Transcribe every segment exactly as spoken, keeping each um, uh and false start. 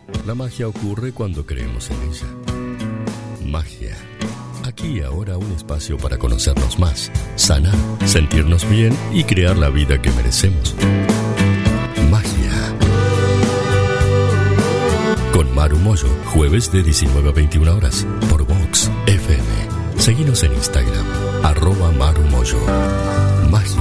La magia ocurre cuando creemos en ella. Magia. Aquí y ahora un espacio para conocernos más, sanar, sentirnos bien y crear la vida que merecemos. Magia. Con Maru Moyo, jueves de diecinueve a veintiuna horas, por Vox F M. Seguinos en Instagram, arroba Maru Moyo. Magia.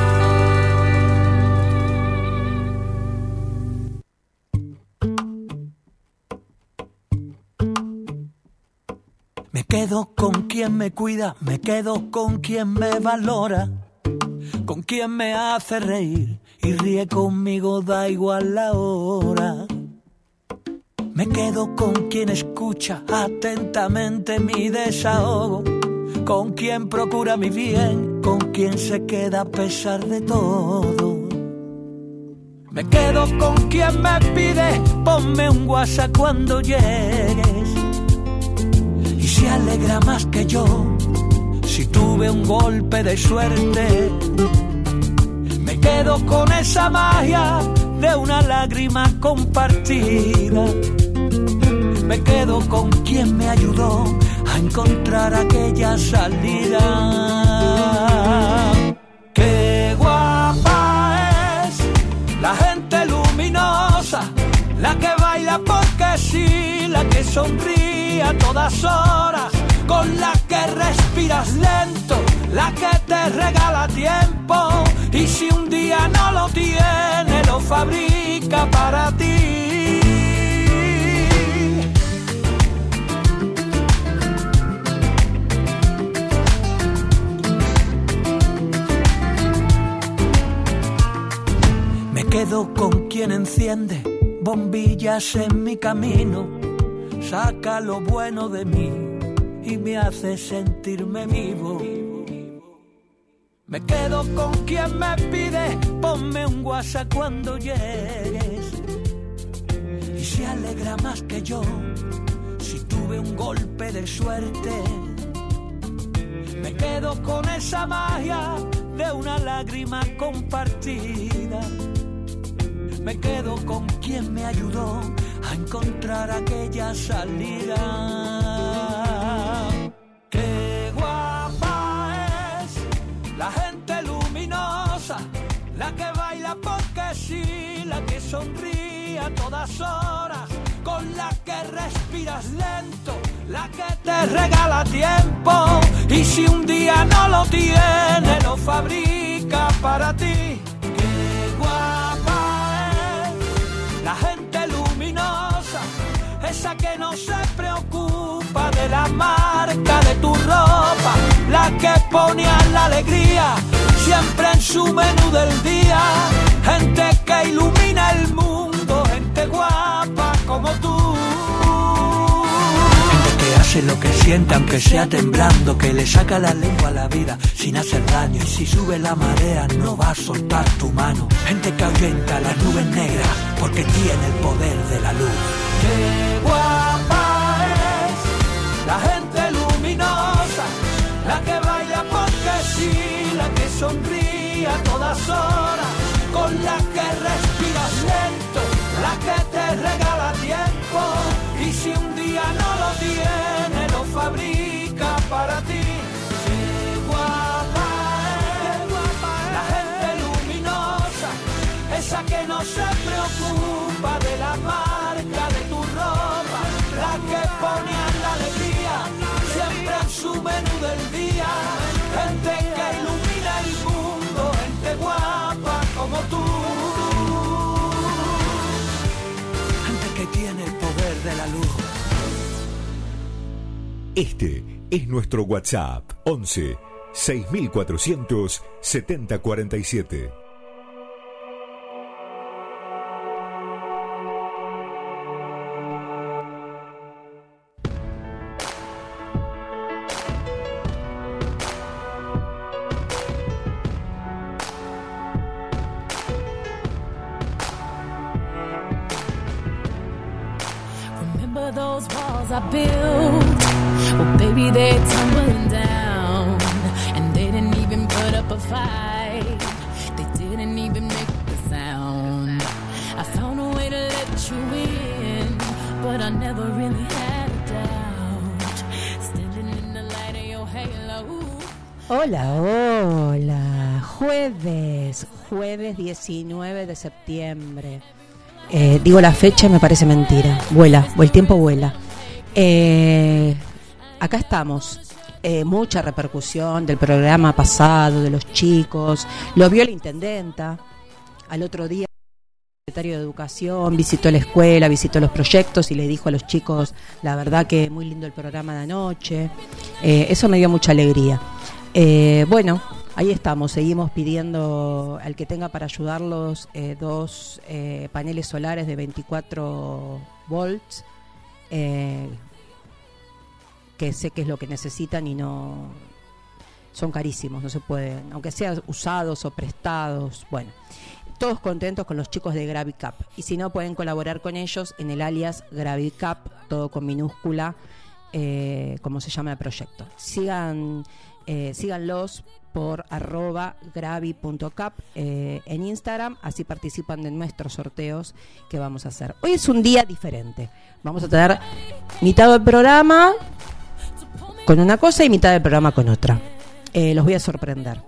Me quedo con quien me cuida, me quedo con quien me valora, con quien me hace reír y ríe conmigo, da igual la hora. Me quedo con quien escucha atentamente mi desahogo, con quien procura mi bien, con quien se queda a pesar de todo. Me quedo con quien me pide, ponme un WhatsApp cuando llegues, y se alegra más que yo si tuve un golpe de suerte. Me quedo con esa magia de una lágrima compartida. Me quedo con quien me ayudó a encontrar aquella salida. Qué guapa es la gente luminosa, la que baila porque sí, la que sonríe a todas horas, con la que respiras lento, la que te regala tiempo, y si un día no lo tiene, lo fabrica para ti. Me quedo con quien enciende bombillas en mi camino, saca lo bueno de mí y me hace sentirme vivo. Me quedo con quien me pide, ponme un WhatsApp cuando llegues, y se alegra más que yo si tuve un golpe de suerte. Me quedo con esa magia de una lágrima compartida. Me quedo con quien me ayudó a encontrar aquella salida. Qué guapa es la gente luminosa, la que baila porque sí, la que sonríe a todas horas, con la que respiras lento, la que te regala tiempo, y si un día no lo tiene, lo fabrica para ti. Qué guapa la gente luminosa, esa que no se preocupa de la marca de tu ropa, la que pone a la alegría siempre en su menú del día. Gente que ilumina el mundo, gente guapa como tú. Gente que hace lo que siente aunque sea temblando, que le saca la lengua a la vida sin hacer daño, y si sube la marea no va a soltar tu mano. Gente que ahuyenta las nubes negras porque tiene el poder de la luz. Qué guapa es la gente luminosa, la que baila porque sí, la que sonríe a todas horas, con la que respiras lento, la que te regala tiempo, y si un día no lo tiene, lo fabrica para ti. Qué guapa es la gente luminosa, esa que no se preocupa de la marca de tu ropa, la que pone a la alegría siempre en su menú del día. Gente que ilumina el mundo, gente guapa como tú. Gente que tiene el poder de la luz. Este es nuestro WhatsApp, once seis mil cuatrocientos setenta cuarenta y siete. Remember those walls I built? Well, baby, they're tumbling down, and they didn't even put up a fight. They didn't even make the sound. I found a way to let you in but I never really had a doubt. Standing in the light of your halo. Hola, hola. Jueves, jueves diecinueve de septiembre. Eh, digo la fecha y me parece mentira. Vuela, el tiempo vuela. Eh, acá estamos. Eh, mucha repercusión del programa pasado, de los chicos. Lo vio la intendenta. Al otro día el secretario de Educación visitó la escuela, visitó los proyectos y le dijo a los chicos, la verdad que muy lindo el programa de anoche. Eh, eso me dio mucha alegría. Eh, bueno, ahí estamos, seguimos pidiendo al que tenga para ayudarlos eh, dos eh, paneles solares de veinticuatro volts, eh, que sé que es lo que necesitan y no son carísimos, no se pueden, aunque sean usados o prestados. Bueno, todos contentos con los chicos de GraviCap, y si no pueden colaborar con ellos en el alias GraviCap, todo con minúscula, eh, como se llama el proyecto. Sigan Eh, síganlos por arroba gravi punto cap eh, en Instagram, así participan de nuestros sorteos que vamos a hacer. Hoy es un día diferente, vamos a tener mitad del programa con una cosa y mitad del programa con otra. Eh, los voy a sorprender.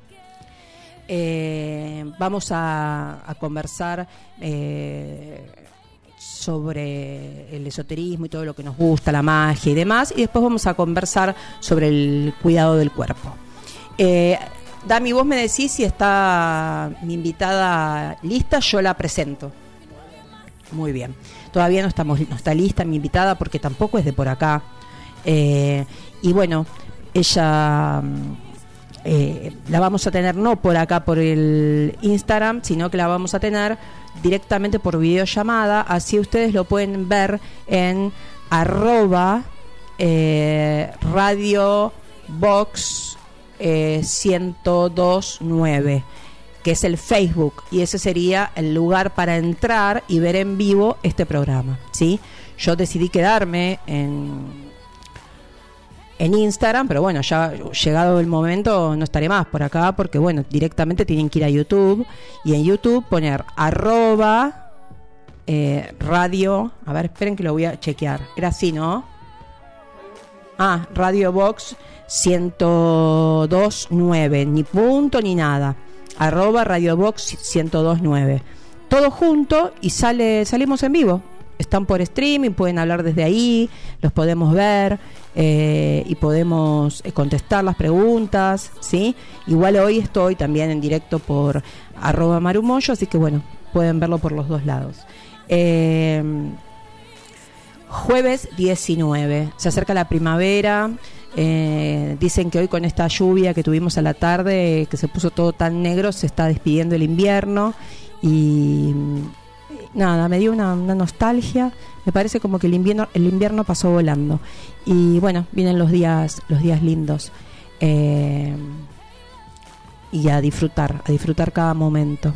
Eh, vamos a, a conversar eh, sobre el esoterismo y todo lo que nos gusta, la magia y demás, y después vamos a conversar sobre el cuidado del cuerpo. Eh, Dami, vos me decís si está mi invitada lista, yo la presento. Muy bien. Todavía no estamos, no está lista mi invitada porque tampoco es de por acá. Eh, y bueno, ella eh, la vamos a tener no por acá por el Instagram, sino que la vamos a tener directamente por videollamada, así ustedes lo pueden ver en arroba eh, Radio Box eh, ciento dos nueve, que es el Facebook, y ese sería el lugar para entrar y ver en vivo este programa, ¿sí? Yo decidí quedarme en en Instagram, pero bueno, ya llegado el momento no estaré más por acá, porque bueno, directamente tienen que ir a YouTube y en YouTube poner arroba eh, radio, a ver, esperen que lo voy a chequear, era así, ¿no? Ah, Radio Box ciento dos nueve, ni punto ni nada, arroba Radio Box ciento dos nueve, todo junto y sale, salimos en vivo. Están por streaming, pueden hablar desde ahí, los podemos ver eh, y podemos eh, contestar las preguntas, ¿sí? Igual hoy estoy también en directo por arroba marumoyo, así que bueno, pueden verlo por los dos lados. Eh, jueves diecinueve, se acerca la primavera, eh, dicen que hoy con esta lluvia que tuvimos a la tarde, que se puso todo tan negro, se está despidiendo el invierno y... nada, me dio una, una nostalgia, me parece como que el invierno, el invierno pasó volando y bueno, vienen los días, los días lindos eh, y a disfrutar, a disfrutar cada momento.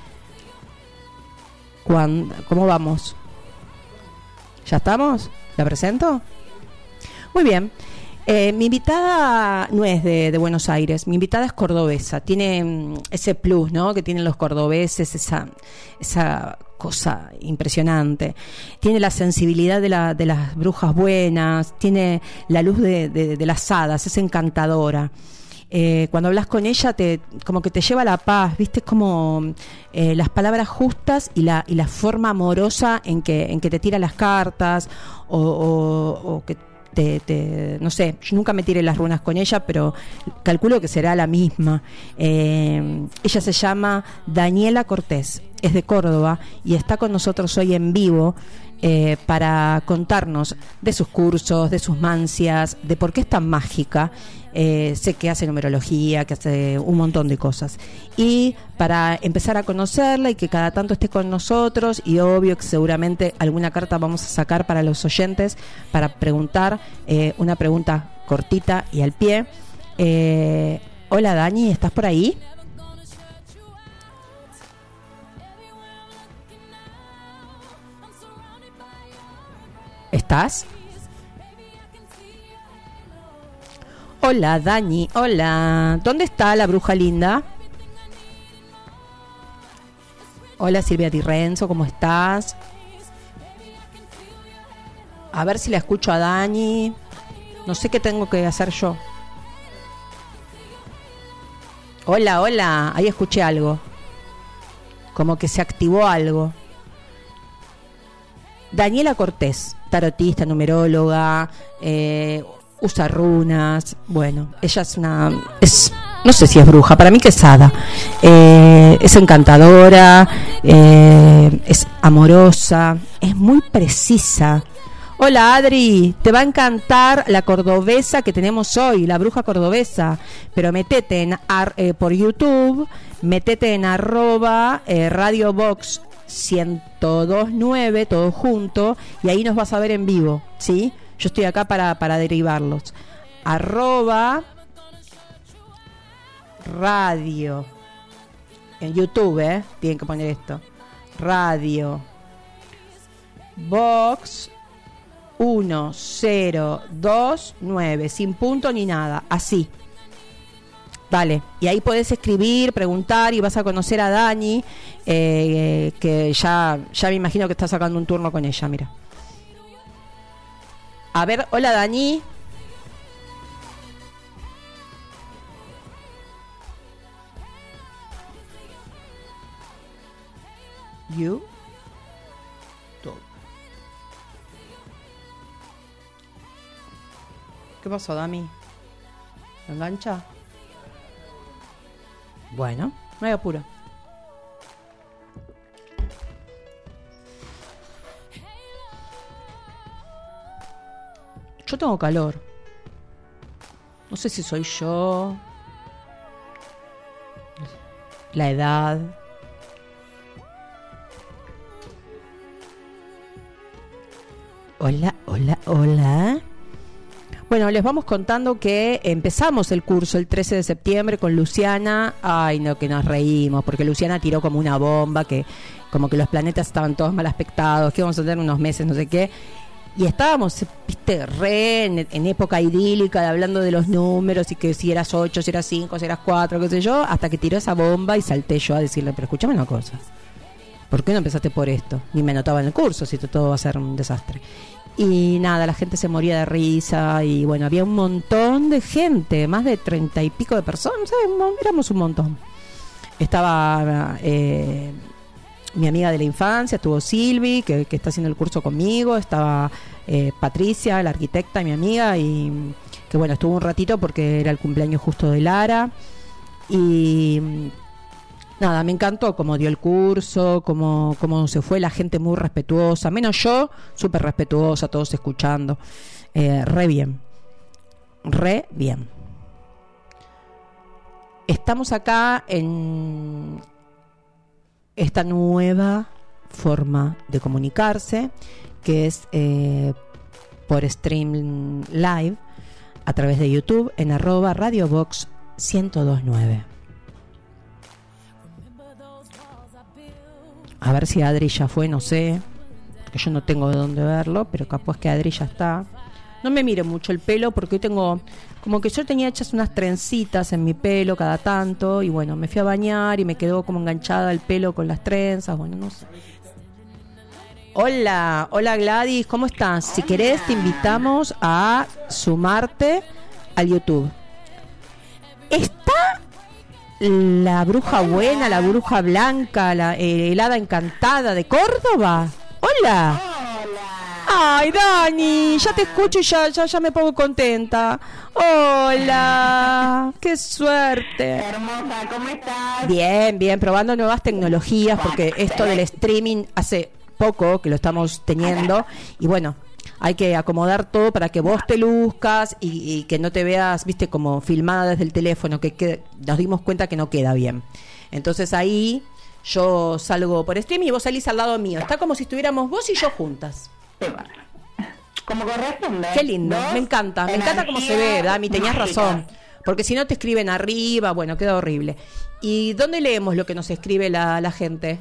Cuando, ¿cómo vamos? ¿Ya estamos? ¿La presento? Muy bien. Eh, mi invitada no es de, de Buenos Aires, mi invitada es cordobesa, tiene mm, ese plus, ¿no?, que tienen los cordobeses, esa, esa cosa impresionante, tiene la sensibilidad de, la, de las brujas buenas, tiene la luz de, de, de las hadas, es encantadora. Eh, cuando hablas con ella te como que te lleva a la paz, viste, como eh, las palabras justas y la y la forma amorosa en que en que te tira las cartas o, o, o que Te, te, no sé, yo nunca me tiré las runas con ella, pero calculo que será la misma. Eh, ella se llama Daniela Cortés, es de Córdoba y está con nosotros hoy en vivo eh, para contarnos de sus cursos, de sus mancias, de por qué es tan mágica. Eh, sé que hace numerología, que hace un montón de cosas. Y para empezar a conocerla y que cada tanto esté con nosotros, y obvio que seguramente alguna carta vamos a sacar para los oyentes para preguntar eh, una pregunta cortita y al pie. Eh, hola Dani, ¿estás por ahí? ¿Estás? Hola Dani, hola. ¿Dónde está la bruja linda? Hola Silvia Di Renzo, ¿cómo estás? A ver si la escucho a Dani. No sé qué tengo que hacer yo. Hola, hola. Ahí escuché algo. Como que se activó algo. Daniela Cortés, tarotista, numeróloga, eh, usa runas. Bueno, ella es una... Es, no sé si es bruja, para mí que es hada. Eh, es encantadora, eh, es amorosa, es muy precisa. Hola Adri, te va a encantar la cordobesa que tenemos hoy, la bruja cordobesa, pero metete en ar, eh, por YouTube, metete en arroba eh, Radio Box ciento dos punto nueve, todo junto, y ahí nos vas a ver en vivo, ¿sí? Yo estoy acá para, para derivarlos. Arroba Radio, en YouTube, ¿eh? Tienen que poner esto. Radio Box uno cero dos nueve, sin punto ni nada, así. Vale, y ahí podés escribir, preguntar y vas a conocer a Dani, eh, que ya, ya me imagino que está sacando un turno con ella, mira. A ver, hola Dani. You. ¿Qué pasó, Dami? ¿Lo engancha? Bueno, no hay apuro. Yo tengo calor. No sé si soy yo, la edad. Hola, hola, hola. Bueno, les vamos contando que empezamos el curso el trece de septiembre con Luciana. Ay, no, que nos reímos, porque Luciana tiró como una bomba, que como que los planetas estaban todos mal aspectados, que íbamos a tener unos meses, no sé qué. Y estábamos, viste, re en, en época idílica, hablando de los números y que si eras ocho, si eras cinco, si eras cuatro, qué sé yo, hasta que tiró esa bomba y salté yo a decirle, pero escúchame una cosa, ¿por qué no empezaste por esto? Ni me anotaba en el curso, si todo va a ser un desastre. Y nada, la gente se moría de risa y bueno, había un montón de gente, más de treinta y pico de personas, ¿sabes? Éramos un montón. Estaba eh, mi amiga de la infancia, estuvo Silvi, que, que está haciendo el curso conmigo, estaba eh, Patricia, la arquitecta, mi amiga, y que bueno, estuvo un ratito porque era el cumpleaños justo de Lara. Y nada, me encantó cómo dio el curso, cómo, cómo se fue la gente muy respetuosa, menos yo, súper respetuosa, todos escuchando, eh, re bien, re bien. Estamos acá en esta nueva forma de comunicarse, que es eh, por stream live a través de YouTube en arroba Radio Box ciento dos punto nueve. A ver si Adri ya fue, no sé, porque yo no tengo de dónde verlo, pero capaz que Adri ya está. No me mire mucho el pelo porque hoy tengo, como que yo tenía hechas unas trencitas en mi pelo cada tanto, y bueno, me fui a bañar y me quedó como enganchada el pelo con las trenzas, bueno, no sé. Hola, hola Gladys, ¿cómo estás? Si querés te invitamos a sumarte al YouTube. ¿Está la bruja buena, la bruja blanca, la eh, helada encantada de Córdoba? Hola. Hola. Ay, Dani, ya te escucho y ya, ya, ya me pongo contenta. Hola, qué suerte. Hermosa, ¿cómo estás? Bien, bien, probando nuevas tecnologías porque esto del streaming hace poco que lo estamos teniendo y bueno, hay que acomodar todo para que vos te luzcas y, y que no te veas, viste, como filmada desde el teléfono, que, que nos dimos cuenta que no queda bien. Entonces ahí yo salgo por streaming y vos salís al lado mío. Está como si estuviéramos vos y yo juntas. Como corresponde. Qué lindo, me encanta, me encanta cómo se ve, Dami, tenías razón. Porque si no te escriben arriba, bueno, queda horrible. ¿Y dónde leemos lo que nos escribe la, la gente?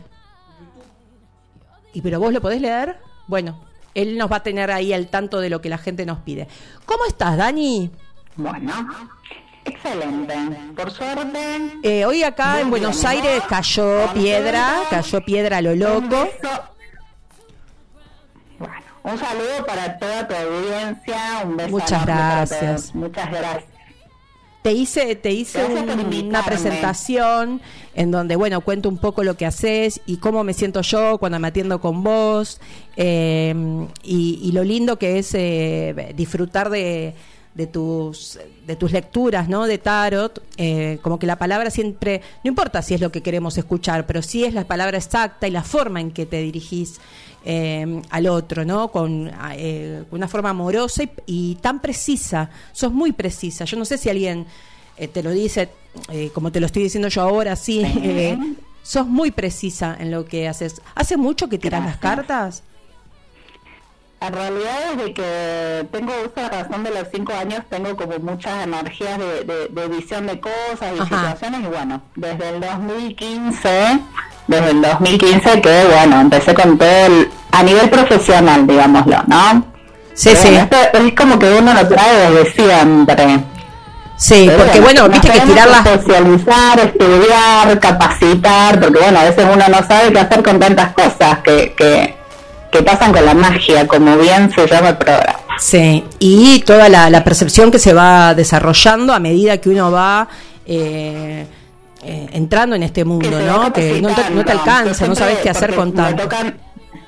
¿Y pero vos lo podés leer? Bueno, él nos va a tener ahí al tanto de lo que la gente nos pide. ¿Cómo estás, Dani? Bueno, excelente. Por suerte. Eh, hoy acá en Buenos Aires cayó piedra, cayó piedra a lo loco. Bueno, un un saludo para toda tu audiencia, un beso. Muchas gracias. Muchas gracias. Te hice, te hice un, una presentación en donde, bueno, cuento un poco lo que haces y cómo me siento yo cuando me atiendo con vos, eh, y, y lo lindo que es eh, disfrutar de, de tus de tus lecturas, ¿no? De tarot, eh, como que la palabra siempre, no importa si es lo que queremos escuchar, pero sí es la palabra exacta y la forma en que te dirigís Eh, al otro, ¿no? Con eh, una forma amorosa y, y tan precisa. Sos muy precisa. Yo no sé si alguien eh, te lo dice eh, como te lo estoy diciendo yo ahora, sí. Eh, sos muy precisa en lo que haces. ¿Hace mucho que tiras las cartas? En realidad, desde que tengo uso de razón de los cinco años, tengo como muchas energías de, de, de visión de cosas y Ajá. situaciones. Y bueno, desde el dos mil quince, desde el dos mil quince que, bueno, empecé con todo el, a nivel profesional, digámoslo, ¿no? Sí, Pero sí. bueno, esto es como que uno lo trae desde siempre. Sí, Pero porque bueno, nos viste que tenemos tirar las... socializar, estudiar, capacitar, porque bueno, a veces uno no sabe qué hacer con tantas cosas que... que que pasan con la magia, como bien se llama el programa. Sí, y toda la, la percepción que se va desarrollando a medida que uno va eh, eh, entrando en este mundo, Que ¿no? Que no te, no te alcanza, no sabes qué hacer con tanto. Me tocan,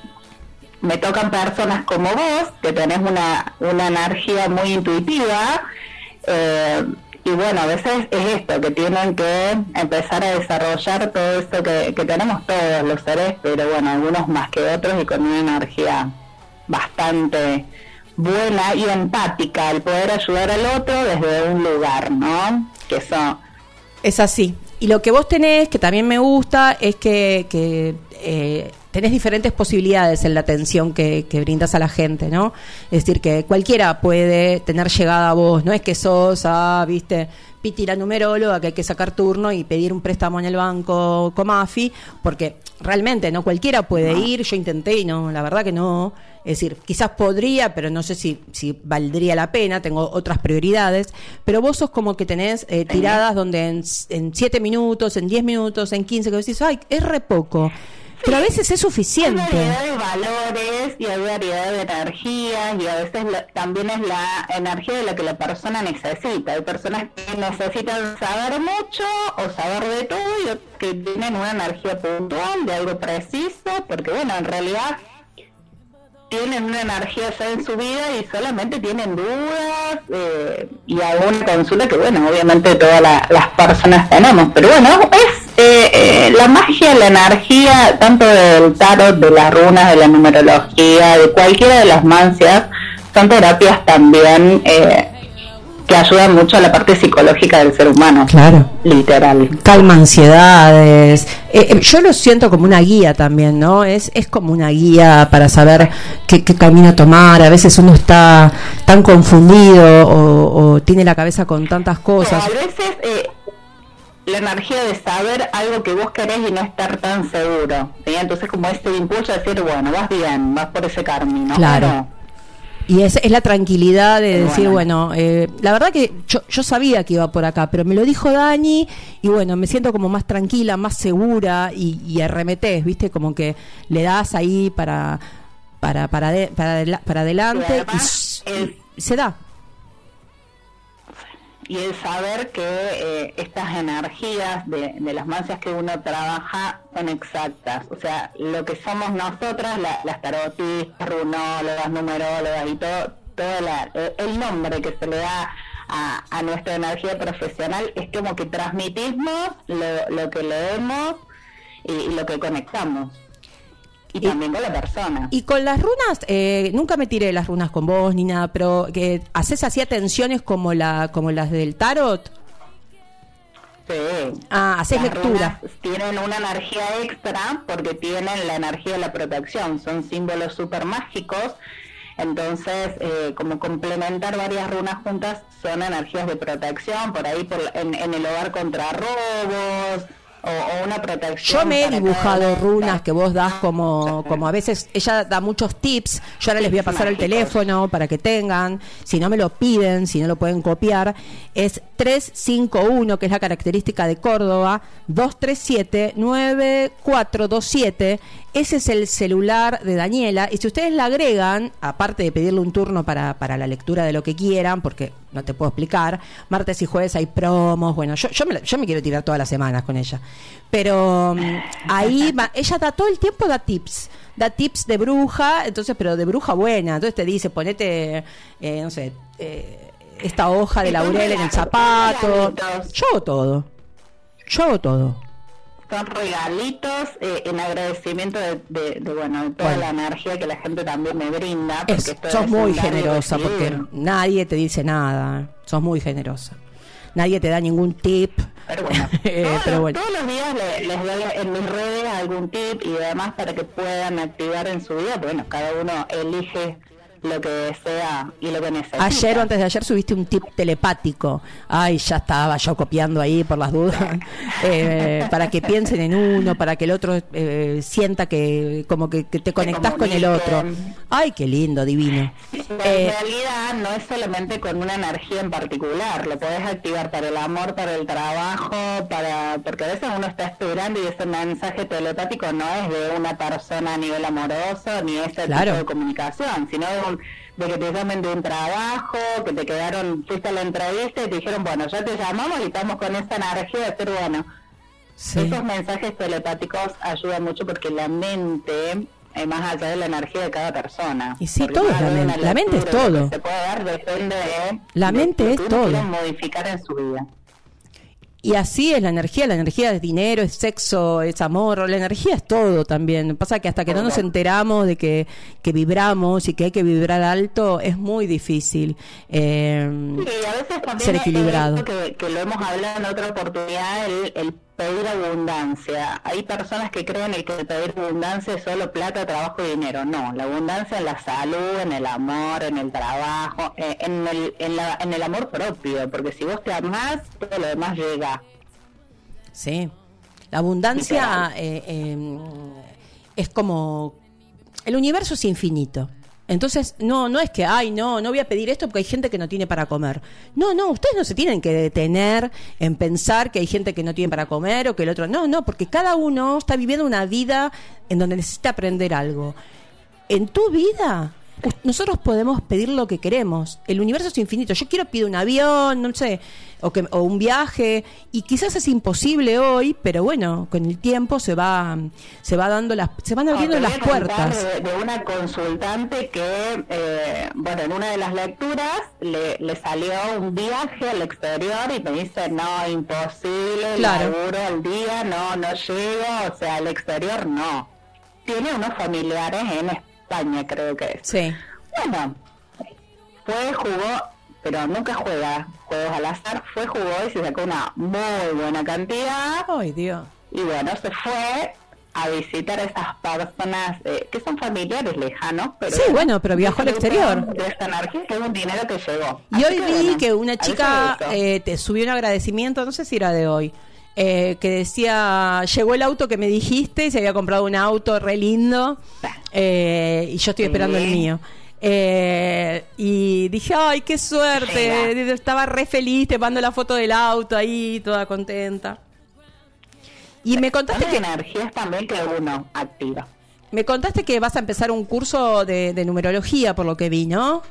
me tocan personas como vos, que tenés una, una energía muy intuitiva, eh, y bueno, a veces es esto, que tienen que empezar a desarrollar todo esto que, que tenemos todos los seres, pero bueno, algunos más que otros y con una energía bastante buena y empática, el poder ayudar al otro desde un lugar, ¿no? Que eso... Es así. Y lo que vos tenés, que también me gusta, es que, que eh, tenés diferentes posibilidades en la atención que, que brindas a la gente, ¿no? Es decir, que cualquiera puede tener llegada a vos, no es que sos, ah, viste, Piti la numeróloga, que hay que sacar turno y pedir un préstamo en el banco Comafi, porque realmente no cualquiera puede ir, yo intenté y no, la verdad que no. Es decir, quizás podría, pero no sé si, si valdría la pena, tengo otras prioridades, pero vos sos como que tenés eh, tiradas donde en, en siete minutos, en diez minutos, en quince, que decís, ay, es re poco, pero a veces es suficiente. Hay variedad de valores y hay variedad de energías y a veces la, también es la energía de la que la persona necesita. Hay personas que necesitan saber mucho o saber de todo y otras que tienen una energía puntual de algo preciso, porque bueno, en realidad tienen una energía ya en su vida y solamente tienen dudas eh, y alguna consulta que bueno, obviamente todas la, las personas tenemos, pero bueno, es eh, eh, la magia, la energía tanto del tarot, de las runas, de la numerología, de cualquiera de las mancias, son terapias también eh, que ayudan mucho a la parte psicológica del ser humano. Claro. Literal. Calma ansiedades. Eh, eh, yo lo siento como una guía también, ¿no? Es es como una guía para saber qué, qué camino tomar. A veces uno está tan confundido o, o tiene la cabeza con tantas cosas. No, a veces eh, la energía de saber algo que vos querés y no estar tan seguro, ¿sí? Entonces como este impulso de decir, bueno, vas bien, vas por ese camino. Claro. Pero, y es, es la tranquilidad de decir, bueno, bueno, eh, la verdad que yo, yo sabía que iba por acá, pero me lo dijo Dani y bueno, me siento como más tranquila, más segura y, y arremetés, ¿viste? Como que le das ahí para para para de, para, adela- para adelante y, además, y el- se da. y el saber que eh, estas energías de, de las mancias que uno trabaja son exactas, o sea, lo que somos nosotras, la, las tarotistas, runólogas, numerólogas y todo, todo la, el nombre que se le da a, a nuestra energía profesional es como que transmitimos lo, lo que leemos y, y lo que conectamos. Y, Y- también con la persona. Y con las runas, eh, nunca me tiré las runas con vos ni nada, pero que haces así atenciones como la como las del tarot. Sí. Ah, haces Las lectura. runas tienen una energía extra porque tienen la energía de la protección, son símbolos súper mágicos, entonces eh, como complementar varias runas juntas son energías de protección, por ahí por, en, en el hogar contra robos o, o una protección. Yo me he para dibujado cada- runas que vos das como, como a veces, ella da muchos tips, yo ahora les voy a pasar el Mágicos. teléfono para que tengan, si no me lo piden, si no lo pueden copiar, es tres cinco uno, que es la característica de Córdoba, dos tres siete nueve cuatro dos siete, ese es el celular de Daniela, y si ustedes la agregan, aparte de pedirle un turno para, para la lectura de lo que quieran, porque no te puedo explicar, martes y jueves hay promos, bueno, yo, yo, me, la- yo me quiero tirar todas las semanas con ella, pero um, ahí va, ella da todo el tiempo, da tips, da tips de bruja, entonces, pero de bruja buena, entonces te dice, ponete, eh, no sé, eh, esta hoja de laurel en el zapato, yo hago todo, yo hago todo. Son regalitos eh, en agradecimiento de, de, de, bueno, de toda Bueno. la energía que la gente también me brinda. Porque Es, esto sos es muy un dar y generosa recibir. porque nadie te dice nada, sos muy generosa. Nadie te da ningún tip. Pero bueno, Eh, todos, pero bueno. todos los días le- les doy en mis redes algún tip y demás para que puedan activar en su vida. Bueno, cada uno elige lo que desea y lo que necesita. Ayer o antes de ayer subiste un tip telepático. Ay, ya estaba yo copiando ahí por las dudas. Eh, para que piensen en uno, para que el otro eh, sienta que como que, que te conectás con el otro. Ay, qué lindo, divino. Pero Eh, en realidad no es solamente con una energía en particular, lo podés activar para el amor, para el trabajo, para porque a veces uno está esperando y ese mensaje telepático no es de una persona a nivel amoroso ni ese Claro. tipo de comunicación, sino de, un- de que te llamen de un trabajo, que te quedaron, fuiste a la entrevista y te dijeron, bueno, ya te llamamos y estamos con esa energía de ser bueno. sí. Esos mensajes telepáticos ayudan mucho porque la mente es más allá de la energía de cada persona. Y sí, Porque todo es más la de una mente. La mente es lectura, lo todo. que se puede dar depende de La de mente lo es que uno todo. quiera modificar en su vida. Y así es la energía, la energía es dinero, es sexo, es amor, la energía es todo también. Pasa que hasta que no nos enteramos de que, que vibramos y que hay que vibrar alto, es muy difícil eh, Sí, a veces también ser es equilibrado. esto que, que lo hemos hablado en otra oportunidad, el, el pedir abundancia. Hay personas que creen el que el pedir abundancia es solo plata, trabajo y dinero. No, la abundancia en la salud, en el amor, en el trabajo, eh, en, el, en, la, en el amor propio, porque si vos te amás, todo lo demás llega. Sí, la abundancia eh, eh, es como... El universo es infinito. Entonces, no no es que, ay, no, no voy a pedir esto porque hay gente que no tiene para comer. No, no, ustedes no se tienen que detener en pensar que hay gente que no tiene para comer o que el otro... No, no, porque cada uno está viviendo una vida en donde necesita aprender algo. En tu vida, us- nosotros podemos pedir lo que queremos. El universo es infinito. Yo quiero pedir un avión, no sé, o, que, o un viaje, y quizás es imposible hoy, pero bueno, con el tiempo se va se va dando las se van abriendo No, te las voy a contar puertas. De, de una consultante que, eh, bueno, en una de las lecturas le, le salió un viaje al exterior y me dice, no, imposible, Claro. laburo al día, no, no llego, o sea, al exterior no. Tiene unos familiares en España, creo que es. Sí. Bueno, fue, jugó, pero nunca juega juegos al azar, fue, jugó y se sacó una muy buena cantidad. Ay, Dios. Y bueno, se fue a visitar a esas personas eh, que son familiares lejanos. Pero Sí, bueno, pero viajó al exterior. De esa energía, que es un dinero que llegó. Y Así hoy vi bueno, que una a eso chica me gustó. eh, te subió un agradecimiento, no sé si era de hoy, eh, que decía, llegó el auto que me dijiste, y se había comprado un auto re lindo, eh, y yo estoy esperando el Sí. mío. Eh, y dije, ay, qué suerte, Llega. estaba re feliz, te mando la foto del auto ahí, toda contenta. Y me contaste Son que energías también que uno activa. me contaste que vas a empezar un curso de, de numerología, por lo que vi, ¿no?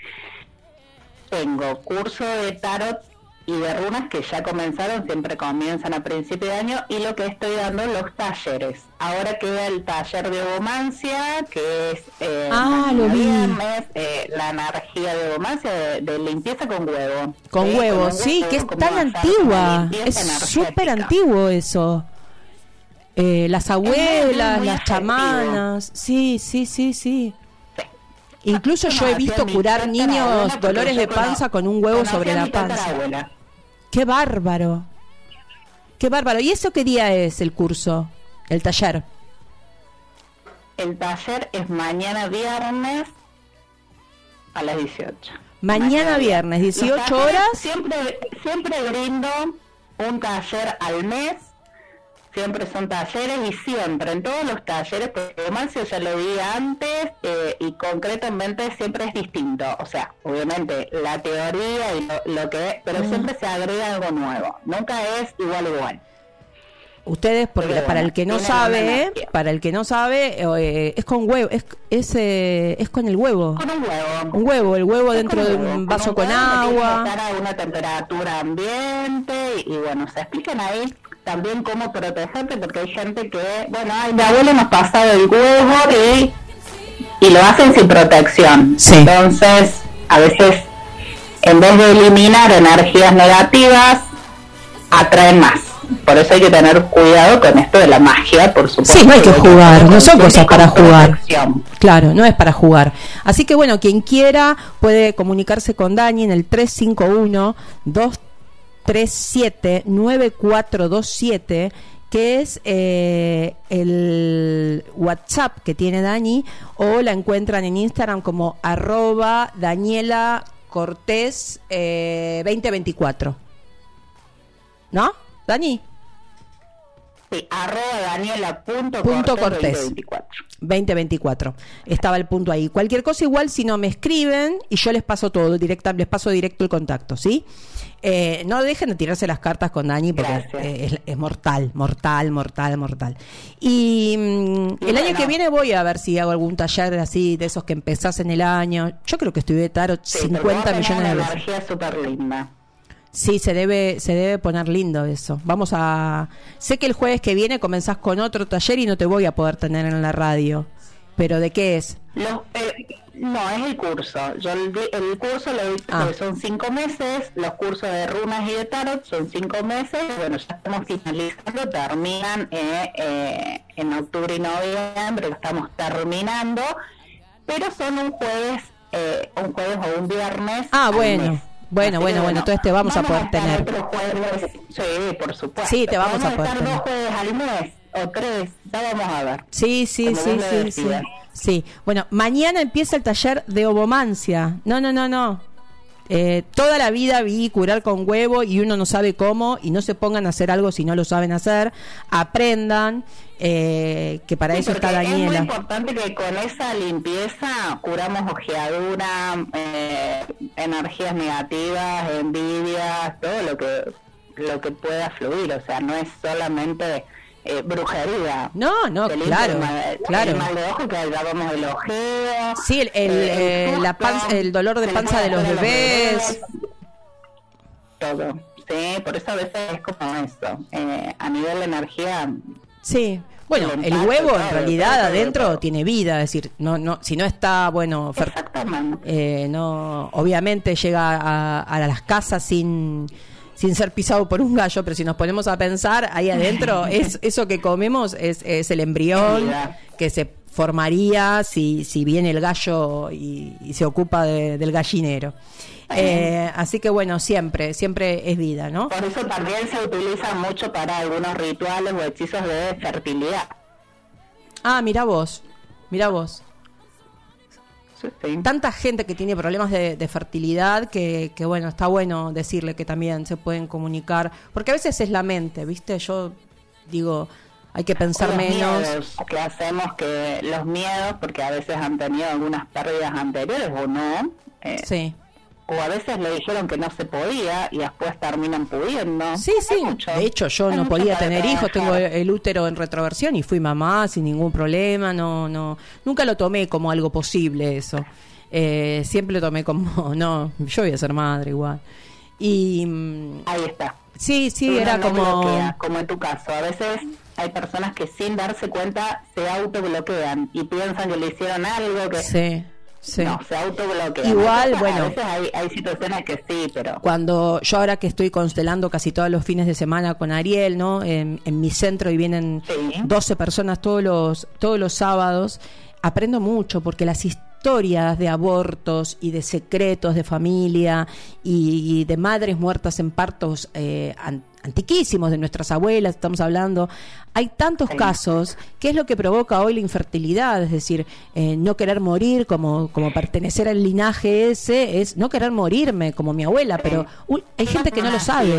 Tengo curso de tarot y de runas que ya comenzaron, siempre comienzan a principio de año, y lo que estoy dando, los talleres. Ahora queda el taller de ovomancia, que es eh, Ah, mañana lo vi. viernes, eh, la energía de ovomancia, de, de limpieza con huevo. Con Sí, huevo, un sí, huevo, que es cómo tan hacer una antigua, limpieza es energética. súper antiguo eso. Eh, las abuelas, muy las efectivo. chamanas, sí, sí, sí, sí. Sí. Incluso yo he Hacía visto mi curar tatarabuela, niños porque dolores yo de panza cono- con un huevo conocía sobre a la mi panza. tatarabuela. Qué bárbaro. Qué bárbaro. ¿Y eso qué día es el curso? El taller. El taller es mañana viernes a las dieciocho. Mañana viernes, Los dieciocho talleres horas. Siempre, siempre brindo un taller al mes. Siempre son talleres y siempre, en todos los talleres, porque Mancio ya lo vi antes eh, y concretamente siempre es distinto. O sea, obviamente la teoría y lo, lo que es, pero Mm. siempre se agrega algo nuevo. Nunca es igual igual. ustedes, porque Pero para bueno, el que no tienen sabe, una eh, energía. para el que no sabe, eh, es con huevo, es es, eh, es con el huevo. Con un huevo. Un huevo, el huevo Es dentro con de huevo. un vaso un con huevo que tiene que agua. estar a una temperatura ambiente y, y bueno, se explican ahí también cómo protegerte, porque hay gente que, bueno, ay, mi abuelo nos pasaba el huevo y, y lo hacen sin protección. Sí. Entonces, a veces, en vez de eliminar energías negativas, atraen más. Por eso hay que tener cuidado con esto de la magia, por supuesto. Sí, no hay que jugar, no son cosas para jugar. Protección. Claro, no es para jugar. Así que bueno, quien quiera puede comunicarse con Dani en el tres cinco uno, dos tres siete, nueve cuatro dos siete, que es eh, el WhatsApp que tiene Dani, o la encuentran en Instagram como arroba Daniela Cortés eh, veinte veinticuatro. ¿No, Dani? Sí, arroba Daniela punto Punto Cortés Cortés. veinte veinticuatro. veinte veinticuatro. Estaba el punto ahí. Cualquier cosa igual, si no me escriben y yo les paso todo, directa, les paso directo el contacto, ¿sí? Eh, no dejen de tirarse las cartas con Dani porque eh, es, es mortal, mortal, mortal, mortal. Y mm, el bueno. año que viene voy a ver si hago algún taller así, de esos que empezás en el año. Yo creo que estudié tarot Sí, cincuenta pero vos tenés millones de una veces. energía súper linda. Sí, se debe, se debe poner lindo eso. Vamos a... Sé que el jueves que viene comenzás con otro taller y no te voy a poder tener en la radio. ¿Pero de qué es? Los, eh, no, es el curso. Yo el, di- el curso lo hice, Ah. que son cinco meses. Los cursos de runas y de tarot son cinco meses. Bueno, ya estamos finalizando. Terminan eh, eh, en octubre y noviembre. Lo estamos terminando. Pero son un jueves, eh, un jueves o un viernes. Ah, al bueno. mes. Bueno, Así bueno, que, bueno, entonces te vamos a poder estar tener. otro jueves. Sí, por supuesto. Sí, te vamos a Podemos poder estar tener. dos jueves al mes o tres. Ya vamos a ver. Sí, sí, Como sí, vos lo sí, sí. decidas. Sí. Bueno, mañana empieza el taller de ovomancia. No, no, no, no. Eh, toda la vida vi curar con huevo y uno no sabe cómo, y no se pongan a hacer algo si no lo saben hacer. Aprendan, eh, que para Sí, eso está porque es muy Daniela. importante que con esa limpieza curamos ojeadura, eh, energías negativas, envidias, todo lo que lo que pueda fluir. O sea, no es solamente eh, brujería. No, no, Se limpia claro, el mal, claro. el mal de ojo, que hablábamos del ojeo. Sí, el, el, eh, eh, el la susto, panza, el dolor de se le panza puede de los hacer a bebés. Todo. Sí, por eso a veces es como eso. Eh, a nivel de energía. Sí. Bueno, El el impacto, huevo en todo, realidad todo, adentro todo. tiene vida, es decir, no, no, si no está bueno, fer- Exactamente. eh, no, obviamente llega a, a las casas sin, sin ser pisado por un gallo, pero si nos ponemos a pensar ahí adentro, es eso que comemos es, es el embrión Vida. que se formaría si, si viene el gallo y, y se ocupa de- del gallinero. Eh, así que bueno, siempre, siempre es vida, ¿no? Por eso también se utiliza mucho para algunos rituales o hechizos de fertilidad. Ah, mira vos, mira vos. Sí, sí. Tanta gente que tiene problemas de, de fertilidad que, que, bueno, está bueno decirle que también se pueden comunicar, porque a veces es la mente, ¿viste? Yo digo, hay que pensar Los menos. miedos que hacemos, que los miedos, porque a veces han tenido algunas pérdidas anteriores o no, eh, Sí, o a veces le dijeron que no se podía y después terminan pudiendo. sí, sí. Hay mucho. De hecho, yo Hay no mucho podía para tener hijos, tengo trabajar. el útero en retroversión y fui mamá sin ningún problema, no, no, nunca lo tomé como algo posible eso. Eh, siempre lo tomé como, no, yo voy a ser madre igual. Y mm, Ahí está. sí, sí, Uno era no como... bloquea, como en tu caso. A veces hay personas que sin darse cuenta se autobloquean y piensan que le hicieron algo que Sí, sí. no, se autobloquean. Igual, A veces- bueno. A veces hay, hay situaciones que sí, pero Cuando yo ahora que estoy constelando casi todos los fines de semana con Ariel, ¿no? En, en mi centro y vienen Sí. doce personas todos los todos los sábados, aprendo mucho porque las historias de abortos y de secretos de familia y, y de madres muertas en partos eh, an- antiquísimos de nuestras abuelas, estamos hablando, hay tantos Sí. casos, que es lo que provoca hoy la infertilidad, es decir, eh, no querer morir como, como pertenecer al linaje ese, es no querer morirme como mi abuela, pero uy, hay gente que no lo sabe.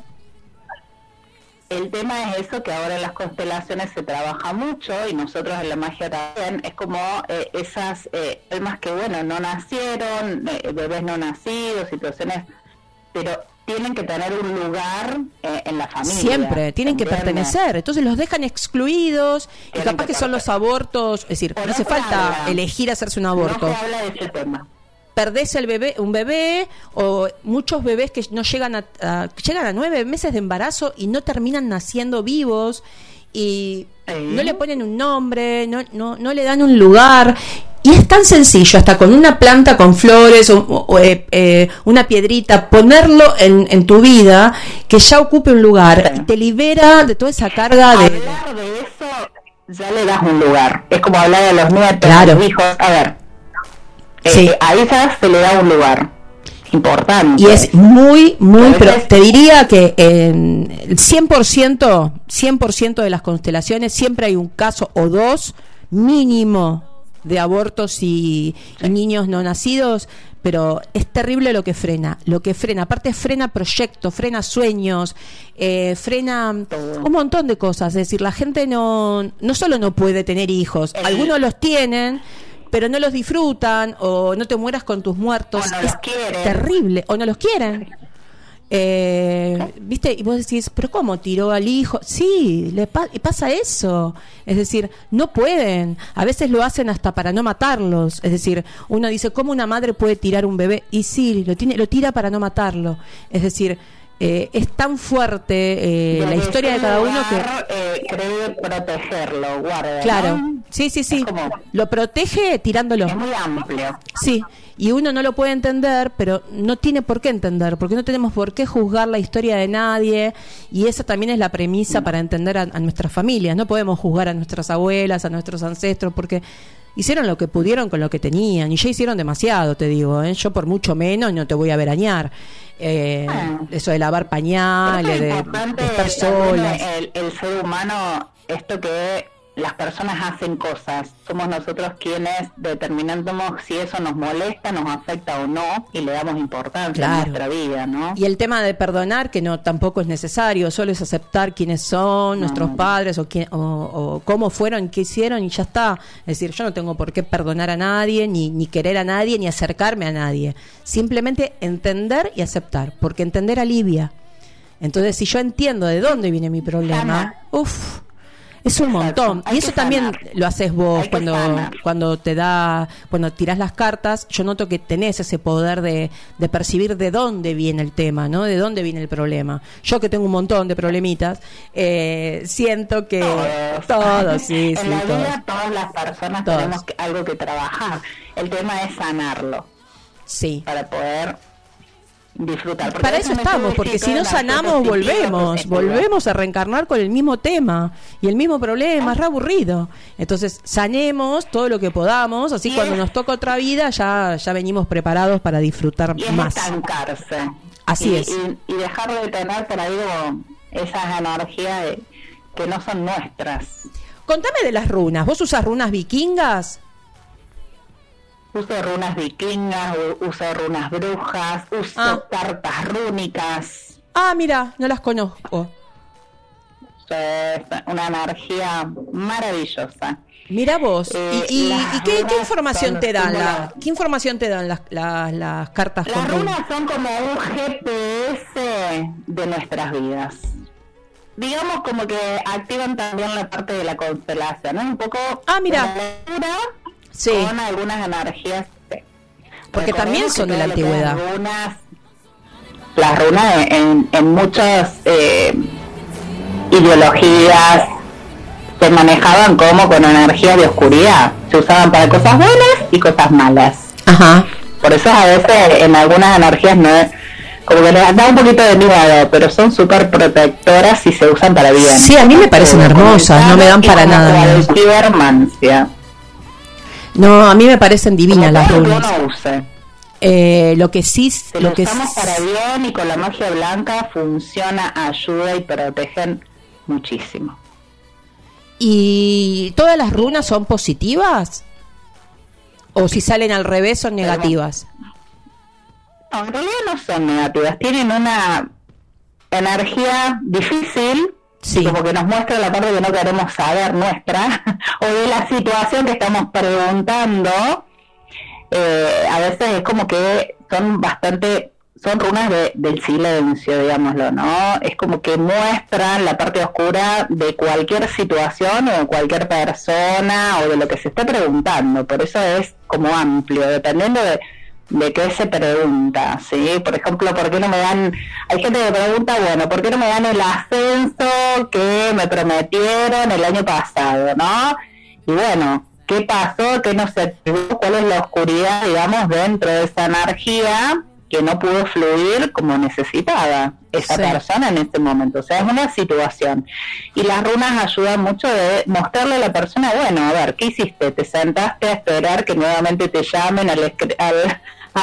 El tema es eso, que ahora en las constelaciones se trabaja mucho y nosotros en la magia también, es como eh, esas eh, almas que, bueno, no nacieron, eh, bebés no nacidos, situaciones, pero tienen que tener un lugar eh, en la familia. Siempre, tienen que ¿entiendes? pertenecer. Entonces los dejan excluidos y Tienen capaz que que son los abortos. Es decir, Por no hace otra falta habla. elegir hacerse un aborto. No se habla de ese tema. Perdés el bebé, un bebé, o muchos bebés que no llegan a, a llegan a nueve meses de embarazo y no terminan naciendo vivos y Sí. no le ponen un nombre, no, no, no le dan un lugar. Y es tan sencillo, hasta con una planta con flores o, o, eh, eh, una piedrita, ponerlo en, en tu vida, que ya ocupe un lugar, Sí. y te libera de toda esa carga de... Hablar de eso ya le das un lugar. Es como hablar de los nietos, Claro. de los hijos. A ver, eh, Sí. a esas se le da un lugar importante. Y es muy, muy, A pero veces- te diría que en el cien por ciento, cien por ciento de las constelaciones siempre hay un caso o dos mínimo de abortos y, y niños no nacidos, pero es terrible lo que frena, lo que frena, aparte frena proyectos, frena sueños, eh, frena un montón de cosas, es decir, la gente no, no solo no puede tener hijos, El- algunos los tienen, pero no los disfrutan, o no te mueras con tus muertos, O no es los quieren. terrible, o no los quieren. Eh, ¿Viste? Y vos decís, ¿pero cómo tiró al hijo? Sí, le pa- y pasa eso. Es decir, no pueden. A veces lo hacen hasta para no matarlos. Es decir, uno dice, ¿cómo una madre puede tirar un bebé? Y sí, lo, tiene, lo tira para no matarlo. Es decir, eh, es tan fuerte eh, la Desde historia de ese cada uno que... lugar, eh, cree protegerlo, guarda. Claro, ¿no? sí, sí, sí. Es como- Lo protege tirándolo. Es muy amplio. Sí, y uno no lo puede entender, pero no tiene por qué entender, porque no tenemos por qué juzgar la historia de nadie, y esa también es la premisa para entender a, a nuestras familias. No podemos juzgar a nuestras abuelas, a nuestros ancestros, porque hicieron lo que pudieron con lo que tenían, y ya hicieron demasiado, te digo, ¿eh? Yo por mucho menos no te voy a verañar. Eh, Ah. Eso de lavar Pero pañales, es de, de importante estar también solas. el, el ser humano, esto que las personas hacen cosas, somos nosotros quienes determinamos si eso nos molesta, nos afecta o no, y le damos importancia Claro. a nuestra vida, ¿no? Y el tema de perdonar, que no tampoco es necesario, solo es aceptar quiénes son nuestros No. padres o, quién, o, o cómo fueron, qué hicieron y ya está. Es decir, yo no tengo por qué perdonar a nadie, ni, ni querer a nadie, ni acercarme a nadie. Simplemente entender y aceptar, porque entender alivia. Entonces, si yo entiendo de dónde viene mi problema, Sana. uff, es un Exacto, montón. hay Y eso que también sanar. lo haces vos Hay que cuando sanar. cuando te da, cuando tirás las cartas. Yo noto que tenés ese poder de, de percibir de dónde viene el tema, ¿no? De dónde viene el problema. Yo que tengo un montón de problemitas, eh, siento que Todos. todos, sí, en sí, la todos. vida todas las personas Todos. tenemos que- algo que trabajar. El tema es sanarlo Sí. para poder disfrutar. Porque Para a eso veces me estamos, puede porque decir si no todas las sanamos, cosas volvemos, positivas, volvemos a reencarnar con el mismo tema y el mismo problema, es re aburrido. Entonces, sanemos todo lo que podamos, así Y cuando es- nos toca otra vida ya, ya venimos preparados para disfrutar y es más. estancarse. Así y, es. Y, y dejar de tener por ahí como esas energías de- que no son nuestras. Contame de las runas, ¿vos usas runas vikingas? Uso runas vikingas, u- uso runas brujas, uso Ah. cartas rúnicas. Ah, mira, no las conozco. Es una energía maravillosa. Mira vos, Eh, ¿y, y- las y qué, qué runas información son te dan? símbolos- La, ¿Qué información te dan las, las, las cartas Las con runas? runas son como un G P S de nuestras vidas. Digamos como que activan también la parte de la constelación, ¿no? Un poco Ah, mira. de la lectura Sí. con algunas energías. Porque también Recordemos son que de la todo lo que es antigüedad. Runas, las runas en, en muchas eh, ideologías se manejaban como con energías de oscuridad. Se usaban para cosas buenas y cosas malas. Ajá. Por eso a veces en algunas energías no es, como que les da un poquito de miedo, pero son súper protectoras y se usan para bien. Sí, a mí me parecen Como hermosas, no me dan y para como nada miedo. cualquier hermancia. No, a mí me parecen divinas Como las todo lo que runas. uno use. Eh, lo que sí, Si lo lo que usamos s- para bien y con la magia blanca funciona, ayuda y protegen muchísimo. ¿Y todas las runas son positivas? ¿O si salen al revés son negativas? No, en realidad no son negativas, tienen una energía difícil, Sí. como que nos muestra la parte que no queremos saber nuestra, o de la situación que estamos preguntando. Eh, a veces es como que son bastante son runas de, del silencio, digámoslo, ¿no? Es como que muestran la parte oscura de cualquier situación o de cualquier persona o de lo que se esté preguntando. Por eso es como amplio, dependiendo de, de qué se pregunta, ¿sí? Por ejemplo, ¿por qué no me dan? Hay gente que pregunta, bueno, ¿por qué no me dan el ascenso que me prometieron el año pasado, ¿no? Y bueno, ¿qué pasó? ¿Qué no se activó? ¿Cuál es la oscuridad, digamos, dentro de esa energía que no pudo fluir como necesitaba esa sí. persona en este momento? O sea, es una situación. Y las runas ayudan mucho de mostrarle a la persona, bueno, a ver, ¿qué hiciste? ¿Te sentaste a esperar que nuevamente te llamen al, al, a,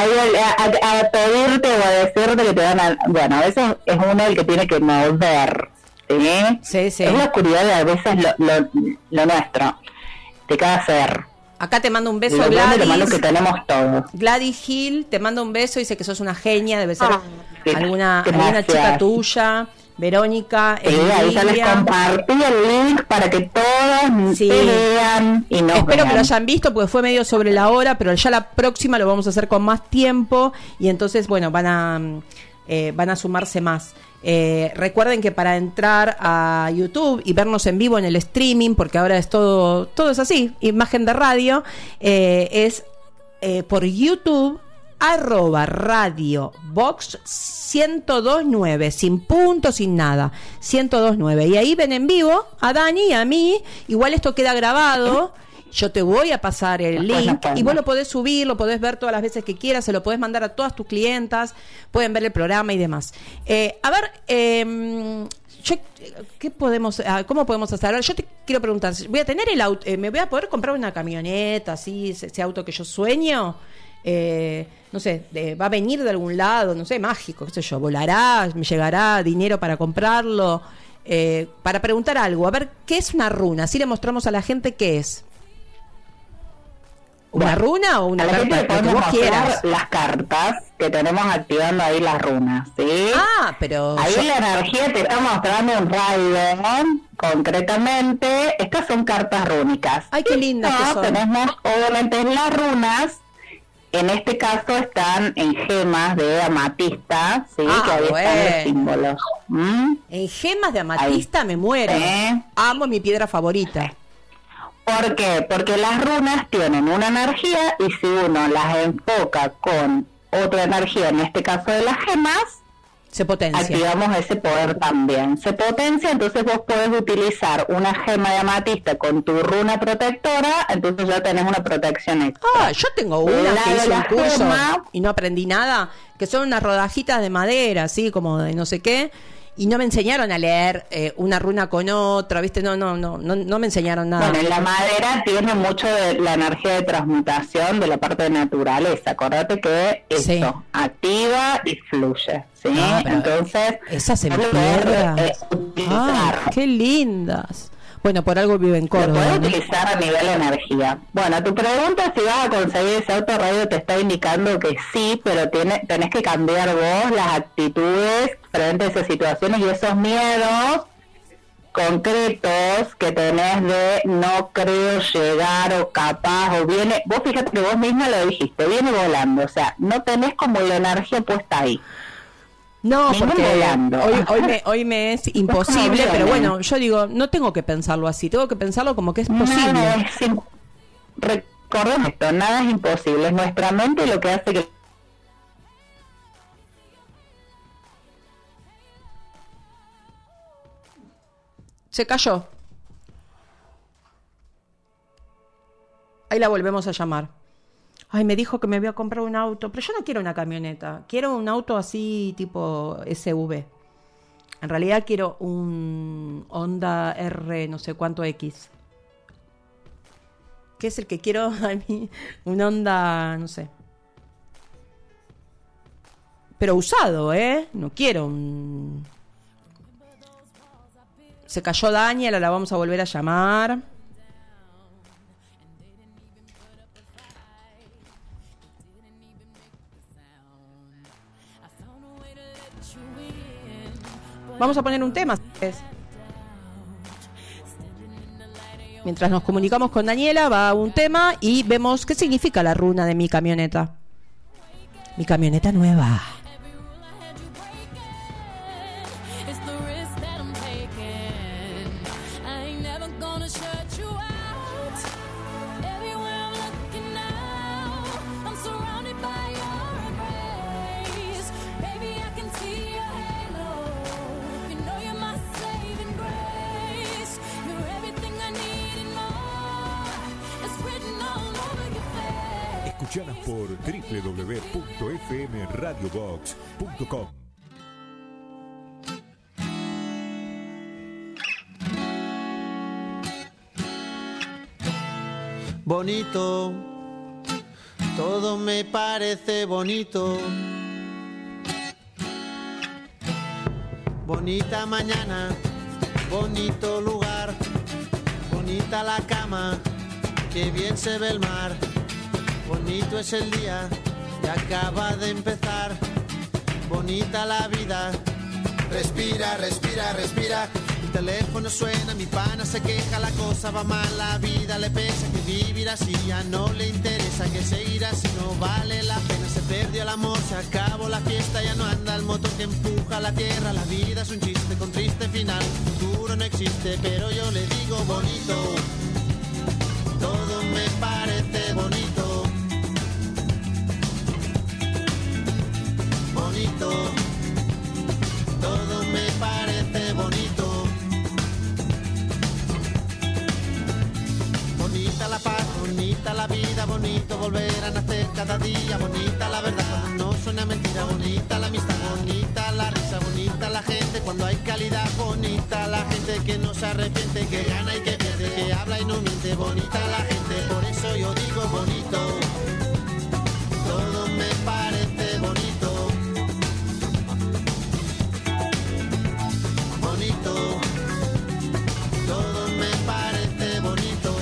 a, a pedirte o a decirte que te van a... Bueno, a veces es uno el que tiene que mover, ¿sí? Sí, sí. Es la oscuridad de a veces lo, lo, lo nuestro. De cada ser. Acá te mando un beso, lo Gladys. Lo que tenemos todos. Gladys Gil, te mando un beso, dice que sos una genia, debe ser ah, alguna, alguna chica tuya. Verónica, sí, ahí ya les compartí el link para que todos sí. vean y nos Espero vean. que lo hayan visto porque fue medio sobre la hora, pero ya la próxima lo vamos a hacer con más tiempo y entonces, bueno, van a, eh, van a sumarse más. Eh, recuerden que para entrar a YouTube y vernos en vivo en el streaming, porque ahora es todo, todo es así, imagen de radio, eh, es eh, por YouTube, arroba radio box ciento dos nueve, sin punto, sin nada, ciento dos nueve, y ahí ven en vivo a Dani y a mí. Igual esto queda grabado. Yo te voy a pasar el link y vos lo podés subir, lo podés ver todas las veces que quieras, se lo podés mandar a todas tus clientas, pueden ver el programa y demás. Eh, a ver, eh, yo, ¿qué podemos, ¿cómo podemos hacer? Ahora, yo te quiero preguntar, ¿voy a tener el auto, eh, me voy a poder comprar una camioneta, así, ese, ese auto que yo sueño? Eh, no sé, de, va a venir de algún lado, no sé, mágico, qué sé yo, volará, me llegará dinero para comprarlo. Eh, para preguntar algo, a ver, ¿qué es una runa? Así le mostramos a la gente qué es. ¿Una bueno, runa o una carta? Que podemos vos quieras. Las cartas que tenemos activando ahí las runas, ¿sí? Ah, pero... Ahí yo... la energía te está mostrando un rayo, concretamente. Estas son cartas rúnicas. Ay, qué lindas que son. Tenemos, obviamente, las runas. En este caso están en gemas de amatista, ¿sí? Ah, que ahí bueno. están los símbolos. ¿Mm? En gemas de amatista ahí. Me muero. ¿Eh? Amo, mi piedra favorita. ¿Por qué? Porque las runas tienen una energía y si uno las enfoca con otra energía, en este caso de las gemas, se potencia. Activamos ese poder también. Se potencia, entonces vos podés utilizar una gema de amatista con tu runa protectora, entonces ya tenés una protección extra. Ah, yo tengo una que hice un curso gema, y no aprendí nada, que son unas rodajitas de madera, así como de no sé qué. Y no me enseñaron a leer eh, una runa con otra, ¿viste? No, no, no, no, no me enseñaron nada. Bueno, la madera tiene mucho de la energía de transmutación de la parte de naturaleza. Acordate que eso sí. activa y fluye, ¿sí? No, entonces, esa se me pierde. Ah, qué lindas. Bueno, por algo vive en Córdoba. Lo puedes utilizar a nivel de energía. Bueno, tu pregunta si vas a conseguir ese auto radio te está indicando que sí, pero tiene, tenés que cambiar vos las actitudes frente a esas situaciones y esos miedos concretos que tenés de no creo llegar o capaz o viene. Vos fíjate que vos misma lo dijiste, viene volando, o sea, no tenés como la energía puesta ahí. No, porque hoy, hoy, me, hoy me es imposible, pero bueno, yo digo, no tengo que pensarlo así, tengo que pensarlo como que es posible. No, es im- Recordemos esto, nada es imposible, es nuestra mente lo que hace que... Se cayó. Ahí la volvemos a llamar. Ay, me dijo que me voy a comprar un auto, pero yo no quiero una camioneta, quiero un auto así tipo S U V. En realidad quiero un Honda R no sé cuánto X. ¿Qué es el que quiero a mí? Un Honda, no sé. Pero usado, ¿eh? No quiero un... Se cayó Daniela, la vamos a volver a llamar. Vamos a poner un tema. Mientras nos comunicamos con Daniela, va un tema y vemos qué significa la runa de mi camioneta. Mi camioneta nueva. por doble u doble u doble u punto f m radio box punto com. Bonito, todo me parece bonito. Bonita mañana, bonito lugar, bonita la cama, que bien se ve el mar. Bonito es el día que acaba de empezar, bonita la vida. Respira, respira, respira. El teléfono suena, mi pana se queja, la cosa va mal, la vida le pesa, que vivir así ya no le interesa, que seguir así no vale la pena. Se perdió el amor, se acabó la fiesta, ya no anda el motor que empuja la tierra. La vida es un chiste con triste final, el futuro no existe, pero yo le digo bonito. Todo me parece bonito. Bonito. Todo me parece bonito. Bonita la paz, bonita la vida, bonito volver a nacer cada día, bonita la verdad cuando no suena mentira, bonita la amistad, bonita la risa, bonita la gente cuando hay calidad, bonita la gente que no se arrepiente, que gana y que pierde, que habla y no miente, bonita la gente, por eso yo digo bonito, todo me parece bonito, bonito, todo me parece bonito.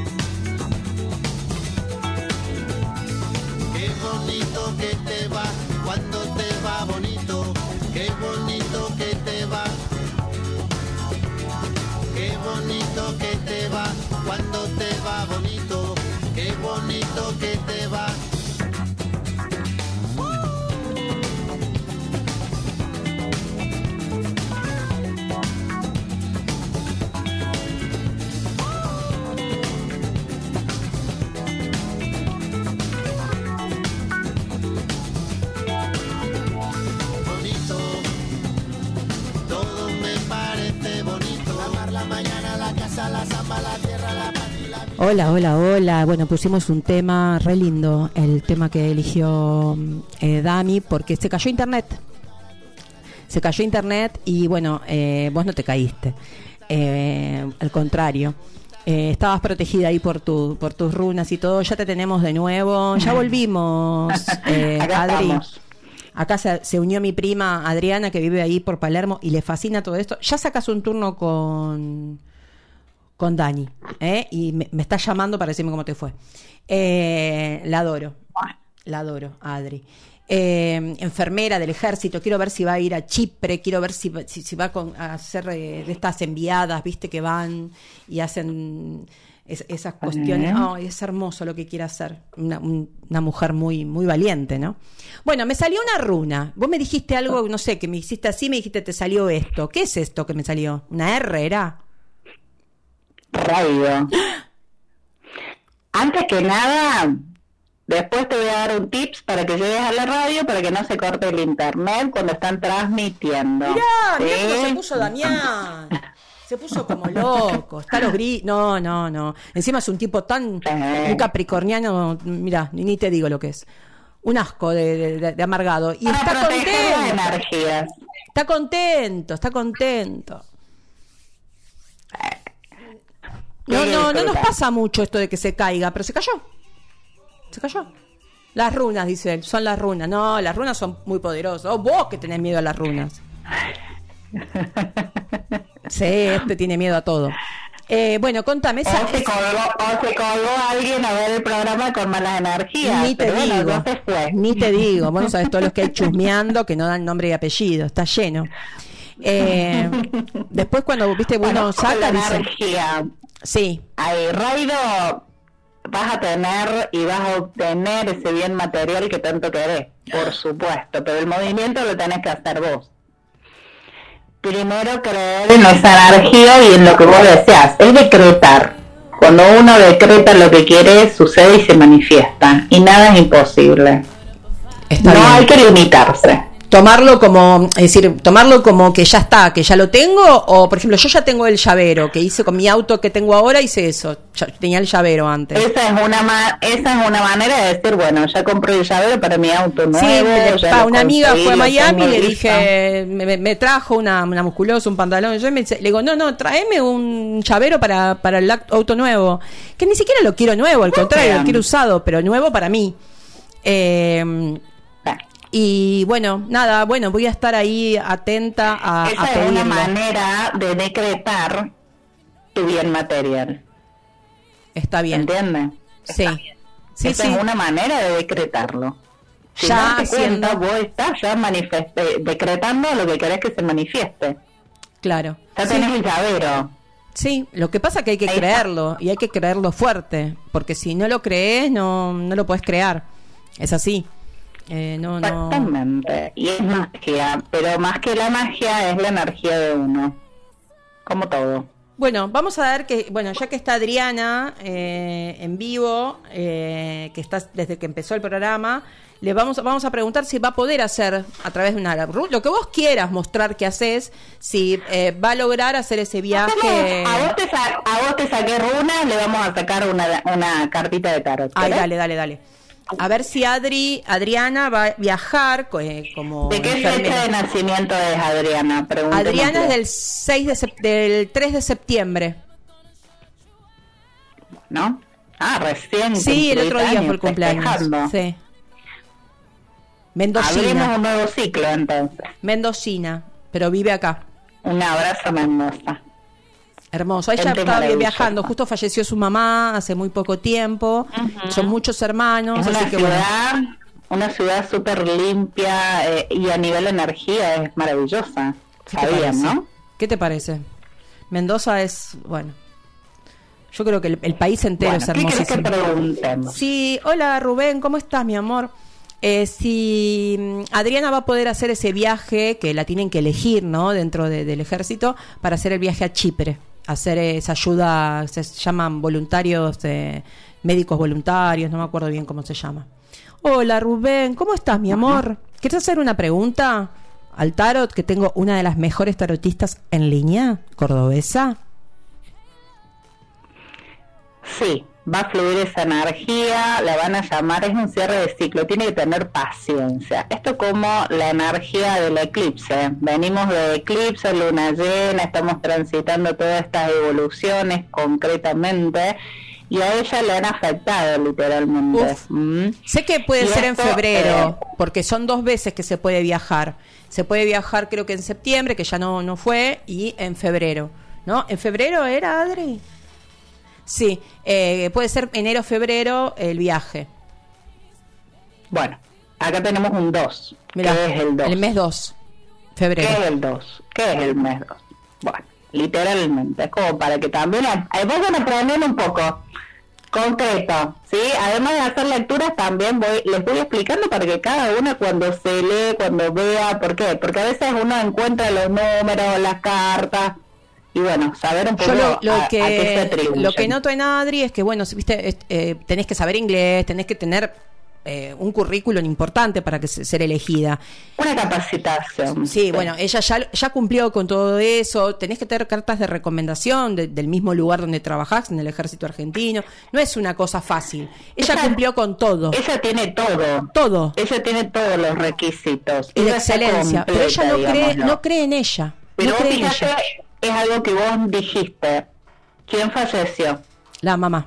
Qué bonito que te va cuando te va bonito. Qué bonito que te va. Qué bonito que te va cuando te va bonito. Qué bonito que te va. Hola, hola, hola. Bueno, pusimos un tema re lindo, el tema que eligió eh, Dami, porque se cayó internet. Se cayó internet y bueno, eh, vos no te caíste. Eh, al contrario, eh, estabas protegida ahí por tu, por tus runas y todo. Ya te tenemos de nuevo. Ya volvimos, eh, Adri. Acá se, se unió mi prima Adriana, que vive ahí por Palermo y le fascina todo esto. Ya sacas un turno con... con Dani, ¿eh? Y me, me está llamando para decirme cómo te fue. Eh, la adoro, la adoro, Adri. Eh, enfermera del ejército, quiero ver si va a ir a Chipre, quiero ver si, si, si va con, a hacer eh, de estas enviadas, viste, que van y hacen es, esas cuestiones. Oh, es hermoso lo que quiere hacer. Una, un, una mujer muy, muy valiente, ¿no? Bueno, me salió una runa. Vos me dijiste algo, no sé, que me hiciste así, me dijiste te salió esto. ¿Qué es esto que me salió? ¿Una R era? Radio. Antes que nada, después te voy a dar un tips para que llegues a la radio para que no se corte el internet cuando están transmitiendo. Mirá, ¿sí? mirá cómo se puso Damián. Se puso como loco. Está los gris. No, no, no. Encima es un tipo tan un capricorniano. Mirá, ni, ni te digo lo que es. Un asco de, de, de amargado. Y para está contento. Energías. Está contento, está contento. No, no, no nos pasa mucho esto de que se caiga, pero se cayó. Se cayó. Las runas, dice él, son las runas. No, las runas son muy poderosas. Oh, vos que tenés miedo a las runas. Sí, este tiene miedo a todo. Eh, bueno, contame. Esa, o, se colgó, o se colgó alguien a ver el programa con malas energías. Ni te digo, bueno, no se fue. Ni te digo. Vos no sabés todos los que hay chusmeando que no dan nombre y apellido. Está lleno. Eh, después cuando, viste, uno bueno, saca, dice... Energía. Sí. Ahí, Raido, vas a tener y vas a obtener ese bien material que tanto querés, por supuesto, pero el movimiento lo tenés que hacer vos. Primero creer en esa energía y en lo que vos deseas, es decretar. Cuando uno decreta lo que quiere, sucede y se manifiesta, y nada es imposible. Está no bien. Hay que limitarse. tomarlo como, es decir, tomarlo como que ya está, que ya lo tengo, o por ejemplo, yo ya tengo el llavero, que hice con mi auto que tengo ahora, hice eso, ya, tenía el llavero antes. Esa es una ma- esa es una manera de decir, bueno, ya compré el llavero para mi auto nuevo. Sí, ya pa, lo una amiga conseguí, fue a lo Miami y tengo le listo. dije, me, me trajo una, una musculosa, un pantalón, y yo me, le digo, no, no, tráeme un llavero para, para el auto nuevo, que ni siquiera lo quiero nuevo, al contrario, lo quiero usado, pero nuevo para mí. Eh, y bueno, nada, bueno, voy a estar ahí atenta a, Esa a es pedirlo. una manera de decretar tu bien material. Está bien. ¿Entiendes? Sí. Sí, Esa sí. es una manera de decretarlo. Si Ya no te haciendo- cuenta, vos estás ya manifeste, decretando lo que querés que se manifieste. Claro. Ya Sí. tenés el llavero. Sí, lo que pasa es que hay que Ahí está. creerlo, y hay que creerlo fuerte, porque si no lo crees, no, no lo puedes crear. Es así. Eh, no, no. Exactamente. Y es magia, pero más que la magia es la energía de uno. Como todo. Bueno, vamos a ver que, bueno, ya que está Adriana eh, en vivo, eh, que está desde que empezó el programa, le vamos, vamos a preguntar si va a poder hacer a través de una lo que vos quieras mostrar que haces, si eh, va a lograr hacer ese viaje. A vos te, sa- a vos te saqué runas, le vamos a sacar una, una cartita de tarot. Ay, ¿querés? dale, dale, dale. A ver si Adri, Adriana va a viajar eh, como ¿De qué enfermera. fecha de nacimiento es Adriana? Preguntémosle. Adriana es del seis de sep- del tres de septiembre. ¿No? Ah, recién. Sí, el otro cumplís día años, fue el cumpleaños. festejando. Sí. Abrimos Mendocina. un nuevo ciclo entonces. Mendocina, pero vive acá. Un abrazo, Mendoza. Hermoso. Ella Gente estaba maravillosa. viajando. Justo falleció su mamá hace muy poco tiempo. Ujú. Son muchos hermanos. Es una así que bueno. ciudad, una ciudad súper limpia eh, y a nivel energía es maravillosa. ¿Qué te Sabían, parece? ¿no? ¿Qué te parece? Mendoza es, bueno, yo creo que el, el país entero Bueno, es ¿qué querés que hermosísimo. preguntemos? Sí, hola Rubén, ¿cómo estás, mi amor? Eh, si mm, Adriana va a poder hacer ese viaje, que la tienen que elegir, ¿no? Dentro de- del ejército, para hacer el viaje a Chipre, hacer esa ayuda, se llaman voluntarios, eh, médicos voluntarios, no me acuerdo bien cómo se llama. Hola Rubén, ¿cómo estás, mi amor? ¿Quieres hacer una pregunta al tarot? Que tengo una de las mejores tarotistas en línea, cordobesa. Sí, va a fluir esa energía, la van a llamar, es un cierre de ciclo, tiene que tener paciencia. Esto como la energía del eclipse, venimos de eclipse, luna llena, estamos transitando todas estas evoluciones concretamente y a ella le han afectado literalmente. Uf. ¿Mm? Sé que puede Y ser en esto, febrero, eh, porque son dos veces que se puede viajar. Se puede viajar creo que en septiembre, que ya no, no fue, y en febrero, ¿no? ¿En febrero era, Adri? Sí, eh, puede ser enero, febrero el viaje. Bueno, acá tenemos un dos. Mirá, ¿Qué es el dos? el mes dos, ¿Qué febrero. es el dos? ¿Qué es el mes dos? Bueno, literalmente, es como para que también ahí vayan aprendiendo un poco concreto, ¿sí? Además de hacer lecturas también voy les voy explicando para que cada una cuando se lee, cuando vea, ¿por qué? Porque a veces uno encuentra los números, las cartas y bueno, saber un poco Yo lo, lo a, a qué se que atribuyen. lo que noto en Adri es que, bueno, si viste, es- eh, tenés que saber inglés, tenés que tener eh, un currículum importante para que se- ser elegida. Una capacitación. Sí, bueno, ella ya, ya cumplió con todo eso. Tenés que tener cartas de recomendación de- del mismo lugar donde trabajás, en el ejército argentino. No es una cosa fácil. Ella Ella- cumplió con todo. Ella tiene todo. Todo. Ella tiene todos los requisitos. Y de Ella está excelencia. Pero ella no completa, cree, digámoslo. no cree en ella. Pero no cree en fíjate, ella. es algo que vos dijiste. ¿Quién falleció? La mamá.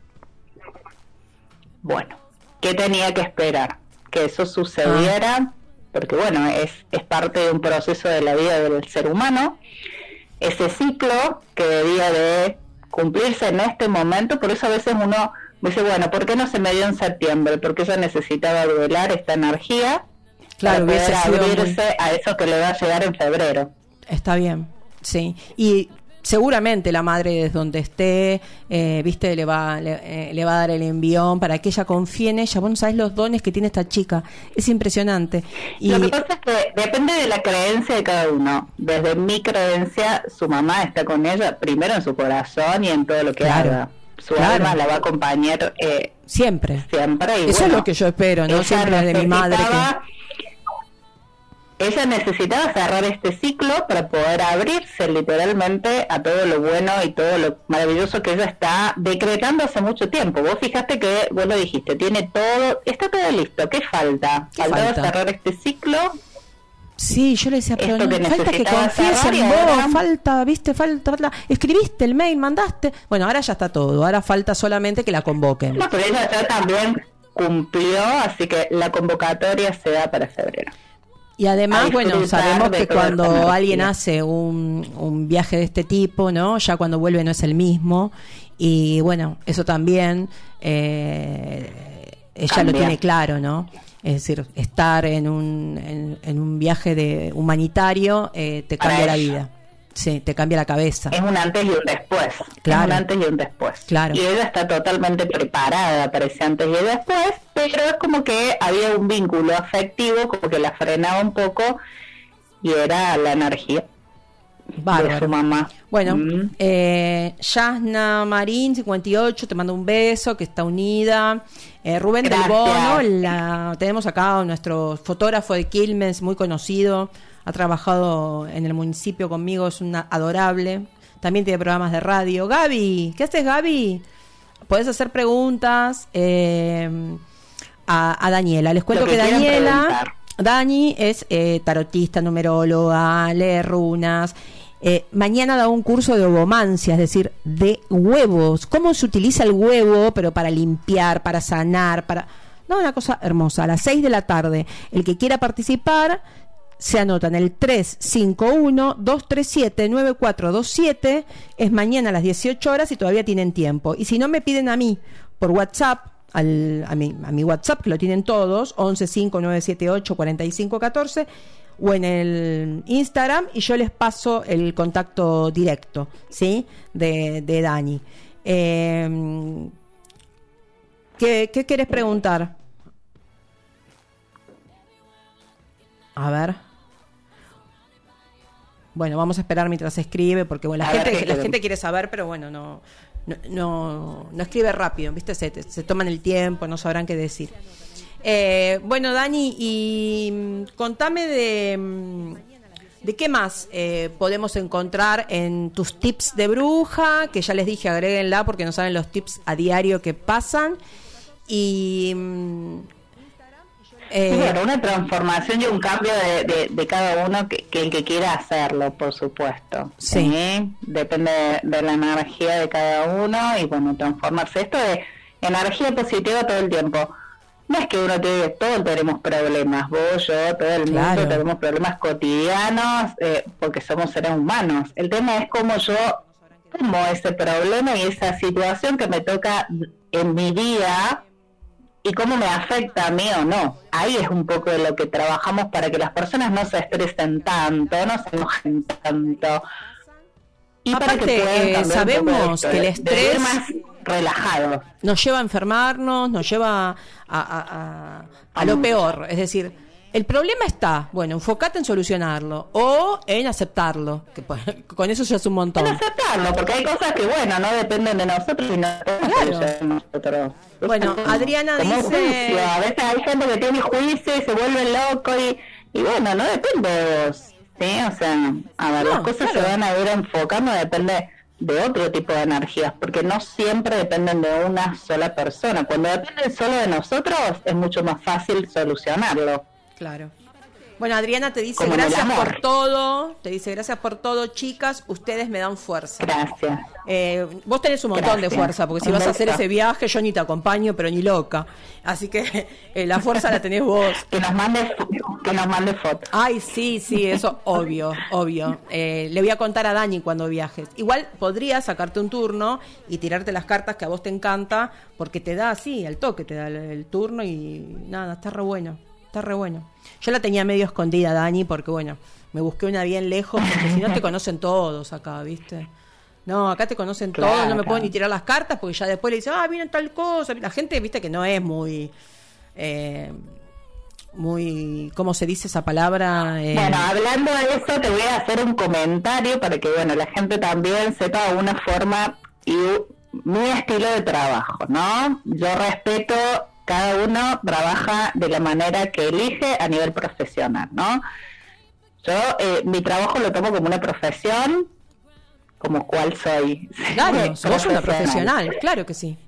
Bueno, ¿qué tenía que esperar? Que eso sucediera, Ah. porque bueno, es, es parte de un proceso de la vida del ser humano. Ese ciclo que debía de cumplirse en este momento, por eso a veces uno dice, bueno, ¿por qué no se me dio en septiembre? Porque ella necesitaba velar esta energía Claro, para hubiese poder sido muy- abrirse a eso que le va a llegar en febrero. Está bien, sí. Y seguramente la madre desde donde esté, eh, viste, le va, le, eh, le va a dar el envión para que ella confíe en ella. Vos no sabés los dones que tiene esta chica. Es impresionante. Y Lo que pasa es que depende de la creencia de cada uno. Desde mi creencia, su mamá está con ella primero en su corazón y en todo lo que Claro, haga. Su claro. alma la va a acompañar eh, siempre. siempre. Y Eso bueno, es lo que yo espero, ¿no? ella Siempre de mi madre. Que... necesitaba- ella necesitaba cerrar este ciclo para poder abrirse literalmente a todo lo bueno y todo lo maravilloso que ella está decretando hace mucho tiempo. Vos fijaste que, vos lo dijiste, tiene todo, está todo listo. ¿Qué falta? ¿Qué Faltaba falta? cerrar este ciclo. Sí, yo le decía, pero Esto no, que falta que necesitaba confíes cerrar en y vos, ahora- falta, viste, falta, falta, escribiste el mail, mandaste. Bueno, ahora ya está todo, ahora falta solamente que la convoquen. No, pero ella ya también cumplió, así que la convocatoria se da para febrero. Y además, a bueno, disfrutar sabemos de que toda esta cuando energía. alguien hace un, un viaje de este tipo, ¿no? Ya cuando vuelve no es el mismo. Y bueno, eso también eh, ella Cambia. lo tiene claro, ¿no? Es decir, estar en un, en, en un viaje de humanitario eh, te Para cambia la ella. vida. Sí, te cambia la cabeza. Es un antes y un después. Claro. Es un antes y un después. Claro. Y ella está totalmente preparada para ese antes y el después, pero es como que había un vínculo afectivo, como que la frenaba un poco, y era la energía de Bárbaro. su mamá. Bueno, Mm. eh, Yasna Marín, cincuenta y ocho, te mando un beso, que está unida. Eh, Rubén Gracias. del Bono, la, tenemos acá nuestro fotógrafo de Quilmes, muy conocido, ha trabajado en el municipio conmigo, es una adorable. También tiene programas de radio. Gaby, ¿qué haces, Gaby? Podés hacer preguntas eh, a, a Daniela. Les cuento Lo que que, quieran Daniela, preguntar. Dani es eh, tarotista, numeróloga, lee runas. Eh, mañana da un curso de ovomancia, es decir, de huevos. ¿Cómo se utiliza el huevo, pero para limpiar, para sanar, para... No, una cosa hermosa. A las seis de la tarde, el que quiera participar se anota en el tres cinco uno, dos tres siete, nueve cuatro dos siete. Es mañana a las dieciocho horas y todavía tienen tiempo. Y si no, me piden a mí por WhatsApp, al, a, mi, a mi WhatsApp, que lo tienen todos, once cinco nueve siete ocho cuarenta y cinco catorce, o en el Instagram, y yo les paso el contacto directo, ¿sí? De, de Dani. Eh, ¿qué, ¿Qué querés preguntar? A ver. Bueno, vamos a esperar mientras escribe, porque bueno, la A ver, gente ¿qué la quieren? gente quiere saber, pero bueno, no no no, no escribe rápido, ¿viste? Se, se toman el tiempo, no sabrán qué decir. Eh, bueno, Dani, y mm, contame de mm, de qué más eh, podemos encontrar en tus tips de bruja, que ya les dije, agréguenla porque no saben los tips a diario que pasan. Y mm, eh, Bueno, una transformación y un cambio de, de, de cada uno, que, que el que quiera hacerlo, por supuesto. Sí. ¿Sí? Depende de, de la energía de cada uno y bueno, transformarse. Esto de energía positiva todo el tiempo. No es que uno tiene, todos tenemos problemas, vos, yo, todo el Claro. mundo tenemos problemas cotidianos, eh, porque somos seres humanos. El tema es cómo yo tomo ese problema y esa situación que me toca en mi vida y cómo me afecta a mí o no. Ahí es un poco de lo que trabajamos para que las personas no se estresen tanto, no se enojen tanto. Y para Aparte, que puedan eh, cambiar un poco sabemos esto, que el de- de estrés ir más relajados. nos lleva a enfermarnos, nos lleva a, a, a, a lo peor. Es decir, el problema está, bueno, enfócate en solucionarlo o en aceptarlo, que pues, con eso ya es un montón. En aceptarlo, porque hay cosas que, bueno, no dependen de nosotros y no podemos Claro. solucionar nosotros. Bueno, Es Adriana como un dice- juicio. A veces hay gente que tiene juicio y se vuelve loco y, y bueno, no depende de vos. ¿Sí? O sea, a ver, No, las cosas claro. se van a ir enfocando, depende de otro tipo de energías, porque no siempre dependen de una sola persona. Cuando depende solo de nosotros, es mucho más fácil solucionarlo. Claro. Bueno, Adriana te dice Como en el gracias amor. por todo, te dice gracias por todo, chicas, ustedes me dan fuerza. Gracias. Eh, vos tenés un montón Gracias. de fuerza, porque si Un vas a hacer beso. ese viaje yo ni te acompaño, pero ni loca. Así que eh, la fuerza la tenés vos. Que nos mande, fo- que nos mande fotos. Ay, sí, sí, eso obvio, obvio. Eh, le voy a contar a Dani cuando viajes. Igual podrías sacarte un turno y tirarte las cartas que a vos te encanta, porque te da así, al toque, te da el, el turno y nada, está re bueno, está re bueno. Yo la tenía medio escondida, Dani, porque bueno, me busqué una bien lejos, porque si no te conocen todos acá, ¿viste? No, acá te conocen Claro. todos, no me puedo ni tirar las cartas, porque ya después le dicen, ah, viene tal cosa. La gente, viste, que no es muy... Eh, muy, ¿cómo se dice esa palabra? Eh, Bueno, hablando de eso, te voy a hacer un comentario para que, bueno, la gente también sepa una forma y mi estilo de trabajo, ¿no? Yo respeto, cada uno trabaja de la manera que elige a nivel profesional, ¿no? Yo eh, mi trabajo lo tomo como una profesión, como cual soy. Claro, sos una profesional, claro que sí.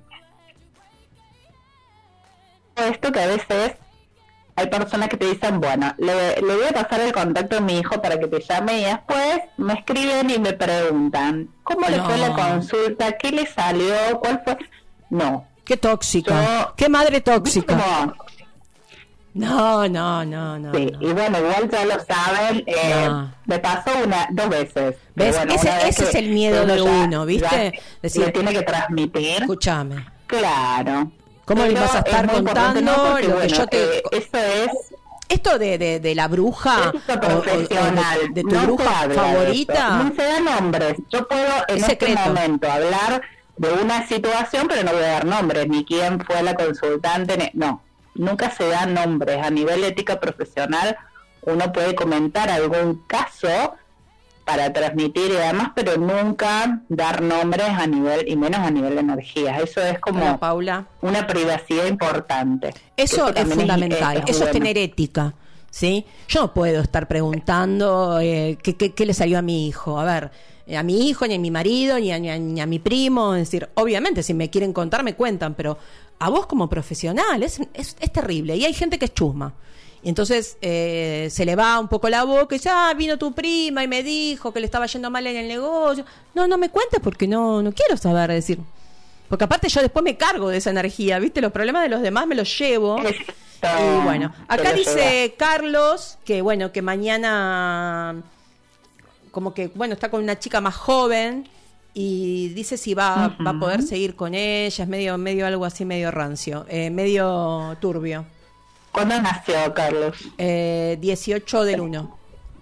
Esto que a veces hay personas que te dicen, bueno, le, le voy a pasar el contacto a mi hijo para que te llame, y después me escriben y me preguntan, ¿cómo le No. fue la consulta? ¿Qué le salió? ¿Cuál fue? No. Qué tóxica, Yo- qué madre tóxica. Como, No, no, no, no. sí, no. y bueno, igual ya lo saben, eh, No. me pasó una, dos veces. ¿Ves? Pero bueno, Ese- una vez ese es que el miedo de ya- uno, ¿viste? ya Decir- le tiene que transmitir. Escúchame. Claro. ¿Cómo le Pero vas a es estar muy importante, contando ¿no? Porque, lo que bueno, yo te- eh, eso es Esto de, de, de la bruja Esto o- o- o profesional, de, de tu no se bruja habla de favorita. eso. No se dan nombres. Yo puedo en Es este secreto. momento hablar de una situación, pero no voy a dar nombres, ni quién fue la consultante, ni- no. Nunca se dan nombres. A nivel ética profesional, uno puede comentar algún caso para transmitir y demás, pero nunca dar nombres a nivel, y menos a nivel de energías. Eso es como Hola, Paula. una privacidad importante. Eso es también fundamental, es eso es bueno. tener ética, ¿sí? Yo no puedo estar preguntando eh, qué, qué, qué le salió a mi hijo, a ver, eh, a mi hijo, ni a mi marido, ni a, ni a- ni a mi primo, es decir, obviamente si me quieren contar me cuentan, pero a vos como profesional es, es, es terrible, y hay gente que es chusma. Y entonces eh, se le va un poco la boca y dice, ah, vino tu prima y me dijo que le estaba yendo mal en el negocio. No, no me cuentes porque no, no quiero saber, decir. Porque aparte yo después me cargo de esa energía, ¿viste? Los problemas de los demás me los llevo. Esto, Y bueno, acá se lo lleva. dice Carlos que bueno, que mañana como que bueno, está con una chica más joven y dice si va, va a poder seguir con ella, es medio, medio algo así, medio rancio, eh, medio turbio. ¿Cuándo nació Carlos? Eh, dieciocho del uno.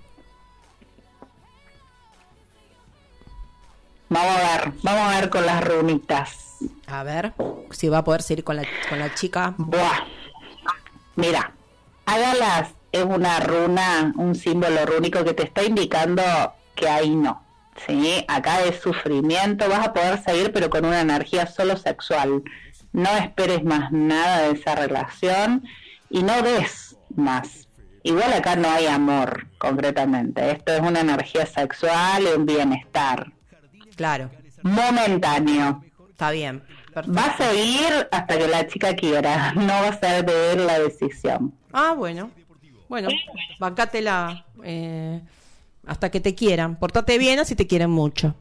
Vamos a ver, vamos a ver con las runitas. A ver si va a poder seguir con la, con la chica. Buah. Mira, Ágalas es una runa, un símbolo rúnico que te está indicando que ahí no. ¿Sí? Acá es sufrimiento, vas a poder seguir pero con una energía solo sexual. No esperes más nada de esa relación y no des más. Igual acá no hay amor, concretamente. Esto es una energía sexual y un bienestar Claro, momentáneo. está bien. Perfecto. Va a seguir hasta que la chica quiera, no va a ser de él la decisión. Ah, bueno. Bueno, bancátela eh, hasta que te quieran. Portate bien así te quieren mucho.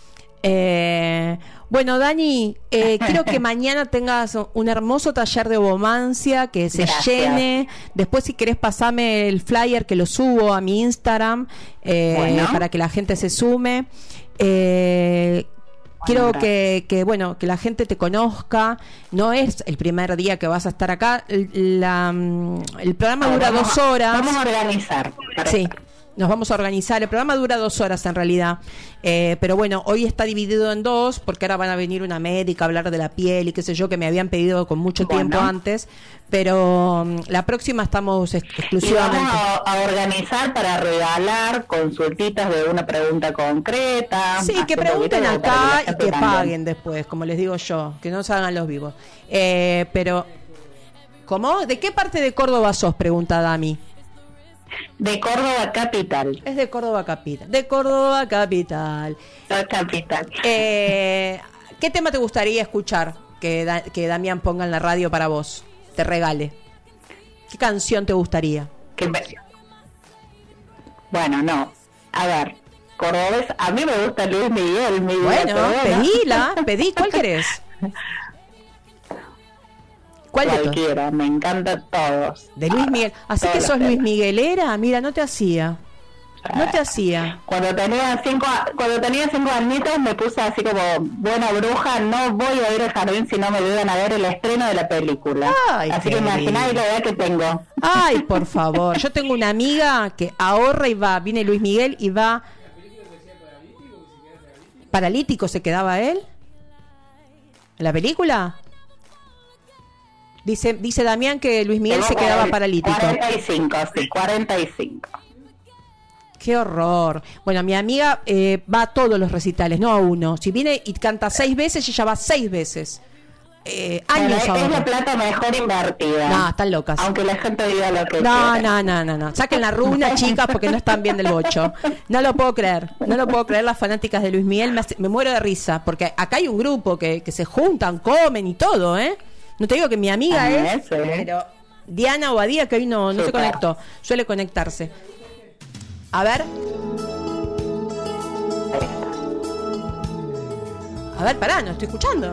Eh, bueno, Dani, eh, quiero que mañana tengas un hermoso taller de ovomancia, que se Gracias. llene. Después, si querés, pasame el flyer que lo subo a mi Instagram eh, Bueno. para que la gente se sume. Eh, Quiero Bueno, que, que, bueno, que la gente te conozca. No es el primer día que vas a estar acá. El, la, mm, el programa dura Vamos dos a- horas. Vamos a organizar. para Sí, estar. nos vamos a organizar. El programa dura dos horas en realidad. Eh, pero bueno, hoy está dividido en dos porque ahora van a venir una médica a hablar de la piel y qué sé yo, que me habían pedido con mucho Bueno. tiempo antes. Pero mm, la próxima estamos ex- Y vamos exclusivamente. a, a organizar para regalar consultitas de una pregunta concreta. Sí, que hacer un pregunten poquito para acá la y gente que también. paguen después, como les digo yo, que no se hagan los vivos. Eh, pero, ¿cómo? ¿De qué parte de Córdoba sos? Pregunta Dami. De Córdoba Capital. Es de Córdoba Capital. De Córdoba Capital. Soy Capital. Eh, ¿Qué tema te gustaría escuchar que, Da- que Damián ponga en la radio para vos? Te regale. ¿Qué canción te gustaría? Que me- Bueno, no. A ver, cordobés, a mí me gusta Luis Miguel. Mi vida, Bueno, pero bueno. pedila, pedí. ¿Cuál querés? ¿Cuál de todos? Cualquiera, me encantan todos. De Luis Miguel. Así que Todos sos los Luis temas. Miguelera. Mira, no te hacía. No te hacía. Cuando tenía cinco a- cuando tenía cinco añitos me puse así como buena bruja, no voy a ir al jardín si no me ayudan a ver el estreno de la película. Ay, así qué que imagináis lindo. la edad que tengo. Ay, por favor. Yo tengo una amiga que ahorra y va. Viene Luis Miguel y va. ¿Paralítico se quedaba él? ¿En la película? Dice, dice Damián que Luis Miguel Tengo se quedaba cuarenta- paralítico. cuarenta y cinco, sí, cuarenta y cinco. Qué horror. Bueno, mi amiga eh, va a todos los recitales, no a uno. Si viene y canta seis veces, ella va seis veces. eh, años Bueno, es ahorro. la plata mejor invertida. No, están locas. Aunque la gente diga lo que No, quiera. no, no, no, no. Saquen la runa, chicas, porque no están bien del bocho. No lo puedo creer. No lo puedo creer, las fanáticas de Luis Miguel. Me, hace- me muero de risa, porque acá hay un grupo que, que se juntan, comen y todo, ¿eh? No te digo que mi amiga Ah, es, sí. pero Diana Obadía, que hoy no, no se Súper. conectó, suele conectarse. A ver. A ver, pará, no estoy escuchando.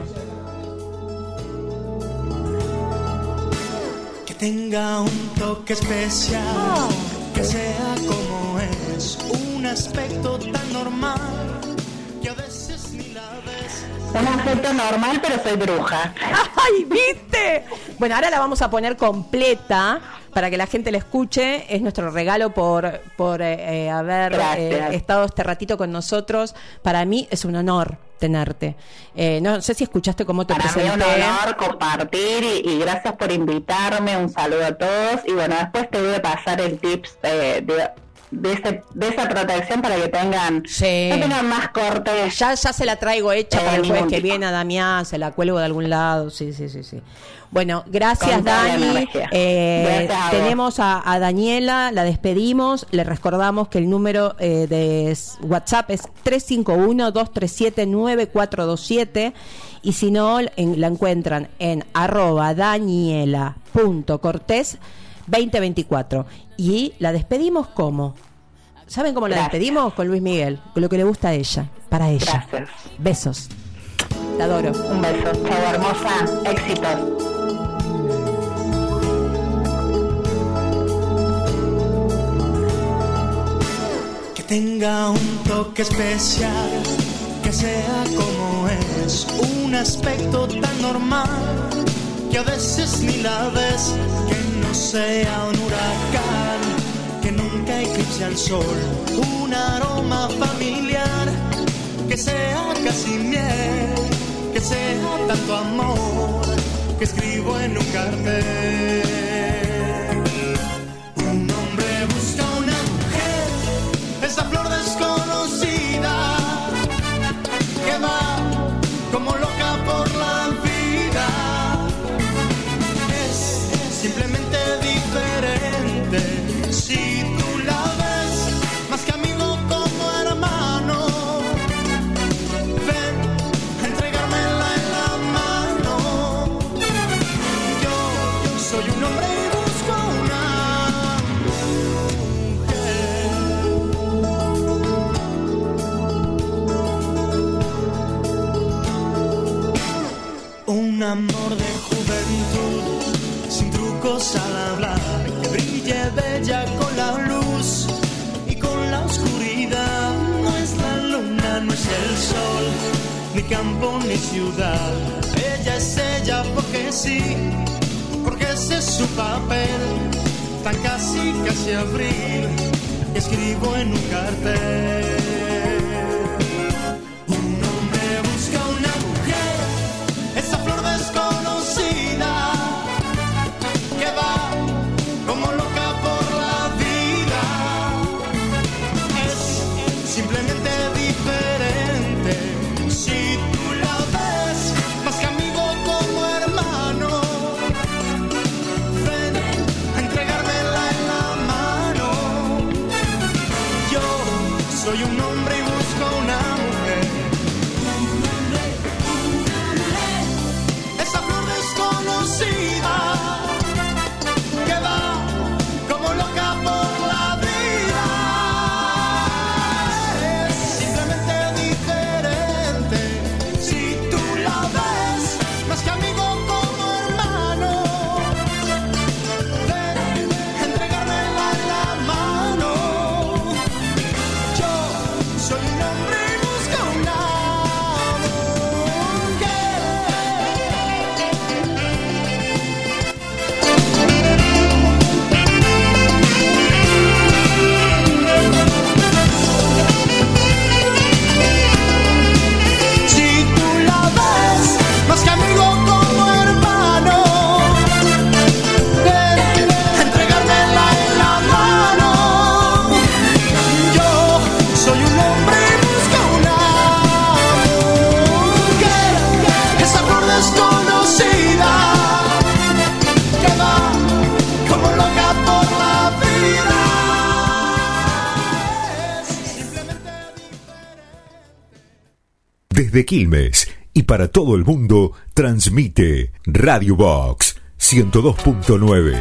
Que tenga un toque especial, Oh. que sea como es, un aspecto tan normal, que a veces ni la ves. Un aspecto normal, pero soy bruja. ¡Ay, viste! Bueno, ahora la vamos a poner completa para que la gente la escuche. Es nuestro regalo por, por eh, eh, haber Gracias. eh, estado este ratito con nosotros. Para mí es un honor tenerte. Eh, no sé si escuchaste cómo te Para mí es un presenté. honor compartir y, y gracias por invitarme. Un saludo a todos. Y bueno, después te voy a pasar el tips eh, de, de, ese, de esa protección para que tengan, Sí. no tengan más cortes. Ya, ya se la traigo hecha Eh, para el jueves ningún que tipo. viene a Damián, se la cuelgo de algún lado, sí, sí, sí, sí. Bueno, gracias Con toda la Dani. energía. Eh, Gracias a vos. tenemos a, a Daniela, la despedimos, le recordamos que el número eh, de s- WhatsApp es tres cinco uno, dos tres siete, nueve cuatro dos siete y si no, en- la encuentran en arroba daniela.cortés veinte veinticuatro. Y la despedimos ¿cómo? ¿Saben cómo la Gracias. despedimos? Con Luis Miguel, con lo que le gusta a ella, para ella. Gracias. Besos. Te adoro. Un beso. Chau, hermosa. Éxitos. Que tenga un toque especial, que sea como es, un aspecto tan normal, que a veces ni la ves, que no sea un huracán, que nunca eclipse al sol, un aroma familiar, que sea casi miel, que sea tanto amor, que escribo en un cartel. Un hombre busca una mujer, esa flor desconocida, que va como loca por la vida. Es simplemente diferente, si tú la ves, más que amigo como hermano. Ven a entregármela en la mano. Yo soy un hombre y busco una un amor de juventud, sin trucos al hablar, que brille bella con la luz y con la oscuridad. No es la luna, no es el sol, ni campo ni ciudad. Ella es ella porque sí, porque ese es su papel. Tan casi, casi abril, escribo en un cartel. Un hombre busca una mujer, esa flor desconocida, que va como loca por la vida. Es simplemente diferente, si tú la ves, más que amigo como hermano. Ven a entregármela en la mano. Yo soy un hombre y busco una mujer. Esa flor desconocida, que va como loca por la vida. Es simplemente diferente, si tú la ves, más que amigo como hermano. Ven a entregármela en la mano. Yo Desde Quilmes y para todo el mundo transmite Radio Box ciento dos punto nueve.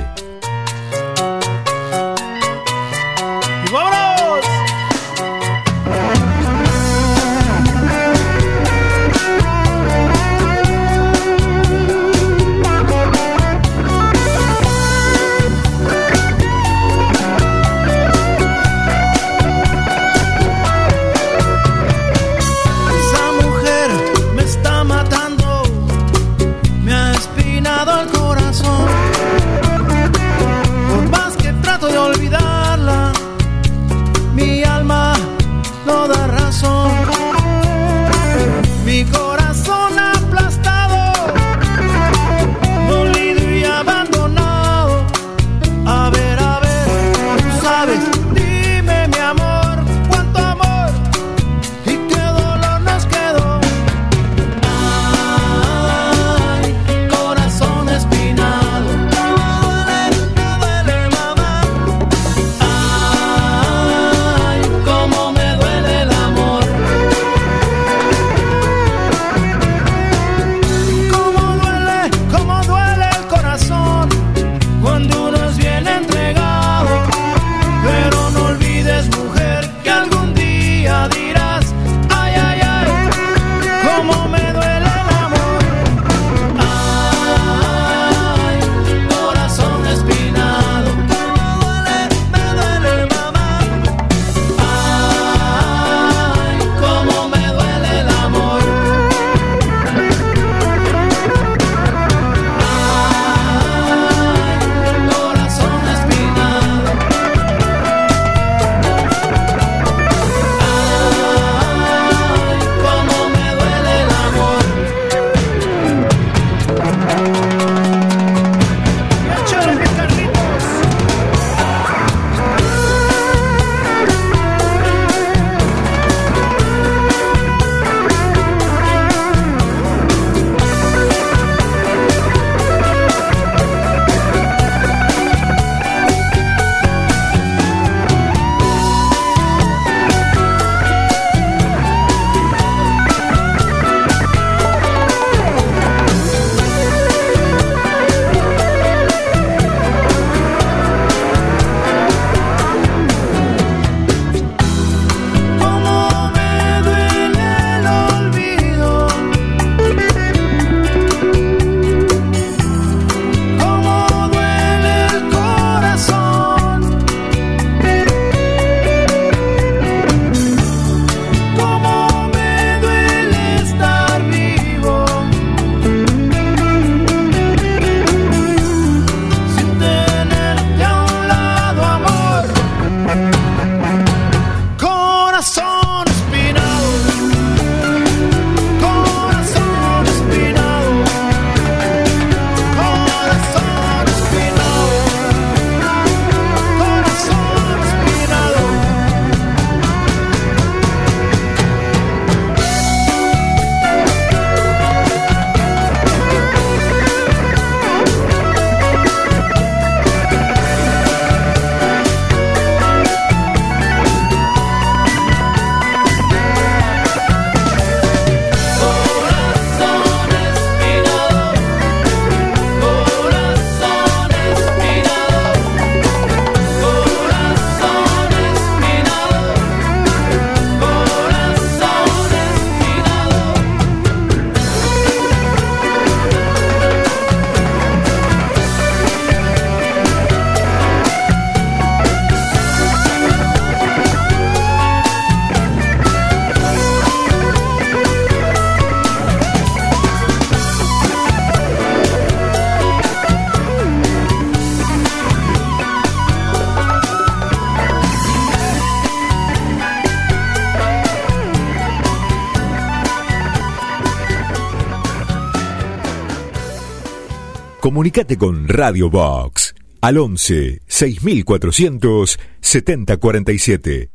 Comunicate con Radio Box al once seis mil cuatrocientos setenta cuarenta y siete.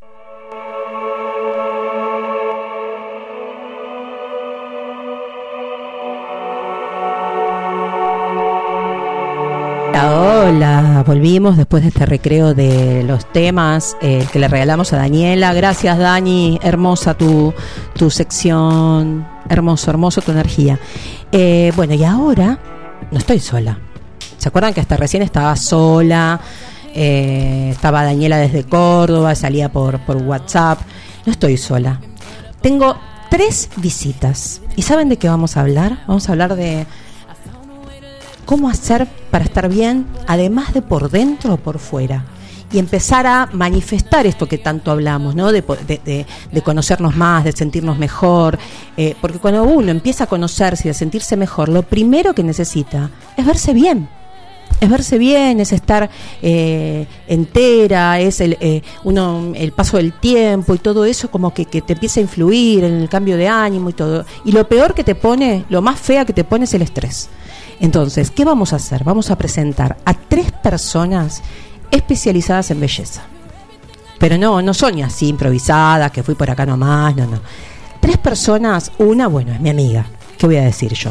Ahora Hola, volvimos después de este recreo de los temas eh, que le regalamos a Daniela. Gracias, Dani, hermosa tu, tu sección, hermoso, hermoso tu energía. Eh, bueno, y ahora no estoy sola. ¿Se acuerdan que hasta recién estaba sola? Eh, estaba Daniela desde Córdoba, salía por, por WhatsApp. No estoy sola. Tengo tres visitas. ¿Y saben de qué vamos a hablar? Vamos a hablar de cómo hacer para estar bien, además de por dentro o por fuera. Y empezar a manifestar esto que tanto hablamos, ¿no? De, de, de, de conocernos más, de sentirnos mejor. Eh, porque cuando uno empieza a conocerse y a sentirse mejor, lo primero que necesita es verse bien. Es verse bien, es estar eh, entera, es el eh, uno el paso del tiempo y todo eso como que, que te empieza a influir en el cambio de ánimo y todo. Y lo peor que te pone, lo más fea que te pone es el estrés. Entonces, ¿qué vamos a hacer? Vamos a presentar a tres personas especializadas en belleza. Pero no, no son así improvisadas, que fui por acá nomás, no, no. Tres personas, una, bueno, es mi amiga, ¿qué voy a decir yo?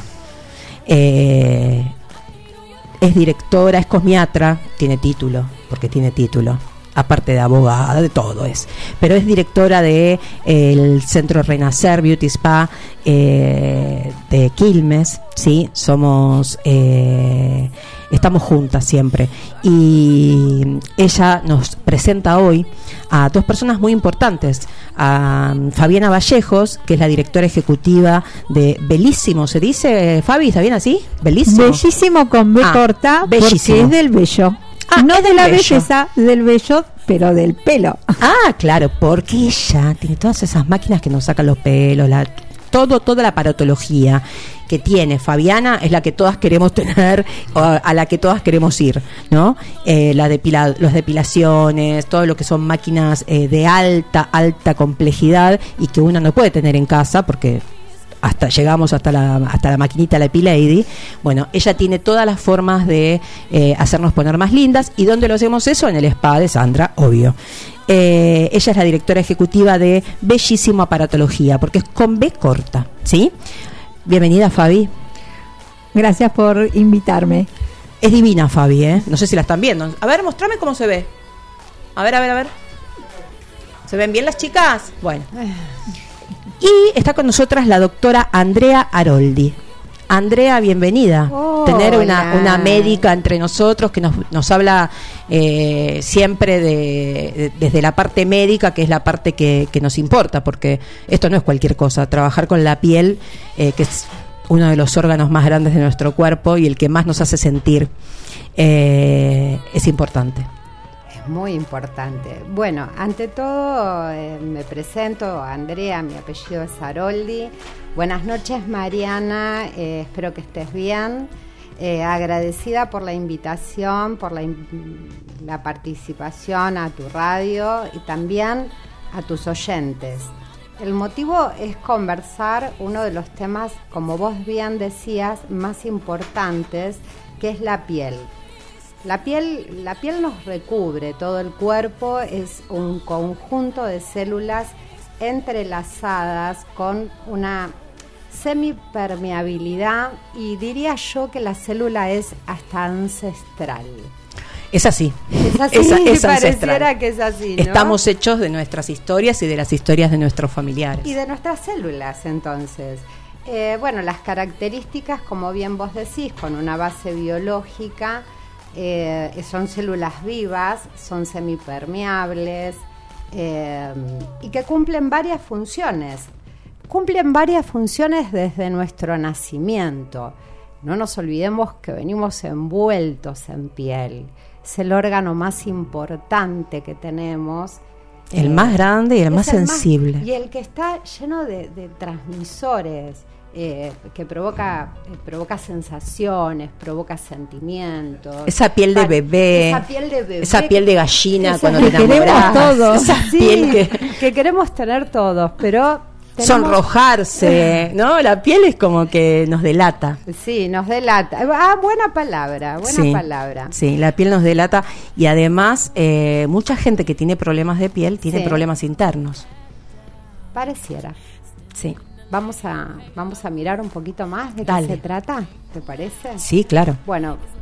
Eh... Es directora, es cosmiatra, tiene título, porque tiene título, aparte de abogada, de todo es. Pero es directora de eh, el Centro Renacer Beauty Spa eh, de Quilmes, ¿sí? Somos, eh, estamos juntas siempre. Y ella nos presenta hoy a dos personas muy importantes, a Fabiana Vallejos, que es la directora ejecutiva de Bellísimo, ¿se dice, Fabi? ¿Está bien así? Bellísimo. Bellísimo con B ah, corta, bellísimo. Porque es del vello. Ah, no de la bello. Belleza, del vello, pero del pelo. Ah, claro, porque ella tiene todas esas máquinas que nos sacan los pelos, la, todo, toda la aparatología que tiene Fabiana es la que todas queremos tener, o a la que todas queremos ir, ¿no? Eh, la depila, las depilaciones, todo lo que son máquinas eh, de alta, alta complejidad y que uno no puede tener en casa porque hasta llegamos hasta la hasta la maquinita, la Epilady. Bueno, ella tiene todas las formas de eh, hacernos poner más lindas. ¿Y dónde lo hacemos eso? En el spa de Sandra, obvio. Eh, ella es la directora ejecutiva de Bellísimo Aparatología, porque es con B corta, ¿sí? Bienvenida, Fabi. Gracias por invitarme. Es divina, Fabi, ¿eh? No sé si la están viendo. A ver, mostrame cómo se ve. A ver, a ver, a ver. ¿Se ven bien las chicas? Bueno. Y está con nosotras la doctora Andrea Aroldi. Andrea, bienvenida. Hola. Tener una, una médica entre nosotros que nos, nos habla eh, siempre de, de, desde la parte médica, que es la parte que, que nos importa, porque esto no es cualquier cosa. Trabajar con la piel, eh, que es uno de los órganos más grandes de nuestro cuerpo y el que más nos hace sentir, eh, es importante. Muy importante. Bueno, ante todo eh, me presento, Andrea, mi apellido es Aroldi. Buenas noches, Mariana, eh, espero que estés bien. Eh, agradecida por la invitación, por la, la participación a tu radio y también a tus oyentes. El motivo es conversar uno de los temas, como vos bien decías, más importantes, que es la piel. La piel, la piel nos recubre todo el cuerpo, es un conjunto de células entrelazadas con una semipermeabilidad y diría yo que la célula es hasta ancestral. Es así. Es así, es, es pareciera que es así, ¿no? Estamos hechos de nuestras historias y de las historias de nuestros familiares. Y de nuestras células, entonces. Eh, bueno, las características, como bien vos decís, con una base biológica, eh, son células vivas, son semipermeables eh, y que cumplen varias funciones. Cumplen varias funciones desde nuestro nacimiento. No nos olvidemos que venimos envueltos en piel. Es el órgano más importante que tenemos. El eh, más grande y el más el sensible. Más, y el que está lleno de, de transmisores, eh, que provoca, eh, provoca sensaciones, provoca sentimientos. Esa piel de bebé. Esa piel de bebé. Esa piel de gallina esa cuando te enamorás. Todos. Esa Sí, piel que, que queremos tener todos, pero... Tenemos... sonrojarse, ¿no? La piel es como que nos delata. Sí, nos delata. Ah, buena palabra, buena sí, palabra. Sí, la piel nos delata y además eh, mucha gente que tiene problemas de piel tiene sí. problemas internos. Pareciera. Sí. Vamos a, vamos a mirar un poquito más de Dale. qué se trata, ¿te parece? Sí, claro. Bueno,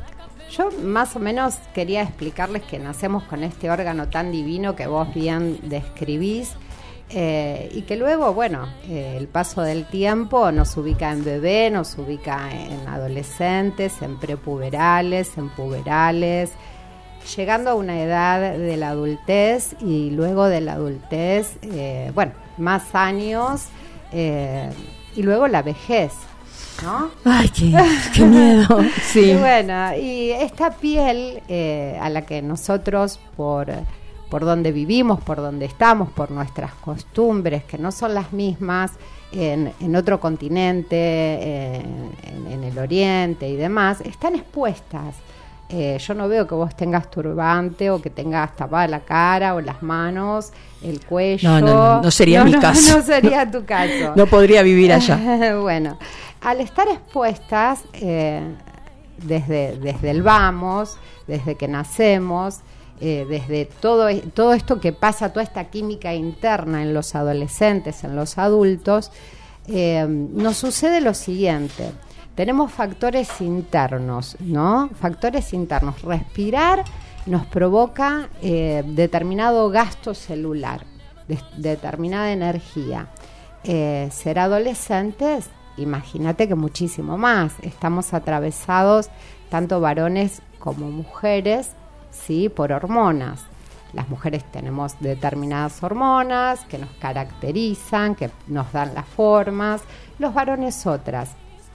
Yo más o menos quería explicarles que nacemos con este órgano tan divino que vos bien describís, eh, y que luego, bueno, eh, el paso del tiempo nos ubica en bebé, nos ubica en adolescentes, en prepuberales, en puberales, llegando a una edad de la adultez y luego de la adultez, eh, bueno, más años, eh, y luego la vejez, ¿no? Ay, qué, qué miedo. Sí. Y bueno, y esta piel eh, a la que nosotros, por, por donde vivimos, por donde estamos, por nuestras costumbres, que no son las mismas en, en otro continente, eh, en, en el oriente y demás, están expuestas. Eh, yo no veo que vos tengas turbante o que tengas tapada la cara o las manos, el cuello. No, no, no, no sería no, mi no, caso. No sería tu caso. No podría vivir allá. Bueno, al estar expuestas eh, desde, desde el vamos, desde que nacemos, eh, desde todo, todo esto que pasa, toda esta química interna en los adolescentes, en los adultos, eh, nos sucede lo siguiente. Tenemos factores internos, ¿no? Factores internos. Respirar nos provoca eh, determinado gasto celular, de, determinada energía. Eh, ser adolescentes, imagínate que muchísimo más. Estamos atravesados, tanto varones como mujeres, ¿sí? Por hormonas. Las mujeres tenemos determinadas hormonas que nos caracterizan, que nos dan las formas, los varones otras.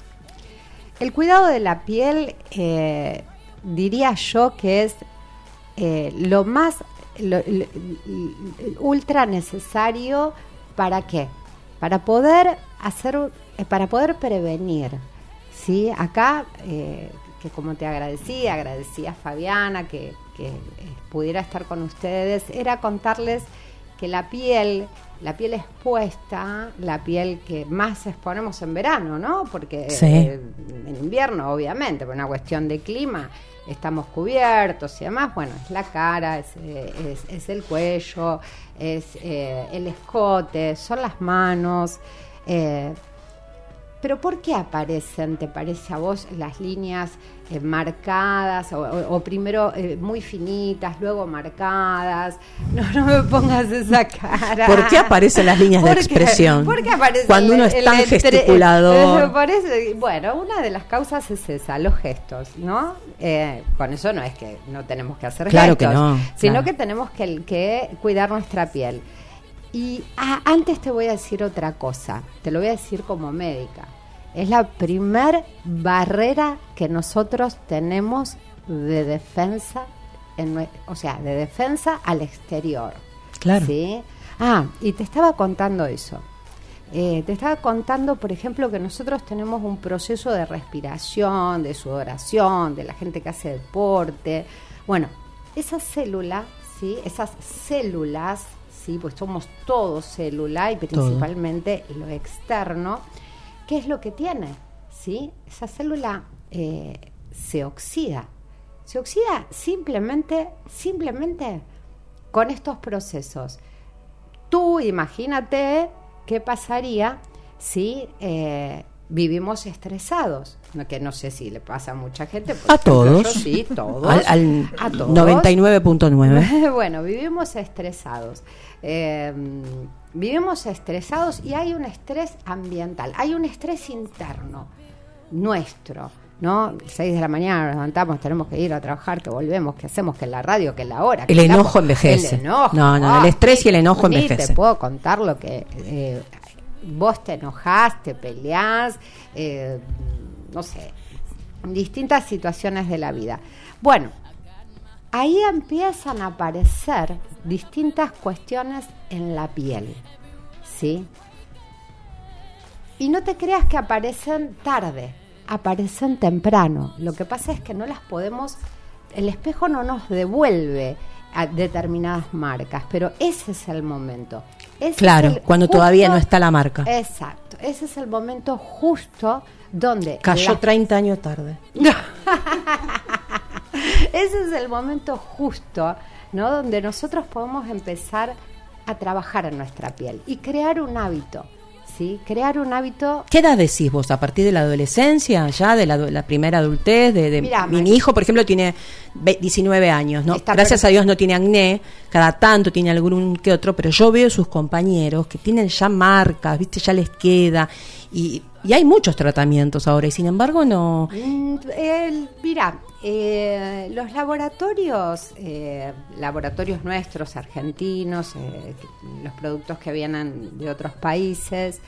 El cuidado de la piel, eh, diría yo que es eh, lo más lo, lo, lo, ultra necesario. ¿Para qué? Para poder hacer, eh, para poder prevenir, ¿sí? Acá, eh, que como te agradecí, agradecí a Fabiana que, que eh, pudiera estar con ustedes, era contarles que la piel... La piel expuesta, la piel que más exponemos en verano, ¿no? Porque sí. eh, en invierno, obviamente, por una cuestión de clima, estamos cubiertos y demás. Bueno, es la cara, es, eh, es, es el cuello, es eh, el escote, son las manos. Eh, Pero ¿por qué aparecen, te parece a vos, las líneas eh, marcadas o, o, o primero eh, muy finitas, luego marcadas? No, no me pongas esa cara. ¿Por qué aparecen las líneas de expresión? ¿Por qué aparece cuando uno el, es tan el entre, gesticulador? Eh, parece, bueno, una de las causas es esa, los gestos, ¿no? Eh, con eso no es que no tenemos que hacer claro gestos, que no, sino claro. que tenemos que, que cuidar nuestra piel. Y ah, antes te voy a decir otra cosa, te lo voy a decir como médica. Es la primer barrera que nosotros tenemos de defensa, en, o sea, de defensa al exterior. Claro. ¿Sí? Ah, y te estaba contando eso. Eh, te estaba contando, por ejemplo, que nosotros tenemos un proceso de respiración, de sudoración, de la gente que hace deporte. Bueno, esa célula, ¿sí? Esas células, ¿sí? Pues somos todos célula y principalmente todo. Lo externo. ¿Qué es lo que tiene? ¿Sí? Esa célula eh, se oxida. Se oxida simplemente, simplemente con estos procesos. Tú imagínate qué pasaría si eh, vivimos estresados. No, que no sé si le pasa a mucha gente. A todos. Yo, sí, todos. Al, al a todos. noventa y nueve punto nueve. Bueno, vivimos estresados. Eh, vivimos estresados y hay un estrés ambiental, hay un estrés interno nuestro, ¿no? seis de la mañana nos levantamos, tenemos que ir a trabajar, que volvemos, que hacemos, que la radio, que la hora. El que enojo la... envejece. El enojo. No, no, el estrés y el enojo Ni envejece. Te puedo contar lo que eh, vos te enojás, te peleás, eh, no sé, distintas situaciones de la vida. Bueno, ahí empiezan a aparecer distintas cuestiones en la piel, ¿sí? Y no te creas que aparecen tarde, aparecen temprano. Lo que pasa es que no las podemos, el espejo no nos devuelve a determinadas marcas, pero ese es el momento. Ese claro, es el cuando justo, todavía no está la marca. Exacto, ese es el momento justo donde... Cayó la... treinta años tarde. Ese es el momento justo, ¿no? Donde nosotros podemos empezar a trabajar en nuestra piel y crear un hábito, ¿sí? Crear un hábito. ¿Qué edad decís vos? ¿A partir de la adolescencia? ¿Ya de la, la primera adultez? De, de Mirá, mi Mar- hijo, por ejemplo, tiene diecinueve años, ¿no? Está Gracias per- a Dios no tiene acné, cada tanto tiene algún que otro, pero yo veo sus compañeros que tienen ya marcas, ¿viste? Ya les queda. Y, y hay muchos tratamientos ahora, y sin embargo no... Mm, el- Mira, eh, los laboratorios, eh, laboratorios nuestros, argentinos, eh, los productos que vienen de otros países,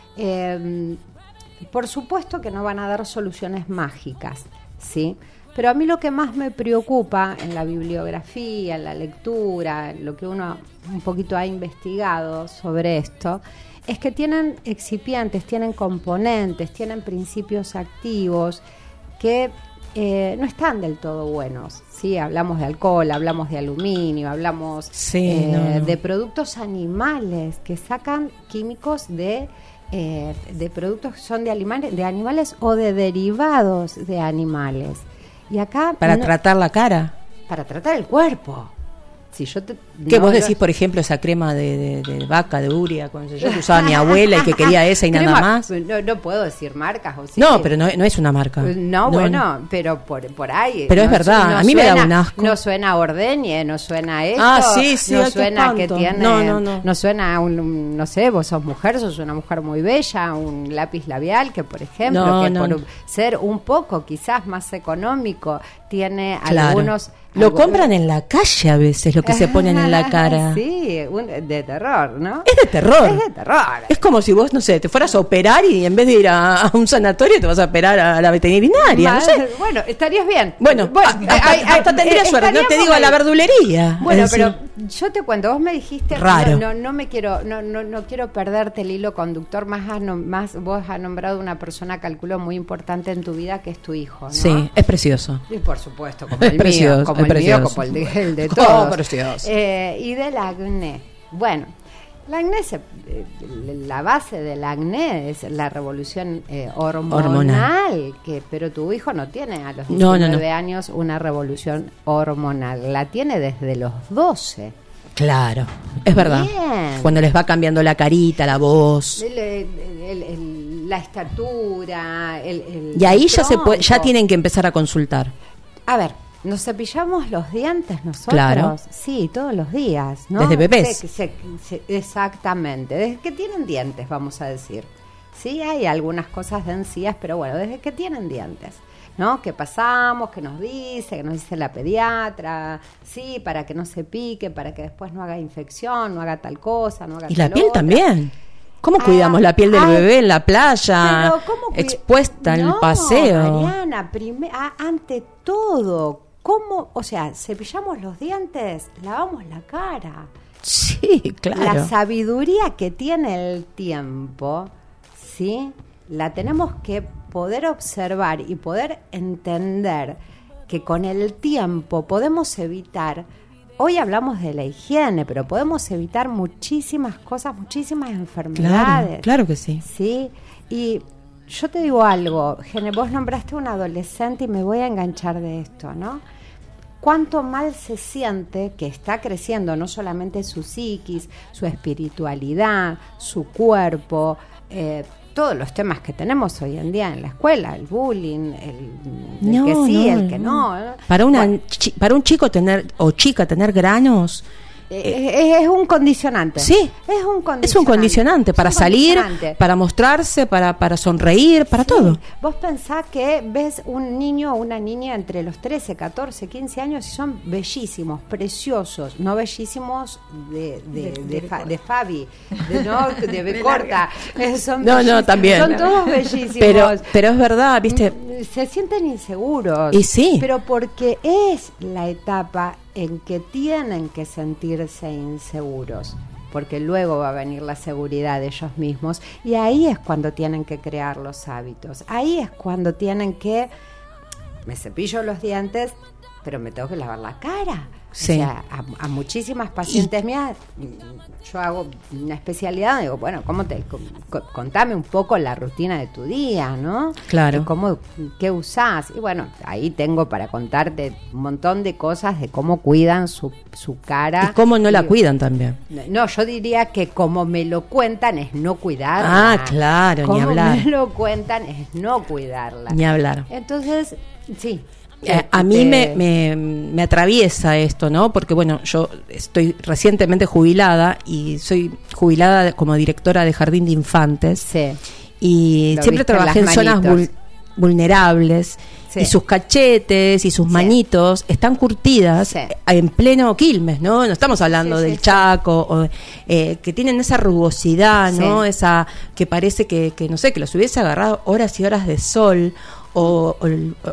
eh, por supuesto que no van a dar soluciones mágicas, ¿sí? Pero a mí lo que más me preocupa en la bibliografía, en la lectura, en lo que uno un poquito ha investigado sobre esto, es que tienen excipientes, tienen componentes, tienen principios activos que eh, no están del todo buenos. ¿Sí? Hablamos de alcohol, hablamos de aluminio, hablamos Sí, eh, no, no. de productos animales que sacan químicos de, eh, de productos que son de animales, de animales o de derivados de animales. Y acá Para no- tratar la cara. para tratar el cuerpo. Si yo te, ¿Qué no, vos no- decís, por ejemplo, esa crema de, de, de vaca, de uria, con yo que usaba mi abuela y que quería esa y nada Crema, más? No, no puedo decir marcas o sí. No, pero no, no es una marca. No, bueno, pero por, por ahí. Pero no, es verdad, no a mí me da suena- un asco. No suena a Ordeñe, no suena a esto. Ah, sí, sí, no ay, qué suena que espanto. tiene. No, no, no. No suena a un, un- no sé, vos sos mujer, sos una mujer muy bella, un lápiz labial que, por ejemplo, No, que no. por ser un poco quizás más económico, tiene Claro. algunos. Lo algo- compran en la calle a veces, lo que se ponen en la cara. Sí, un- de terror, ¿no? Es de terror. Es de terror. Es como si vos, no sé, te fueras a operar y en vez de ir a, a un sanatorio te vas a operar a la veterinaria, no sé. Madre- Bueno, estarías bien. Bueno, Bueno, hasta, ay, ay, hasta tendría eh, suerte, no te estaríamos digo a la ahí. verdulería. Bueno, Es decir, pero yo te cuento, vos me dijiste, Raro. no, no, no me quiero, no, no, no quiero perderte el hilo conductor, más, has nom- más vos has nombrado una persona, calculo, muy importante en tu vida, que es tu hijo, ¿no? sí, es precioso. Y por supuesto, como Es el precioso, mío, como es el mío, precioso. como el de, el de Oh, todos. precioso. Eh, y del acné. Bueno, el acné, se- eh, la base del acné es la revolución eh, hormonal, Hormonal. que pero tu hijo no tiene a los No, no, diecinueve no. años una revolución hormonal, la tiene desde los doce. Claro, es verdad. Bien. Cuando les va cambiando la carita, la voz. El- el- el- el- la estatura, el, el- Y ahí el ya se puede, ya tronco. tienen que empezar a consultar. A ver, ¿nos cepillamos los dientes nosotros? Claro. Sí, todos los días, ¿no? Desde bebés. Se- se- se- exactamente, desde que tienen dientes, vamos a decir. Sí, hay algunas cosas de encías, pero bueno, desde que tienen dientes, ¿no? Que pasamos, que nos dice, que nos dice la pediatra, sí, para que no se pique, para que después no haga infección, no haga tal cosa, no haga Y la tal piel otra. también. ¿Cómo Ah, cuidamos la piel del ay, bebé en la playa, Pero, ¿cómo cui- expuesta en el No, paseo? Mariana, prime- ah, ante todo, ¿cómo? O sea, cepillamos los dientes, lavamos la cara. Sí, claro. La sabiduría que tiene el tiempo, ¿sí? La tenemos que poder observar y poder entender que con el tiempo podemos evitar. Hoy hablamos de la higiene, pero podemos evitar muchísimas cosas, muchísimas enfermedades. Claro, claro que sí. Sí, y yo te digo algo, Gene, vos nombraste un adolescente y me voy a enganchar de esto, ¿no? Cuánto mal se siente que está creciendo no solamente su psiquis, su espiritualidad, su cuerpo, eh, todos los temas que tenemos hoy en día en la escuela, el bullying, el, el No, que sí, no, el que no. ¿no? Para una Bueno, chi- para un chico tener o chica tener granos eh, es, es un condicionante. Sí. es un condicionante. es un condicionante para Es un salir, condicionante. para mostrarse, para para sonreír, para Sí. todo. Vos pensás que ves un niño o una niña entre los trece, catorce, quince años y son bellísimos, preciosos, no bellísimos de, de, de, de, fa- de Fabi, de, no, de B corta. Eh, son No, no, bellísimos, también. Son todos bellísimos. Pero pero es verdad, ¿viste? Se sienten inseguros. Y sí. Pero porque es la etapa en que tienen que sentirse inseguros. Porque luego va a venir la seguridad de ellos mismos. Y ahí es cuando tienen que crear los hábitos. Ahí es cuando tienen que... Me cepillo los dientes, pero me tengo que lavar la cara. Sí. O sea, a, a muchísimas pacientes y, mías, yo hago una especialidad, digo, bueno, ¿cómo te co, co, contame un poco la rutina de tu día, ¿no? Claro. ¿Cómo, qué usás? Y bueno, ahí tengo para contarte un montón de cosas de cómo cuidan su, su cara. Y cómo no la y, cuidan también. No, yo diría que como me lo cuentan es no cuidarla. Ah, claro, ni hablar. Como me lo cuentan es no cuidarla. Ni hablar. Entonces, sí. Eh, a mí me, me, me atraviesa esto, ¿no? Porque, bueno, yo estoy recientemente jubilada y soy jubilada como directora de Jardín de Infantes. Sí. Y Lo siempre trabajé en zonas vul- vulnerables. Sí. Y sus cachetes y sus sí. manitos están curtidas sí. en pleno Quilmes, ¿no? No estamos hablando sí, del sí, Chaco, sí. O, eh, que tienen esa rugosidad, ¿no? Sí. Esa que parece que, que, no sé, que los hubiese agarrado horas y horas de sol. O, o,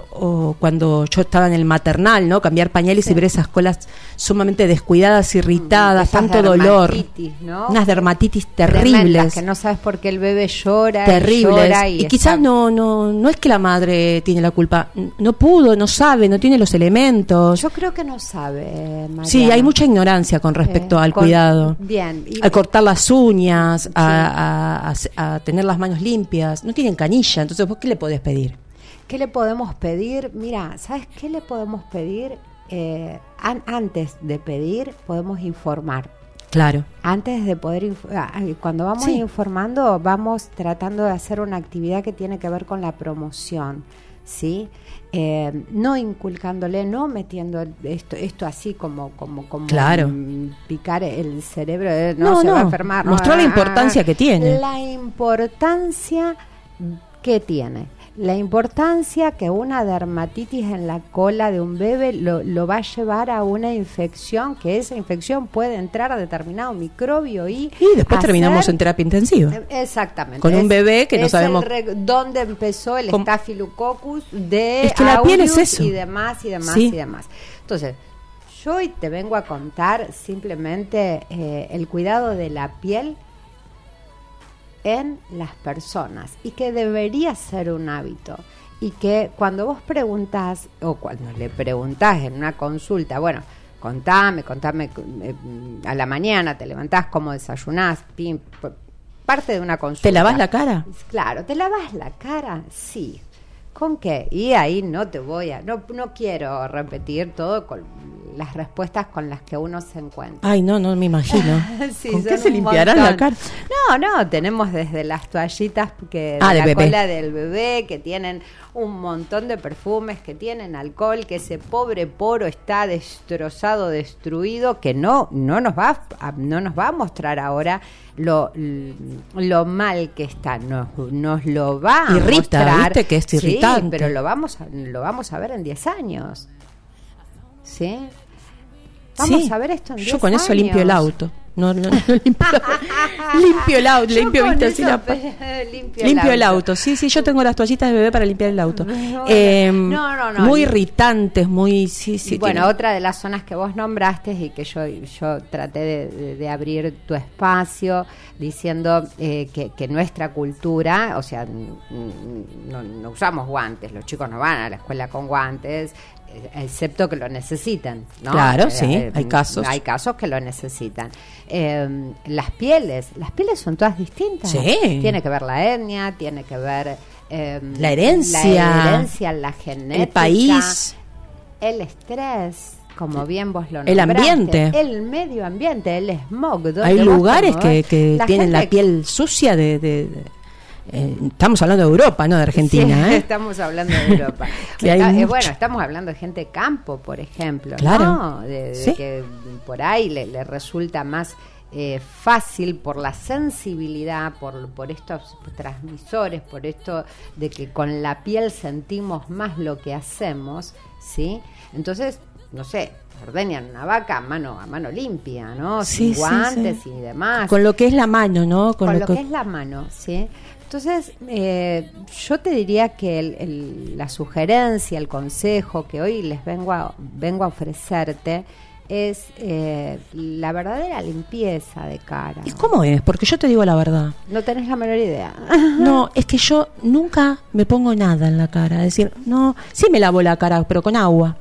o cuando yo estaba en el maternal, ¿no? Cambiar pañales sí. y ver esas colas sumamente descuidadas, irritadas, esas tanto dolor, ¿no? Unas dermatitis terribles, tremendas, que no sabes por qué el bebé llora, terribles, y, llora y, y quizás no, no, no es que la madre tiene la culpa, no pudo, no sabe, no tiene los elementos. Yo creo que no sabe, Mariana. Sí, hay mucha ignorancia con respecto eh, al con, cuidado. Bien. Y, al cortar las uñas, sí. a, a, a, a tener las manos limpias, no tienen canilla, entonces ¿vos qué le podés pedir? ¿Qué le podemos pedir? Mira, ¿sabes qué le podemos pedir? Eh, an- antes de pedir, podemos informar. Claro. Antes de poder, inf- cuando vamos sí. informando, vamos tratando de hacer una actividad que tiene que ver con la promoción, ¿sí? Eh, no inculcándole, no metiendo esto esto así como como como claro. picar el cerebro, eh, no, no se no. va a enfermar. Mostró no, la importancia ah, que tiene. La importancia que tiene. La importancia que una dermatitis en la cola de un bebé lo, lo va a llevar a una infección, que esa infección puede entrar a determinado microbio y... Y después hacer, terminamos en terapia intensiva. Exactamente. Con es, un bebé que no sabemos... Re, dónde empezó el Staphylococcus de es que la piel es eso. Y demás, y demás, sí. y demás. Entonces, yo hoy te vengo a contar simplemente eh, el cuidado de la piel en las personas y que debería ser un hábito y que cuando vos preguntás o cuando le preguntás en una consulta, bueno, contame, contame eh, a la mañana, te levantás, cómo desayunás, pim, parte de una consulta. ¿Te lavás la cara? Claro, ¿te lavás la cara? Sí. ¿Con qué? Y ahí no te voy a... No, no quiero repetir todo con las respuestas con las que uno se encuentra. Ay, no, no me imagino. Sí, ¿con qué se limpiarán la cara? No, no, tenemos desde las toallitas que ah, de la bebé. cola del bebé, que tienen un montón de perfumes, que tienen alcohol, que ese pobre poro está destrozado, destruido, que no, no nos va a, no nos va a mostrar ahora lo, lo mal que está, nos, nos lo va a Irrita, mostrar. ¿viste? Que es irritante. Sí, pero lo vamos a, lo vamos a ver en diez años. ¿Sí? Vamos sí. a ver esto en diez Yo con años. eso limpio el auto. No, no, no limpio, limpio el auto, limpio, viste, así la, limpio, limpio el, el auto. auto. Sí, sí, yo tengo las toallitas de bebé para limpiar el auto. No, eh, no, no, no, muy no. irritantes, muy sí, sí. Bueno, tiene... otra de las zonas que vos nombraste y que yo yo traté de, de, de abrir tu espacio diciendo eh, que, que nuestra cultura, o sea, no, no usamos guantes, los chicos no van a la escuela con guantes, excepto que lo necesitan, ¿no? Claro, eh, sí, eh, hay casos. Hay casos que lo necesitan. Eh, las pieles, las pieles son todas distintas. Sí. Tiene que ver la etnia, tiene que ver eh, la herencia, la herencia, la genética, el país, el estrés, como bien vos lo nombraste, el ambiente, el medio ambiente, el smog. Hay lugares que, que la tienen la piel sucia de, de, de Eh, estamos hablando de Europa, no de Argentina. Sí, ¿eh? Estamos hablando de Europa. Está, eh, bueno, estamos hablando de gente de campo, por ejemplo. Claro. ¿No? De, de ¿Sí? que por ahí le, le resulta más eh, fácil por la sensibilidad, por, por estos transmisores, por esto de que con la piel sentimos más lo que hacemos, ¿sí? Entonces, no sé, ordeñan una vaca a mano a mano limpia, ¿no? Sí, Sin guantes sí, sí. y demás. Con lo que es la mano, ¿no? Con, Con lo, lo que... que es la mano, ¿sí? Entonces, eh, yo te diría que el, el, la sugerencia, el consejo que hoy les vengo a, vengo a ofrecerte es eh, la verdadera limpieza de cara. ¿Y cómo es? Porque yo te digo la verdad. No tenés la menor idea. No, es que yo nunca me pongo nada en la cara. Es decir, no, sí me lavo la cara, pero con agua.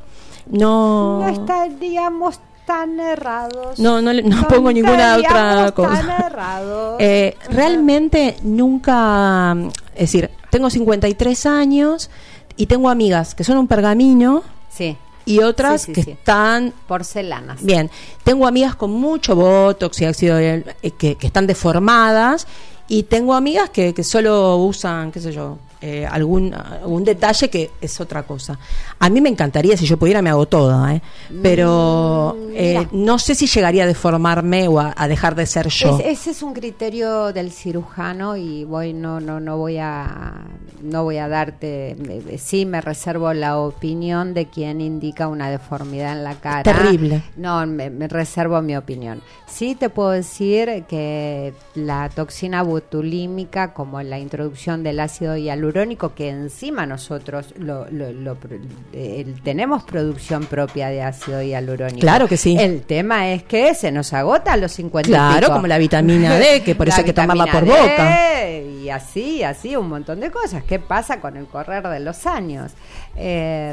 no, no estaríamos tan errados. No, no, no, no pongo ninguna otra cosa. Tan errados. Eh, realmente nunca, es decir, tengo cincuenta y tres años y tengo amigas que son un pergamino. Sí. Y otras sí, sí, que sí. están porcelanas. Bien, tengo amigas con mucho botox y ácido eh, que, que están deformadas, y tengo amigas que, que solo usan, qué sé yo, eh, algún algún detalle que es otra cosa. A mí me encantaría, si yo pudiera me hago toda, ¿eh? Pero mm, eh, no sé si llegaría a deformarme o a, a dejar de ser yo. Es, ese es un criterio del cirujano y voy no no no voy a no voy a darte, sí me reservo la opinión de quien indica una deformidad en la cara. Terrible. No, me, me reservo mi opinión. Sí te puedo decir que la toxina botulímica, como la introducción del ácido hialurónico, que encima nosotros lo, lo, lo, eh, tenemos producción propia de ácido hialurónico. Claro que sí. El tema es que se nos agota a los cincuenta Claro, y pico. como la vitamina D, que por eso hay que tomarla por boca. Y así, así, un montón de cosas. ¿Qué pasa con el correr de los años? Eh,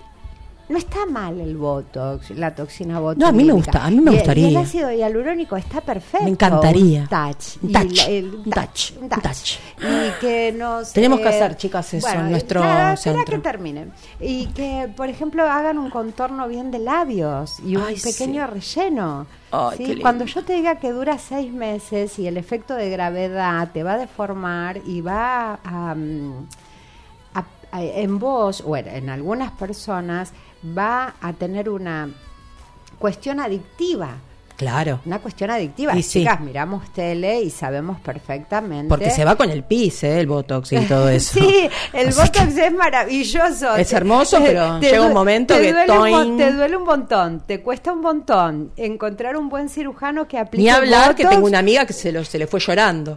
no está mal el botox, la toxina botulímica. No, a mí me gusta, a mí me y, gustaría. Y el ácido hialurónico está perfecto. Me encantaría. Un touch. Un touch. Y la- el Un touch. un touch. Y que nos... Tenemos que eh, hacer, chicas, eso bueno, en nuestro espera, centro. espera que termine. Y que, por ejemplo, hagan un contorno bien de labios y un Ay, pequeño relleno. Ay, ¿sí? qué lindo. Cuando yo te diga que dura seis meses y el efecto de gravedad te va a deformar y va a, mm, a- a- en vos o en, en algunas personas va a tener una cuestión adictiva. Claro. Una cuestión adictiva. Y sí. Chicas, miramos tele y sabemos perfectamente. Porque se va con el pis, ¿eh? El botox y todo eso. Sí, el Así botox es maravilloso. Es Te- hermoso, te- pero te llega un due- momento te que duele un mon- toin. te duele un montón, te cuesta un montón encontrar un buen cirujano que aplique Ni hablar que botox. tengo una amiga que se, lo, se le fue llorando.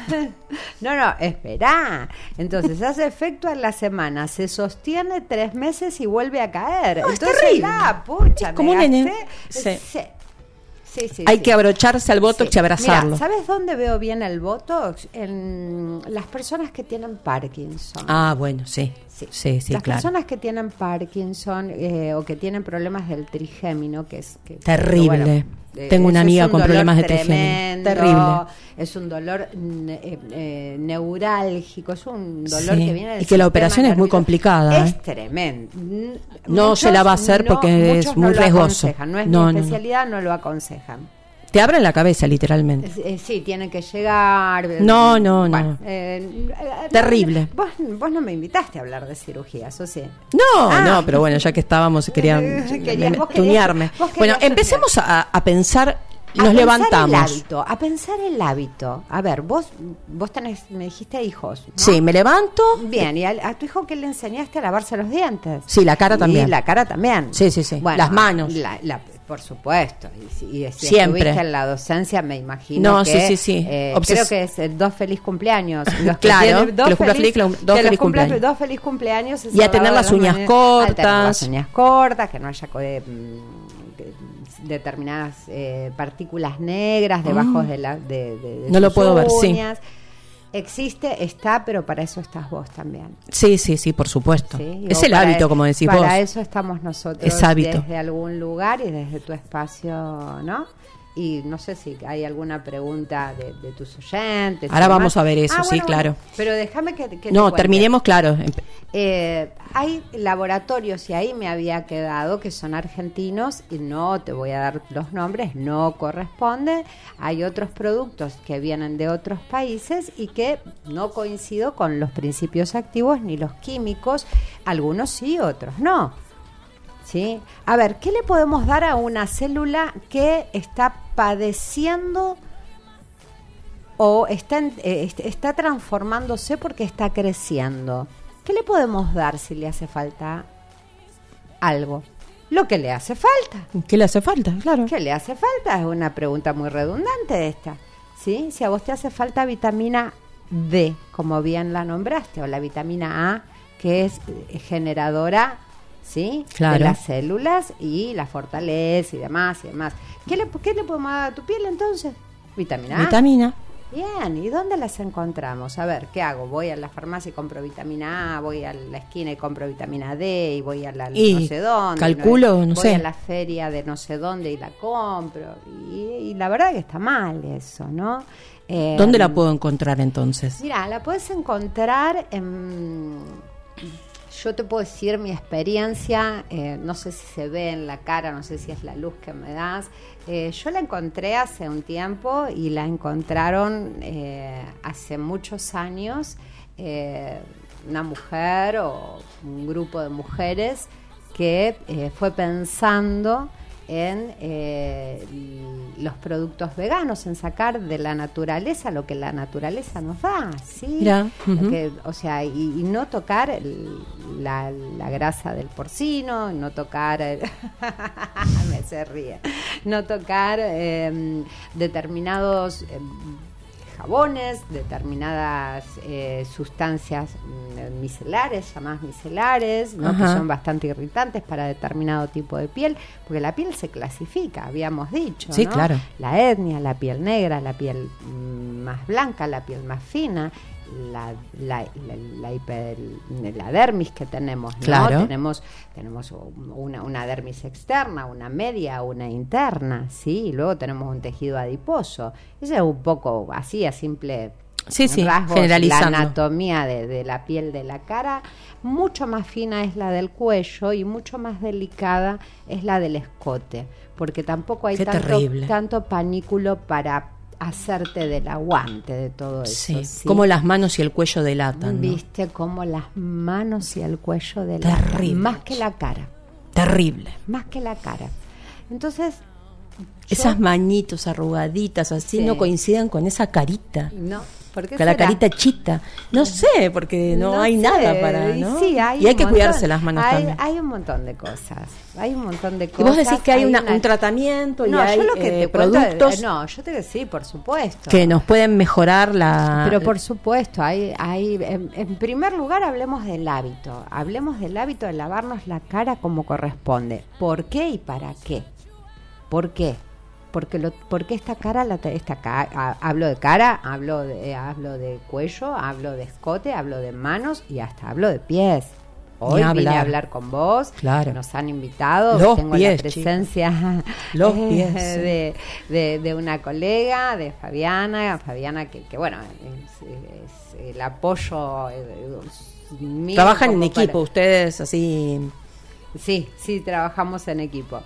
No, no, espera. Entonces hace efecto en la semana, se sostiene tres meses y vuelve a caer. No, es Entonces, terrible. la pucha, Es como me un nene. gasté- Sí. Sí. Sí, sí, Hay sí. que abrocharse al botox Sí. y abrazarlo. Mira, ¿sabes dónde veo bien el botox? En las personas que tienen Parkinson. Ah, bueno, sí. Sí, sí, sí, Las claro. personas que tienen Parkinson eh, o que tienen problemas del trigémino, que es que, Terrible. bueno, eh, Tengo una eso es amiga un con dolor problemas de trigémino. tremendo, Terrible. Es un dolor ne- eh, eh, neurálgico, es un dolor Sí, que viene del y que la sistema operación es muy nervioso. complicada, Es ¿eh? tremendo. N- No muchos se la va a hacer porque es muchos muy no lo riesgoso. aconsejan, No es No, no, mi no. especialidad, no lo aconsejan. Te abren la cabeza, literalmente. Eh, sí, tienen que llegar. eh, No, no, bueno, no. eh, eh, Terrible. Vos, vos no me invitaste a hablar de cirugías, ¿o sí? No, Ah. no, pero bueno, ya que estábamos, quería Querías- me- vos querías- tunearme. vos querías Bueno, tunear. empecemos a, a pensar y A nos pensar levantamos. el hábito, a pensar el hábito. A ver, vos vos tenés, me dijiste hijos, ¿no? Sí, me levanto. Bien, ¿y a, a tu hijo qué le enseñaste a lavarse los dientes? Sí, la cara Y también. la cara también. Sí, sí, sí. Bueno, Las manos. la- la- por supuesto. Y, si- y si Siempre. estuviste en la docencia, me imagino No, que... sí, sí, sí. eh, Obses- creo que es el dos feliz cumpleaños. Los que Claro, tienen que dos los cumpla feliz, feliz, dos que los feliz cumpla- cumpleaños. dos feliz cumpleaños. es Y a el tener lavado las de uñas manos. cortas. A tener las uñas cortas, que no haya co- eh, mm, que- determinadas eh, partículas negras debajo Mm. de la de, de- de No lo sus puedo ver, sí. uñas. Existe, está, pero para eso estás vos también. Sí, sí, sí, por supuesto. ¿sí? Es O el para- hábito, como decís para vos. eso estamos nosotros Es hábito. desde algún lugar y desde tu espacio, ¿no? Y no sé si hay alguna pregunta de, de tus oyentes. y Ahora demás. vamos a ver eso, Ah, sí, bueno, claro. bueno. Pero déjame que, que te No, cuente. terminemos, claro. Eh, hay laboratorios, y ahí me había quedado, que son argentinos, y no te voy a dar los nombres, no corresponde. Hay otros productos que vienen de otros países y que no coincido con los principios activos ni los químicos, algunos sí, otros no. ¿Sí? A ver, ¿qué le podemos dar a una célula que está padeciendo o está, en- eh, est- está transformándose porque está creciendo? ¿Qué le podemos dar si le hace falta algo? Lo que le hace falta. ¿Qué le hace falta? Claro. ¿Qué le hace falta? Es una pregunta muy redundante esta. ¿Sí? Si a vos te hace falta vitamina D, como bien la nombraste, o la vitamina A, que es eh, generadora, ¿sí? Claro. De las células y la fortalece y demás y demás. ¿Qué le, qué le podemos dar a tu piel entonces? Vitamina A. Vitamina. Bien, ¿y dónde las encontramos? A ver, ¿qué hago? Voy a la farmacia y compro vitamina A, voy a la esquina y compro vitamina D, y voy a la y no sé dónde. calculo, no, voy sé. a la feria de no sé dónde y la compro. Y, y la verdad que está mal eso, ¿no? Eh, ¿Dónde la puedo encontrar entonces? Mira, la puedes encontrar en... Yo te puedo decir mi experiencia, eh, no sé si se ve en la cara, no sé si es la luz que me das. Eh, yo la encontré hace un tiempo y la encontraron eh, hace muchos años eh, una mujer o un grupo de mujeres que eh, fue pensando en eh, los productos veganos, en sacar de la naturaleza lo que la naturaleza nos da, ¿sí? Mira, uh-huh. que, o sea, y, y no tocar el, la, la grasa del porcino, no tocar, el me se ríe, no tocar eh, determinados eh, jabones, determinadas eh, sustancias mm, micelares, llamadas micelares, ¿no? Que son bastante irritantes para determinado tipo de piel, porque la piel se clasifica, habíamos dicho, sí, ¿no? claro. La etnia, la piel negra, la piel mm, más blanca, la piel más fina, la, la, la, la, hiper, la dermis que tenemos, ¿no? Claro. Tenemos, tenemos una, una dermis externa, una media, una interna, ¿sí? Y luego tenemos un tejido adiposo. Eso es un poco así, a simple sí, sí, rasgos, generalizando. la anatomía de, de la piel de la cara. Mucho más fina es la del cuello y mucho más delicada es la del escote, porque tampoco hay tanto, tanto panículo para hacerte del aguante de todo eso. Sí, ¿sí? Como las manos y el cuello delatan, ¿no? Viste como las manos y el cuello delatan. Terrible. Más que la cara. Terrible. Más que la cara. Entonces... Esas yo, manitos arrugaditas así sí. no coinciden con esa carita. No, ¿por qué con será? La carita chita. No sé, porque no, no hay sé. nada para, ¿no? Sí, hay y hay que montón, cuidarse las manos hay, también. Hay un montón de cosas. Hay un montón de cosas. Y vos decís que hay, hay una, una... un tratamiento y no, hay yo lo que eh, te productos. De, no, yo te digo sí, por supuesto. Que nos pueden mejorar la. Pero por supuesto, hay, hay. En, en primer lugar, hablemos del hábito. Hablemos del hábito de lavarnos la cara como corresponde. ¿Por qué y para qué? ¿Por qué? Porque, lo, porque esta cara, la, esta cara, hablo de cara, hablo de, hablo de cuello, hablo de escote, hablo de manos y hasta hablo de pies. Hoy vine a hablar con vos, claro. Nos han invitado, los tengo pies, la presencia los pies, de, de, de una colega, de Fabiana, Fabiana que, que bueno, es, es el apoyo mío. Trabajan en para... equipo, ustedes así. Sí, sí, trabajamos en equipo.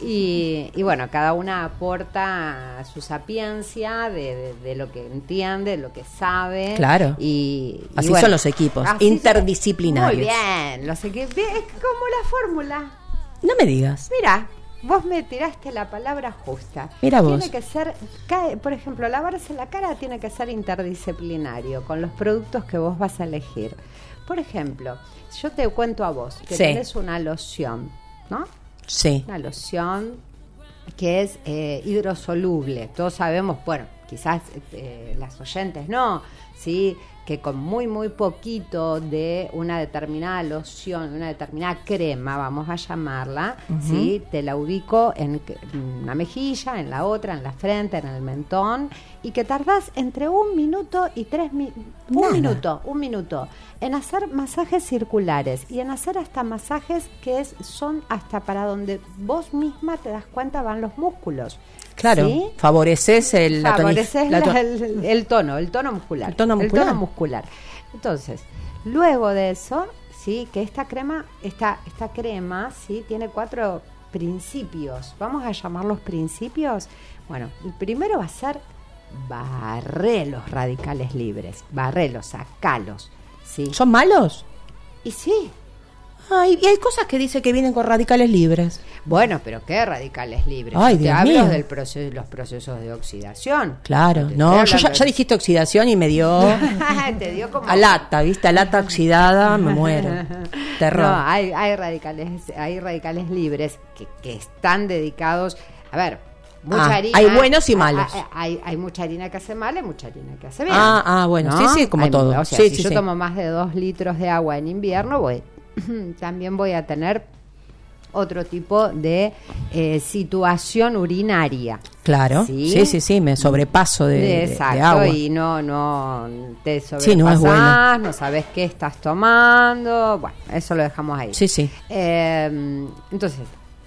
Y, y bueno, cada una aporta su sapiencia de, de, de lo que entiende, de lo que sabe. Claro. Y, y así bueno, son los equipos, interdisciplinarios. Muy bien, los equipos. Es como la fórmula. No me digas. Mira, vos me tiraste la palabra justa. Mira vos. Tiene que ser, por ejemplo, lavarse la cara tiene que ser interdisciplinario con los productos que vos vas a elegir. Por ejemplo, yo te cuento a vos que sí. tenés una loción, ¿no? Sí. Una loción que es eh, hidrosoluble. Todos sabemos, bueno, quizás eh, las oyentes no, sí, que con muy muy poquito de una determinada loción, una determinada crema, vamos a llamarla, uh-huh. sí, te la ubico en una mejilla, en la otra, en la frente, en el mentón, y que tardás entre un minuto y tres minutos, un minuto, un minuto, en hacer masajes circulares y en hacer hasta masajes que es, son hasta para donde vos misma te das cuenta van los músculos. Claro, ¿sí? favoreces el favoreces la la, el, el tono, el tono muscular. El tono muscular. El tono muscular. Entonces, luego de eso, sí, que esta crema, esta, esta crema, sí, tiene cuatro principios. Vamos a llamarlos principios. Bueno, el primero va a ser barrer los radicales libres, barrelos, sacalos. ¿Sí? ¿Son malos? Y sí. Ay, y hay cosas que dice que vienen con radicales libres. Bueno, pero ¿qué radicales libres? Ay, Yo te Dios hablo mío. de proceso, los procesos de oxidación. Claro, no, yo ya, ya dijiste oxidación y me dio... te dio como... A lata, ¿viste? A lata oxidada, me muero. Terror. No, hay, hay, radicales, hay radicales libres que, que están dedicados... A ver, mucha ah, harina... hay buenos y malos. Hay, hay, hay mucha harina que hace mal y mucha harina que hace bien. Ah, ah bueno, ¿no? sí, sí, como hay, todo. O sea, sí, si sí, yo sí. tomo más de dos litros de agua en invierno, voy... también voy a tener otro tipo de eh, situación urinaria. Claro, sí, sí, sí, sí me sobrepaso de, de, Exacto, de agua. Y no, no te sobrepasás, sí, no, es bueno. No sabes qué estás tomando. Bueno, eso lo dejamos ahí. Sí, sí. Eh, entonces,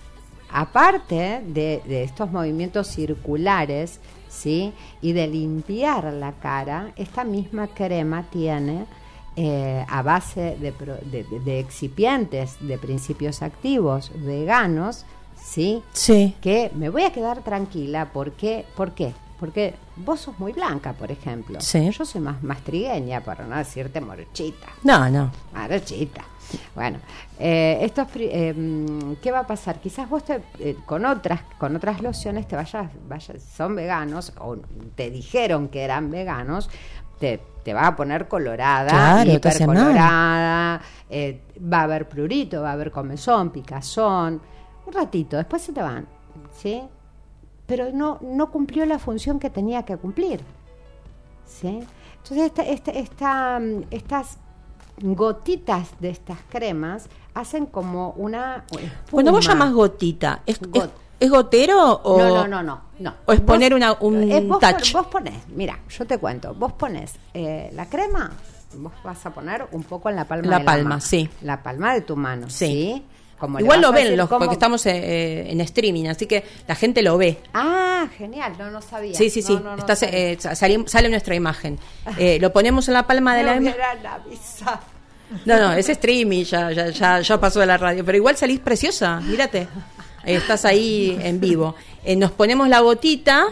aparte de, de estos movimientos circulares, ¿sí? Y de limpiar la cara, esta misma crema tiene eh, a base de, de, de, de excipientes de principios activos veganos, ¿sí? Sí. Que me voy a quedar tranquila. ¿Por qué? ¿Por qué? Porque vos sos muy blanca, por ejemplo. Sí. Yo soy más, más trigueña, para no decirte morochita. No, no. Morochita. Bueno, eh, estos, eh, ¿qué va a pasar? Quizás vos te, eh, con otras con otras lociones te vayas, vayas, son veganos o te dijeron que eran veganos, te, te va a poner colorada, claro, hipercolorada, eh, va a haber prurito, va a haber comezón, picazón, un ratito, después se te van, ¿sí? Pero no, no cumplió la función que tenía que cumplir, ¿sí? Entonces esta, esta, esta, estas gotitas de estas cremas hacen como una espuma. Cuando vos llamás gotita, ¿es, Got- es, ¿es gotero o...? No, no, no, no, no. ¿O es Vos- poner una, un eh, vos, touch? Vos ponés, mira, yo te cuento, vos ponés eh, la crema, vos vas a poner un poco en la palma La de palma, la mano. sí. La palma de tu mano, Sí. ¿sí? Como le Igual vas lo a ven decir los, cómo- porque estamos eh, en streaming, así que la gente lo ve. Ah, genial, no, no sabía. Sí, sí, sí. No, no, no Está, sabía. eh, sale, sale nuestra imagen. Eh, lo ponemos en la palma de Me la mano. hubieran avisado. No, no, es streaming, ya, ya, ya, ya pasó de la radio. Pero igual salís preciosa, mírate. Eh, estás ahí en vivo. Eh, nos ponemos la gotita.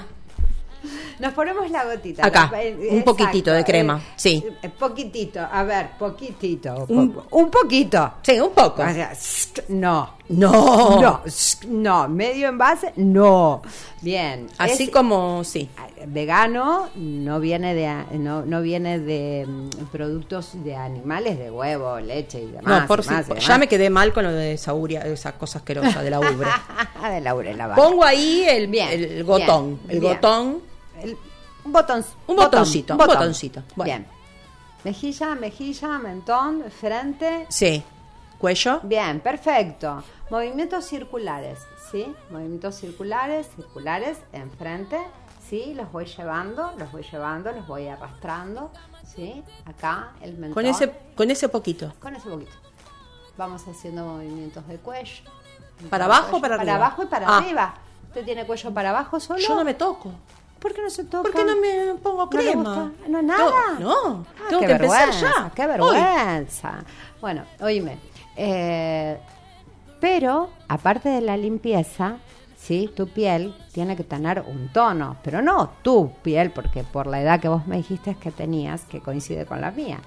Nos ponemos la gotita. Acá, La- eh, un exacto, poquitito de crema, eh, sí. eh, poquitito, a ver, poquitito. Un- po- un poquito. Sí, un poco. O sea, sk- no. No. No, sk- no. Medio envase, no. Bien. Así Es- como, sí. Vegano no viene de a- no, no viene de mm, productos de animales, de huevo, leche y demás. No, por y si, demás, y demás. ya me quedé mal con lo de Sauria, esas cosas asquerosas de la ubre. de la ubre, la vaca. Pongo ahí el, Bien, el gotón. bien, el bien. gotón. El- un botón, Un botón, botoncito, un botón. botoncito. Bueno. Bien. Mejilla, mejilla, mentón, frente. Sí. Cuello. Bien, perfecto. Movimientos circulares, ¿sí? Movimientos circulares, circulares, enfrente, ¿sí? Los voy llevando, los voy llevando, los voy arrastrando, ¿sí? Acá, el mentón. Con ese, con ese poquito. Con ese poquito. Vamos haciendo movimientos de cuello. ¿Para abajo o para Para arriba? abajo y para Ah. arriba. ¿Usted tiene cuello para abajo solo? Yo no me toco. ¿Por qué no se toca? ¿Por qué no me pongo ¿No le crema? gusta? ¿No nada? No, Ah, tengo qué que empezar vergüenza, ya. ¡Qué Hoy. vergüenza! Bueno, oíme. Eh, pero, aparte de la limpieza, ¿sí? Tu piel tiene que tener un tono. Pero no tu piel, porque por la edad que vos me dijiste que tenías, que coincide con la mía.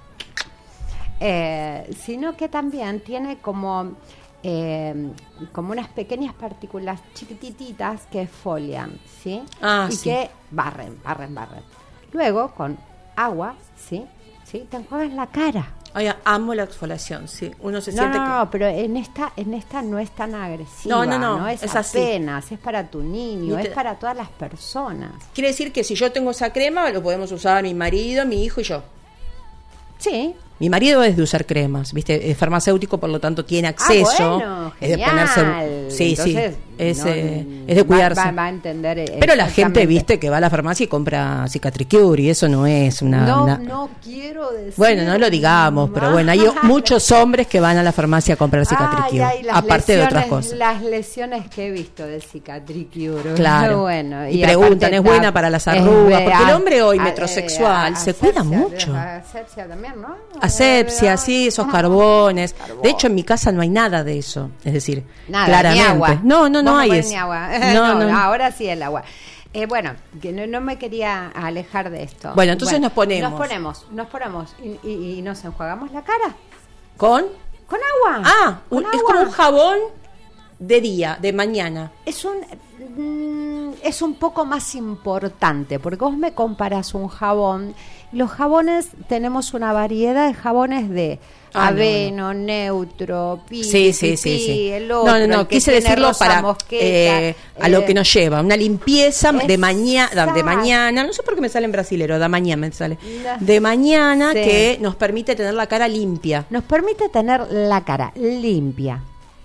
Eh, sino que también tiene como... Eh, como unas pequeñas partículas chiquititas que folian, ¿sí? Ah, y sí. que barren, barren, barren. Luego, con agua, ¿sí? ¿Sí? Te enjuagas la cara. Ay, amo la exfoliación, sí. Uno se No, siente no, que... no, pero en esta, en esta no es tan agresiva, No, no, no, no es, es así. apenas, es para tu niño, Y te- es para todas las personas. Quiere decir que si yo tengo esa crema, lo podemos usar mi marido, mi hijo y yo. Sí. Mi marido es de usar cremas, ¿viste? Es farmacéutico, por lo tanto tiene acceso. Ah, bueno, es de genial. ponerse. Sí, Entonces, sí. Es, no, eh, es de cuidarse. Va, va- va a entender. eh, Pero la gente, exactamente. viste, que va a la farmacia y compra Cicatricure y eso no es una... No, una- no quiero decir. Bueno, no lo digamos, pero bueno, hay muchos hombres que van a la farmacia a comprar Cicatricure, Ay, ay, las aparte de otras lesiones- cosas. Las lesiones que he visto de Cicatricure. Claro. Bueno, y, preguntan, aparte ¿es ta- buena para las es arrugas? de- Porque el hombre hoy a- metrosexual eh, se cuida asepsia, mucho. Asepsia también, ¿no? Asepsia, sí, esos Ah, carbones. carbón. De hecho, en mi casa no hay nada de eso. Es decir, Nada, claramente. ni agua. No, no, no Vos hay ponés eso. ni agua. No, No, no. ahora sí el agua. Eh, bueno, que no, no me quería alejar de esto. Bueno, entonces nos ponemos. Nos ponemos, nos ponemos y, y- y nos enjuagamos la cara. ¿Con? Con agua. Ah, Con un- es agua. como un jabón de día, de mañana. Es un mm, es un poco más importante porque vos me comparás un jabón. Los jabones, tenemos una variedad de jabones de Ah, aveno, neutro, pi, Sí, sí, pi, sí, sí. el otro, no, no, no, el que quise tiene decirlo rosa para mosqueta, eh, a lo eh, que nos lleva, una limpieza de mañana, de Exacto. mañana, no sé por qué me sale en brasilero, de mañana me sale, No. de mañana Sí. que nos permite tener la cara limpia. Nos permite tener la cara limpia,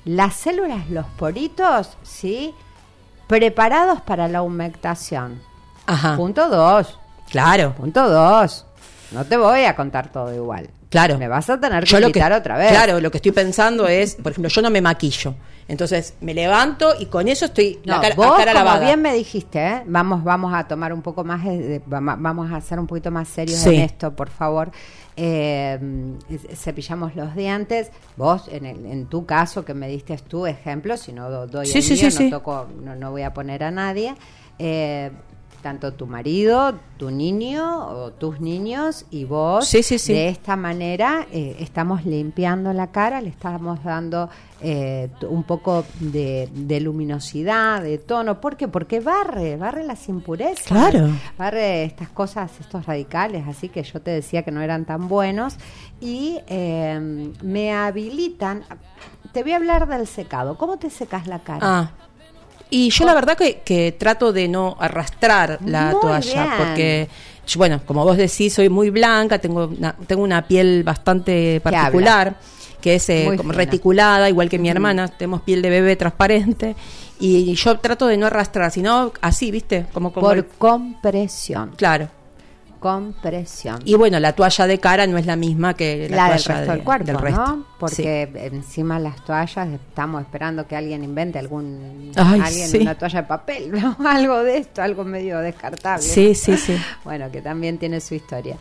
las células, los poritos, ¿sí? Preparados para la humectación. Ajá. Punto dos. Claro. Punto dos. No te voy a contar todo igual. Claro. Me vas a tener que yo invitar lo que, otra vez. Claro, lo que estoy pensando es, por ejemplo, yo no me maquillo. Entonces me levanto y con eso estoy no, la cara, vos, la cara como lavada. bien me dijiste, ¿eh? vamos, vamos a tomar un poco más, de, vamos a ser un poquito más serios sí. en esto, por favor. Eh, cepillamos los dientes. Vos, en, el, en tu caso, que me diste tu ejemplo, si no do, doy sí, el sí, mío, sí, no, sí. toco, no, no voy a poner a nadie. Eh, tanto tu marido, tu niño o tus niños y vos, sí, sí, sí. de esta manera eh, estamos limpiando la cara, le estamos dando eh, un poco de, de luminosidad, de tono. ¿Por qué? Porque barre, barre las impurezas, claro. barre estas cosas, estos radicales, así que yo te decía que no eran tan buenos y eh, me habilitan. Te voy a hablar del secado. ¿Cómo te secas la cara? Ah. Y yo la verdad que, que trato de no arrastrar la Muy toalla, bien. porque, yo, bueno, como vos decís, soy muy blanca, tengo una, tengo una piel bastante particular, que es eh, como reticulada, igual que mi hermana, tenemos piel de bebé transparente, y yo trato de no arrastrar, sino así, ¿viste? Como, como Por el, compresión. Claro. Compresión. Y bueno, la toalla de cara no es la misma que la, la toalla del resto de, del cuerpo, del resto. ¿no? Porque sí. encima las toallas estamos esperando que alguien invente algún Ay, alguien sí. una toalla de papel, ¿no? Algo de esto, algo medio descartable. Sí, sí, sí. Bueno, que también tiene su historia.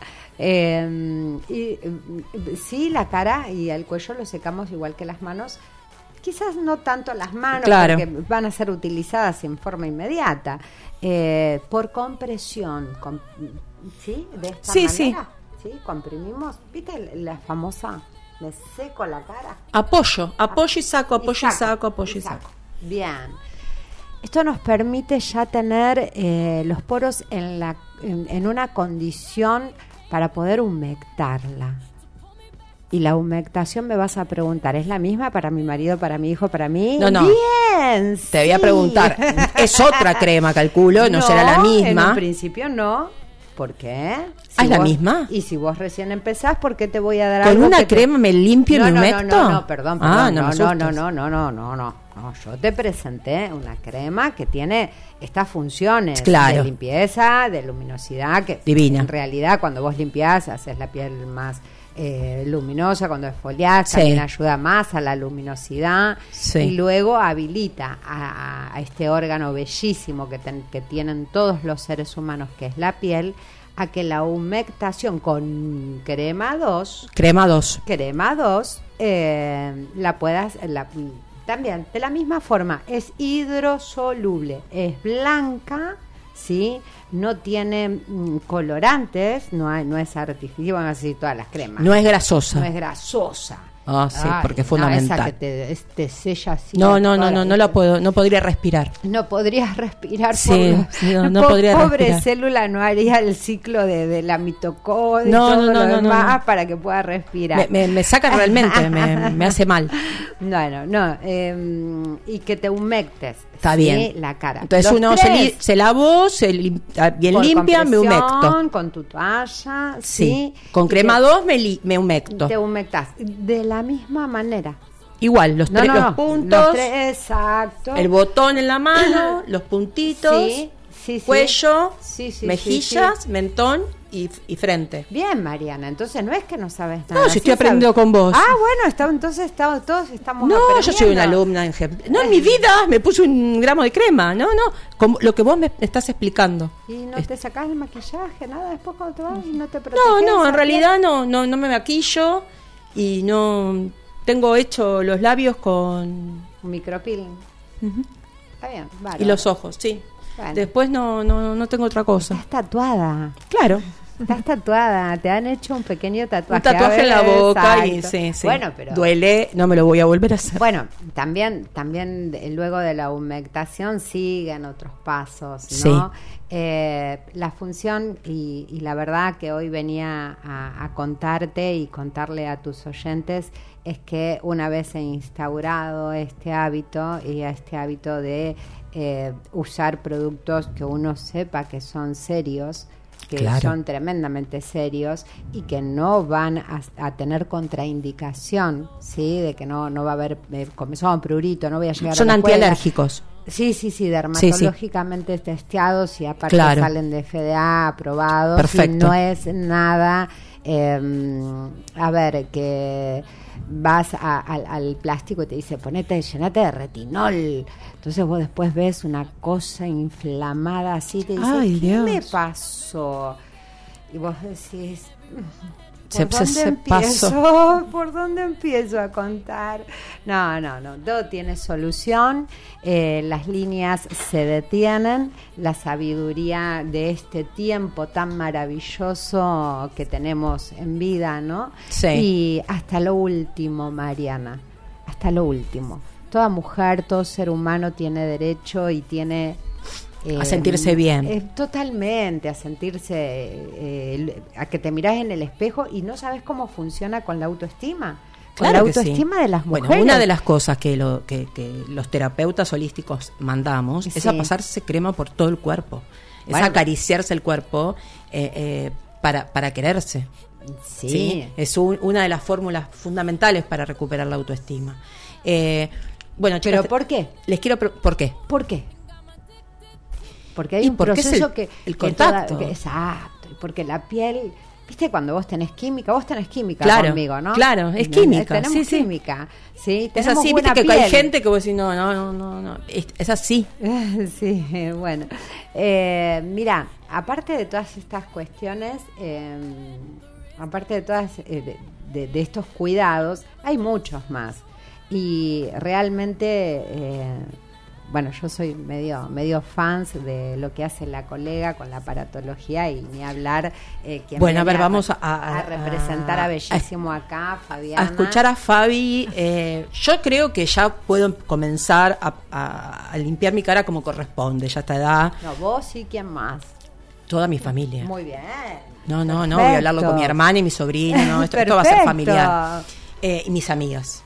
Eh, y sí, la cara y el cuello lo secamos igual que las manos. Quizás no tanto las manos, claro. porque van a ser utilizadas en forma inmediata, eh, por compresión, com, ¿sí? De esta sí, manera, sí. ¿sí? Comprimimos, ¿viste la famosa? Me seco la cara. Apoyo, apoyo y saco, apoyo y saco, saco apoyo y saco. saco. Bien. Esto nos permite ya tener eh, los poros en, la, en, en una condición para poder humectarla. Y la humectación me vas a preguntar, ¿es la misma para mi marido, para mi hijo, para mí? No, no. Bien, te voy a preguntar, es otra crema, calculo, no, no será la misma. En un principio no. ¿Por qué? Si ¿Ah, ¿es vos, la misma? Y si vos recién empezás, ¿por qué te voy a dar ¿Con algo una que crema te... me limpio no, y me no, humecto? No, no, no, perdón, perdón. Ah, no, no, no, no, no, no, no, no, no. No, yo te presenté una crema que tiene estas funciones claro. de limpieza, de luminosidad, que divina. En realidad cuando vos limpiás haces la piel más eh, luminosa, cuando esfoliás sí. también ayuda más a la luminosidad sí. y luego habilita a, a este órgano bellísimo que, ten, que tienen todos los seres humanos, que es la piel, a que la humectación con crema dos crema dos crema dos eh, la puedas la, también de la misma forma es hidrosoluble, es blanca, sí, no tiene mm, colorantes, no hay, no es artificial, bueno, así todas las cremas, no es grasosa, no es grasosa. Ah, sí, Ay, porque es no, fundamental. esa que te, es, te sella así. No, no, no, no, no la puedo, no podría respirar. No podrías respirar. Sí, por, sí, no, no po, podría pobre respirar. célula no haría el ciclo de, de la mitocondria no, y todo no, no, lo no, demás no, no. para que pueda respirar. Me, me, me saca realmente, me, me hace mal. Bueno, no, eh, y que te humectes. Está ¿sí? bien. La cara. Entonces Los uno se, tres, li, se lavó, se lim, bien por limpia, me humecto. Con tu toalla, sí. sí. Con crema dos me, li, me humecto. Te humectas de la misma manera. Igual, los, no, tres, no, los no, puntos, los tres, exacto. El botón en la mano, los puntitos, sí, sí, sí. cuello, sí, sí, mejillas, sí, sí. mentón y, y frente. Bien, Mariana, entonces no es que no sabes nada. No, si estoy aprendiendo sabes. con vos. Ah, bueno, está, entonces está, todos estamos No, aprendiendo. yo soy una alumna ejemplar. No, en mi vida me puse un gramo de crema. No, no, como lo que vos me estás explicando. ¿Y no es... te sacás el maquillaje, nada después cuando te vas y no te proteges? No, no, en realidad no, no, no me maquillo y no tengo hecho los labios con un micropeeling. Uh-huh. Está bien, vale. Y los ojos, sí. Bueno. Después no, no, no tengo otra cosa. Estás tatuada. Claro. Estás tatuada, te han hecho un pequeño tatuaje. Un tatuaje en la boca y exacto. sí, sí. Bueno, pero duele, no me lo voy a volver a hacer. Bueno, también, también de, luego de la humectación siguen otros pasos, ¿no? Sí. Eh, la función y, y la verdad que hoy venía a, a contarte y contarle a tus oyentes es que una vez instaurado este hábito y este hábito de eh, usar productos que uno sepa que son serios, que Claro. son tremendamente serios y que no van a, a tener contraindicación, ¿sí? De que no, no va a haber eh, comezón, prurito, no voy a llegar Son a la escuela. antialérgicos. Sí, sí, sí, dermatológicamente testeados y aparte Claro. salen de F D A aprobados. Perfecto. Y no es nada, eh, a ver, que vas a- al, al plástico y te dice, ponete, llenate de retinol. Entonces vos después ves una cosa inflamada así, te dice, Ay, ¿qué Dios. me pasó? Y vos decís... ¿Por Se- dónde se- se empiezo? pasó. ¿Por dónde empiezo a contar? No, no, no. Todo tiene solución. Eh, las líneas se detienen. La sabiduría de este tiempo tan maravilloso que tenemos en vida, ¿no? Sí. Y hasta lo último, Mariana. Hasta lo último. Toda mujer, todo ser humano tiene derecho y tiene... A sentirse bien. eh, totalmente, a sentirse, eh, a que te mirás en el espejo y no sabes cómo funciona con la autoestima. Con Claro la que sí. autoestima de las mujeres. Bueno, una de las cosas que, lo, que, que los terapeutas holísticos mandamos es Sí. a pasarse crema por todo el cuerpo. Bueno. Es acariciarse el cuerpo eh, eh, para, para quererse. Sí. Es un- una de las fórmulas fundamentales para recuperar la autoestima. Eh, bueno, ¿Pero chicas, por qué? Les quiero... pre- ¿Por qué? ¿Por qué? Porque hay Y un porque es proceso el- que... el que toda- contacto. que- exacto, y porque la piel... ¿Viste cuando vos tenés química? Vos tenés química Claro, conmigo, ¿no? claro, es Eh, química, Tenemos sí, sí. química, ¿sí? Es Tenemos así, buena viste que hay piel. gente que vos decís, no, no, no, no, no. Es, es así. Sí, bueno. Eh, mira, aparte de todas estas cuestiones, eh, aparte de todas eh, de, de- de estos cuidados, hay muchos más. Y realmente, eh, bueno, yo soy medio medio fans de lo que hace la colega con la aparatología y ni hablar. Eh, quien Bueno, a viene ver, vamos a- a, a- representar a, a- Bellísimo acá, Fabiana. A escuchar a Fabi, eh, yo creo que ya puedo comenzar a, a- a limpiar mi cara como corresponde, ya a esta edad, No, vos y quién más. toda mi familia. Muy bien. No, no, no, voy a hablarlo con mi hermana y mi sobrina, no, esto, esto va a ser Perfecto. familiar. Eh, y mis amigas,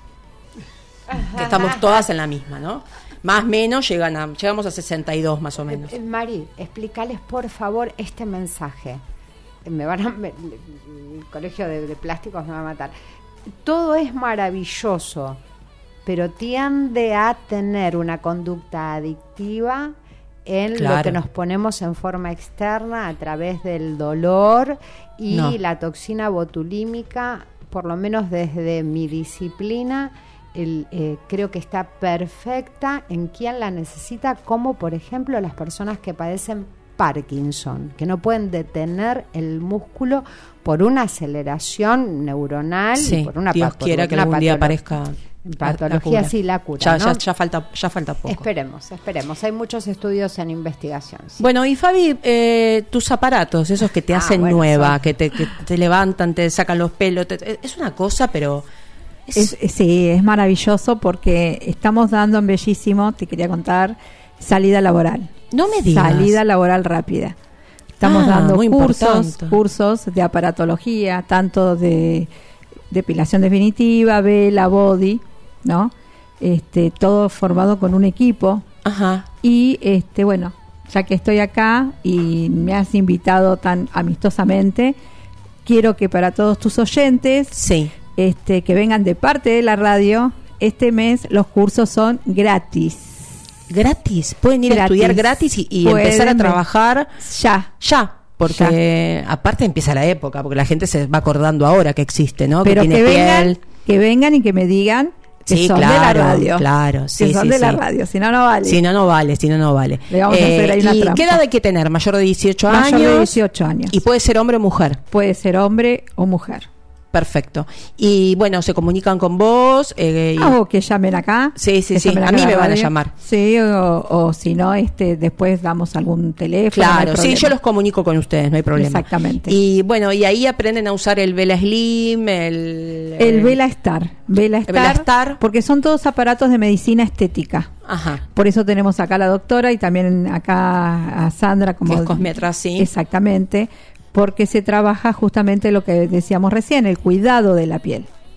que estamos todas en la misma, ¿no? Más o menos llegan a, llegamos a sesenta y dos más o menos. Eh, Mari, explícales por favor este mensaje. Me van a, me- el colegio de, de plásticos me va a matar. Todo es maravilloso, pero tiende a tener una conducta adictiva en lo Claro. que nos ponemos en forma externa a través del dolor y No. la toxina botulímica, por lo menos desde mi disciplina. El, eh, creo que está perfecta en quien la necesita, como por ejemplo las personas que padecen Parkinson, que no pueden detener el músculo por una aceleración neuronal Sí, y por una Dios pa- quiera por que una algún día patolo- aparezca patología, la cura. sí, la cura, Ya, ¿no? ya, ya falta, ya falta poco. Esperemos, esperemos. Hay muchos estudios en investigación. sí. Bueno, y Fabi, eh, tus aparatos, esos que te Ah, hacen bueno, nueva, son- que te, que te levantan, te sacan los pelos, te- es una cosa, pero... Es, sí, es maravilloso porque estamos dando en Bellísimo, te quería contar, salida laboral. No me digas. Salida laboral rápida. Estamos Ah, dando muy cursos, importante. cursos de aparatología, tanto de depilación definitiva, vela, body, ¿no? Este, todo formado con un equipo. Ajá. Y este, bueno, ya que estoy acá y me has invitado tan amistosamente, quiero que para todos tus oyentes, sí. este, que vengan de parte de la radio, este mes los cursos son gratis. Gratis, pueden ir a Gratis. estudiar gratis y, y Pueden empezar a ven- trabajar ya. ya, porque aparte empieza la época, porque la gente se va acordando ahora que existe, ¿no? Pero que que, tiene vengan, piel. que vengan y que me digan que Sí, son claro, de la radio. claro, sí, que son sí, de la sí. radio, si no, no vale. Si no, no vale, si no, no vale. Eh, Le vamos a hacer ahí una ¿y trampa. qué edad hay que tener? ¿Mayor de dieciocho Mayor años? de dieciocho años. Y puede ser hombre o mujer. Puede ser hombre o mujer. Perfecto. Y bueno, se comunican con vos. Eh, y- Ah, o que llamen acá. Sí, sí, que sí. llamen A acá mí la me van a radio. llamar. Sí, o, o si no, este, después damos algún teléfono. no hay Claro, sí, problema. yo los comunico con ustedes, no hay problema. Exactamente. Y bueno, y ahí aprenden a usar el Vela Slim, el... El eh, Vela Star. Vela Star, Vela Star. porque son todos aparatos de medicina estética. Ajá. Por eso tenemos acá a la doctora y también acá a Sandra como Que es cosmetra, sí. Exactamente, porque se trabaja justamente lo que decíamos recién, el cuidado de la piel.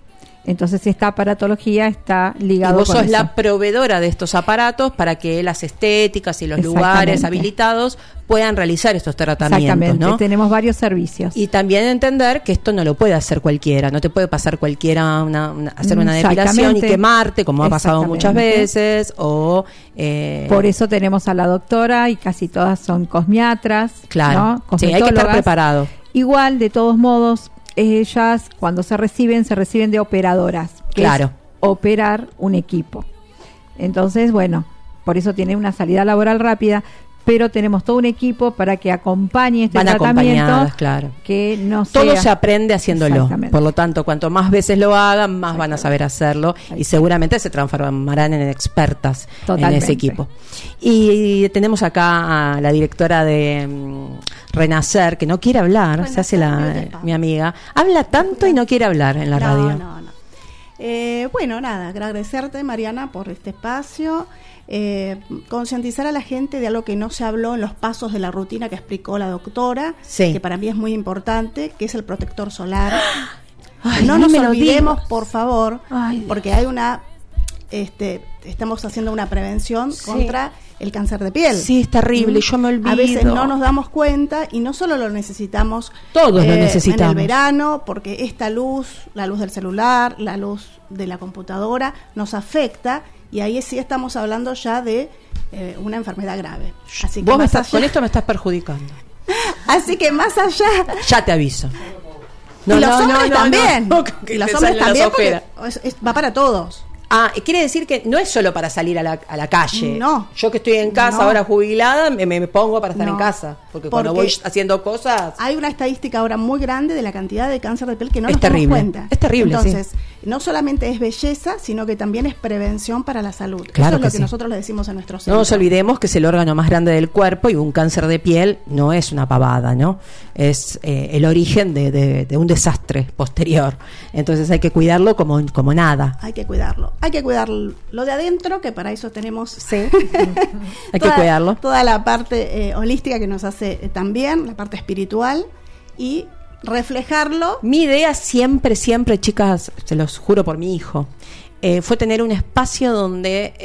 Entonces esta aparatología está ligada. Y vos con sos eso. la proveedora de estos aparatos para que las estéticas y los lugares habilitados puedan realizar estos tratamientos. Exactamente, ¿no? tenemos varios servicios. Y también entender que esto no lo puede hacer cualquiera, no te puede pasar cualquiera una, una, hacer una depilación y quemarte, como ha pasado muchas veces, o... Eh, Por eso tenemos a la doctora y casi todas son cosmiatras, claro, ¿no? Sí, hay que estar preparado. Igual, de todos modos, ellas cuando se reciben, se reciben de operadoras, que claro. es operar un equipo. Entonces, bueno, por eso tiene una salida laboral rápida, pero tenemos todo un equipo para que acompañe este Van tratamiento, claro. que no todo sea... se aprende haciéndolo. Por lo tanto, cuanto más veces lo hagan, más van a saber hacerlo y seguramente se transformarán en expertas Totalmente. en ese equipo. Y tenemos acá a la directora de um, Renacer, que no quiere hablar, Renacer, se hace la mi amiga. Habla tanto y no quiere hablar en la no, radio. No, no. Eh, bueno, nada, agradecerte, Mariana, por este espacio. Eh, concientizar a la gente de algo que no se habló en los pasos de la rutina que explicó la doctora, sí. que para mí es muy importante, que es el protector solar. Ay, no ay, nos me lo olvidemos, digas. por favor, Ay, porque hay una, este, estamos haciendo una prevención sí. contra el cáncer de piel. Sí, es terrible, yo me olvido. A veces no nos damos cuenta y no solo lo necesitamos todos eh, lo necesitamos en el verano, porque esta luz, la luz del celular, la luz de la computadora nos afecta, y ahí sí estamos hablando ya de eh, una enfermedad grave. Así que Vos me más estás, allá, con esto me estás perjudicando. Así que más allá... Ya te aviso. No, y los no, hombres no, también. No, no, y los hombres también, porque es, es, va para todos. Ah, quiere decir que no es solo para salir a la, a la calle. No. Yo que estoy en casa no. ahora jubilada, me, me pongo para estar no. en casa. Porque, porque cuando voy haciendo cosas... Hay una estadística ahora muy grande de la cantidad de cáncer de piel que no es nos terrible. damos cuenta. Es terrible, Entonces, sí. no solamente es belleza, sino que también es prevención para la salud. Claro Eso es que lo que sí. nosotros le decimos a nuestros No nos olvidemos que es el órgano más grande del cuerpo y un cáncer de piel no es una pavada, ¿no? Es eh, el origen de, de, de un desastre posterior. Entonces hay que cuidarlo como, como nada. Hay que cuidarlo. Hay que cuidar lo de adentro, que para eso tenemos sí. hay toda, que cuidarlo. Toda la parte eh, holística que nos hace eh, también, la parte espiritual, y reflejarlo. Mi idea siempre, siempre, chicas, se los juro por mi hijo, eh, fue tener un espacio donde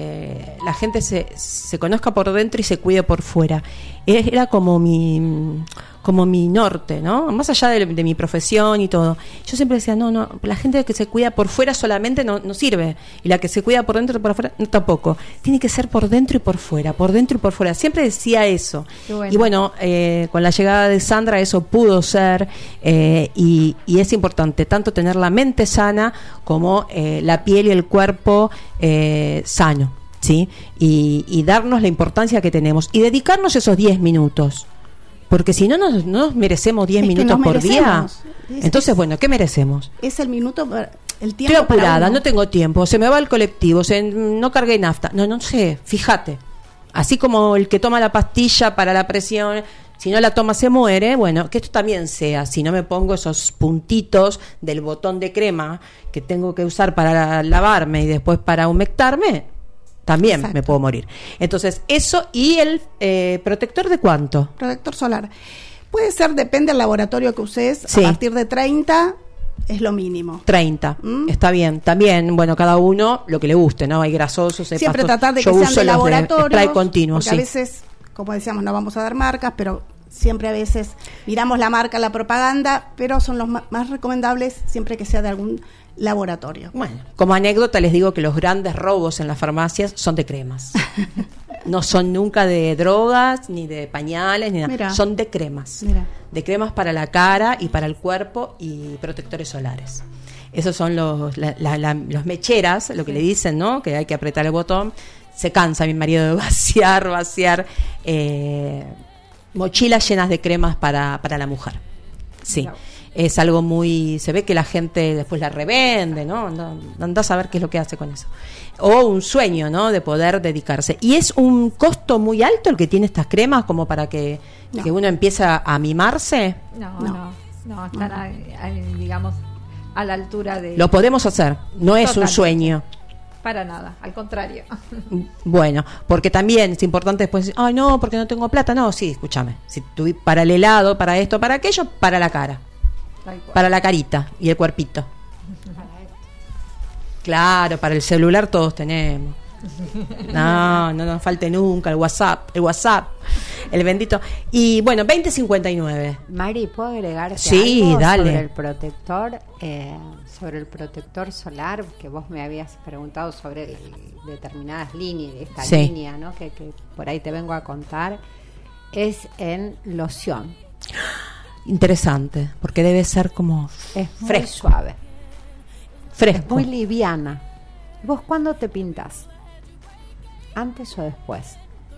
eh, la gente se, se conozca por dentro y se cuide por fuera. Era como mi como mi norte, ¿no? Más allá de, de mi profesión y todo. Yo siempre decía, no, no, la gente que se cuida por fuera solamente no, no sirve. Y la que se cuida por dentro y por fuera, no, tampoco. Tiene que ser por dentro y por fuera, por dentro y por fuera. Siempre decía eso. Bueno. Y bueno, eh, con la llegada de Sandra eso pudo ser, eh, y, y es importante tanto tener la mente sana como eh, la piel y el cuerpo eh, sano, ¿sí? Y, y darnos la importancia que tenemos y dedicarnos esos diez minutos. Porque si no nos, no nos merecemos diez minutos por día, es, entonces, es, bueno, ¿qué merecemos? Es el minuto, el tiempo. Estoy apurada, no tengo tiempo, se me va el colectivo, se, no cargué nafta. No, no sé, fíjate. Así como el que toma la pastilla para la presión, si no la toma se muere, bueno, que esto también sea. Si no me pongo esos puntitos del botón de crema que tengo que usar para lavarme y después para humectarme, también Exacto. me puedo morir. Entonces, eso y el eh, protector ¿de cuánto? Protector solar. Puede ser, depende del laboratorio que uses, sí. a partir de treinta es lo mínimo. treinta, ¿Mm? Está bien. También, bueno, cada uno lo que le guste, ¿no? Hay grasosos, hay siempre pastos. tratar de Yo que sean de laboratorio. Spray continuo, porque sí. a veces, como decíamos, no vamos a dar marcas, pero siempre a veces miramos la marca, la propaganda, pero son los más recomendables siempre que sea de algún laboratorio. Bueno, como anécdota les digo que los grandes robos en las farmacias son de cremas. No son nunca de drogas, ni de pañales, ni nada. Mirá. Son de cremas. Mirá. De cremas para la cara y para el cuerpo y protectores solares. Esos son los, la, la, la, los mecheras, lo que sí. le dicen, ¿no? Que hay que apretar el botón. Se cansa mi marido de vaciar, vaciar eh, mochilas llenas de cremas para, para la mujer. Sí. Claro. Es algo muy... Se ve que la gente después la revende, ¿no? Anda a saber qué es lo que hace con eso. O un sueño, ¿no? De poder dedicarse. ¿Y es un costo muy alto el que tiene estas cremas como para que, no. que uno empiece a mimarse? No, no. No, no están, a, a, digamos, a la altura de... Lo podemos hacer. No es Totalmente. Un sueño. Para nada, al contrario. Bueno, porque también es importante después decir, ay, no, porque no tengo plata. No, sí, escúchame. Si tú para el helado, para esto, para aquello, para la cara. Para la carita y el cuerpito. Claro, para el celular todos tenemos. No, no nos falte nunca el WhatsApp, el WhatsApp, el bendito. Y bueno, veinte cincuenta y nueve. Mari, ¿puedo agregarte sí, algo dale. sobre el protector? Eh, sobre el protector solar, que vos me habías preguntado sobre el, determinadas líneas, esta sí. línea, ¿no? Que, que por ahí te vengo a contar, es en loción. Interesante, porque debe ser como es muy fresco. suave, fresco, es muy liviana. ¿Vos cuándo te pintás? ¿Antes o después?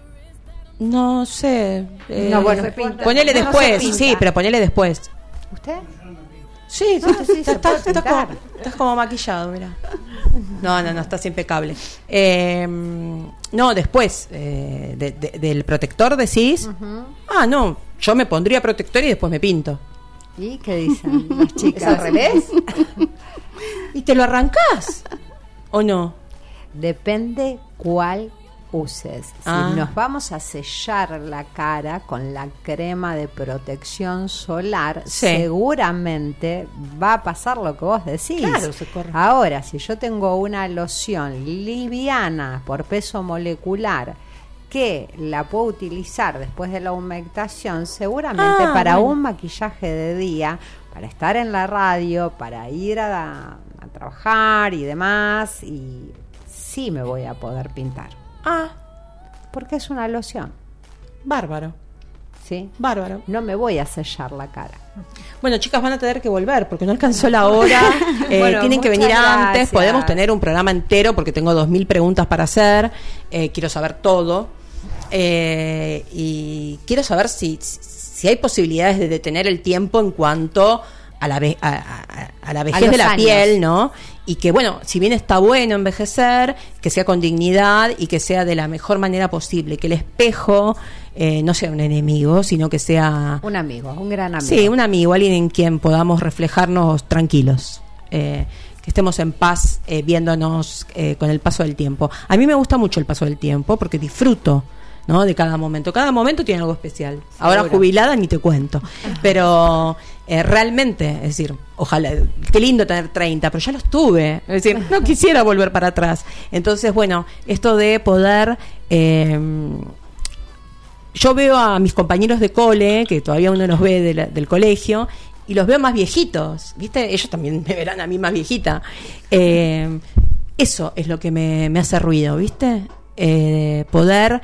No sé. Eh, no, bueno, ponele no después, sí, pero ponele después. ¿Usted? Sí, no, sí, sí, estás, estás, estás, como, estás como maquillado, mira. No, no, no, estás impecable. Eh, no, después eh, de, de, del protector decís, uh-huh. ah, no, yo me pondría protector y después me pinto. ¿Y qué dicen las chicas? ¿Al revés? ¿Y te lo arrancás o no? Depende cuál uses. Si ah. nos vamos a sellar la cara con la crema de protección solar, sí. seguramente va a pasar lo que vos decís. Claro, se corre. Ahora, si yo tengo una loción liviana por peso molecular que la puedo utilizar después de la humectación, seguramente ah, para bueno. un maquillaje de día, para estar en la radio, para ir a, a trabajar y demás, y sí me voy a poder pintar. Ah, porque es una loción. Bárbaro. Sí, bárbaro. No me voy a sellar la cara. Bueno, chicas, van a tener que volver porque no alcanzó la hora. eh, bueno, tienen que venir gracias. antes. Podemos tener un programa entero porque tengo dos mil preguntas para hacer. Eh, quiero saber todo. Eh, y quiero saber si, si hay posibilidades de detener el tiempo en cuanto a la, ve, a, a, a la vejez a de la años. piel, ¿no? Y que, bueno, si bien está bueno envejecer, que sea con dignidad y que sea de la mejor manera posible, que el espejo eh, no sea un enemigo, sino que sea... Un amigo, un gran amigo. Sí, un amigo, alguien en quien podamos reflejarnos tranquilos, eh, que estemos en paz eh, viéndonos eh, con el paso del tiempo. A mí me gusta mucho el paso del tiempo porque disfruto, ¿no? De cada momento. Cada momento tiene algo especial. Seguro. Ahora jubilada ni te cuento. Pero eh, realmente, es decir, ojalá, qué lindo tener treinta, pero ya los tuve. Es decir, no quisiera volver para atrás. Entonces, bueno, esto de poder... Eh, yo veo a mis compañeros de cole, que todavía uno los ve de la, del colegio, y los veo más viejitos, ¿viste? Ellos también me verán a mí más viejita. Eh, eso es lo que me, me hace ruido, ¿viste? Eh, poder...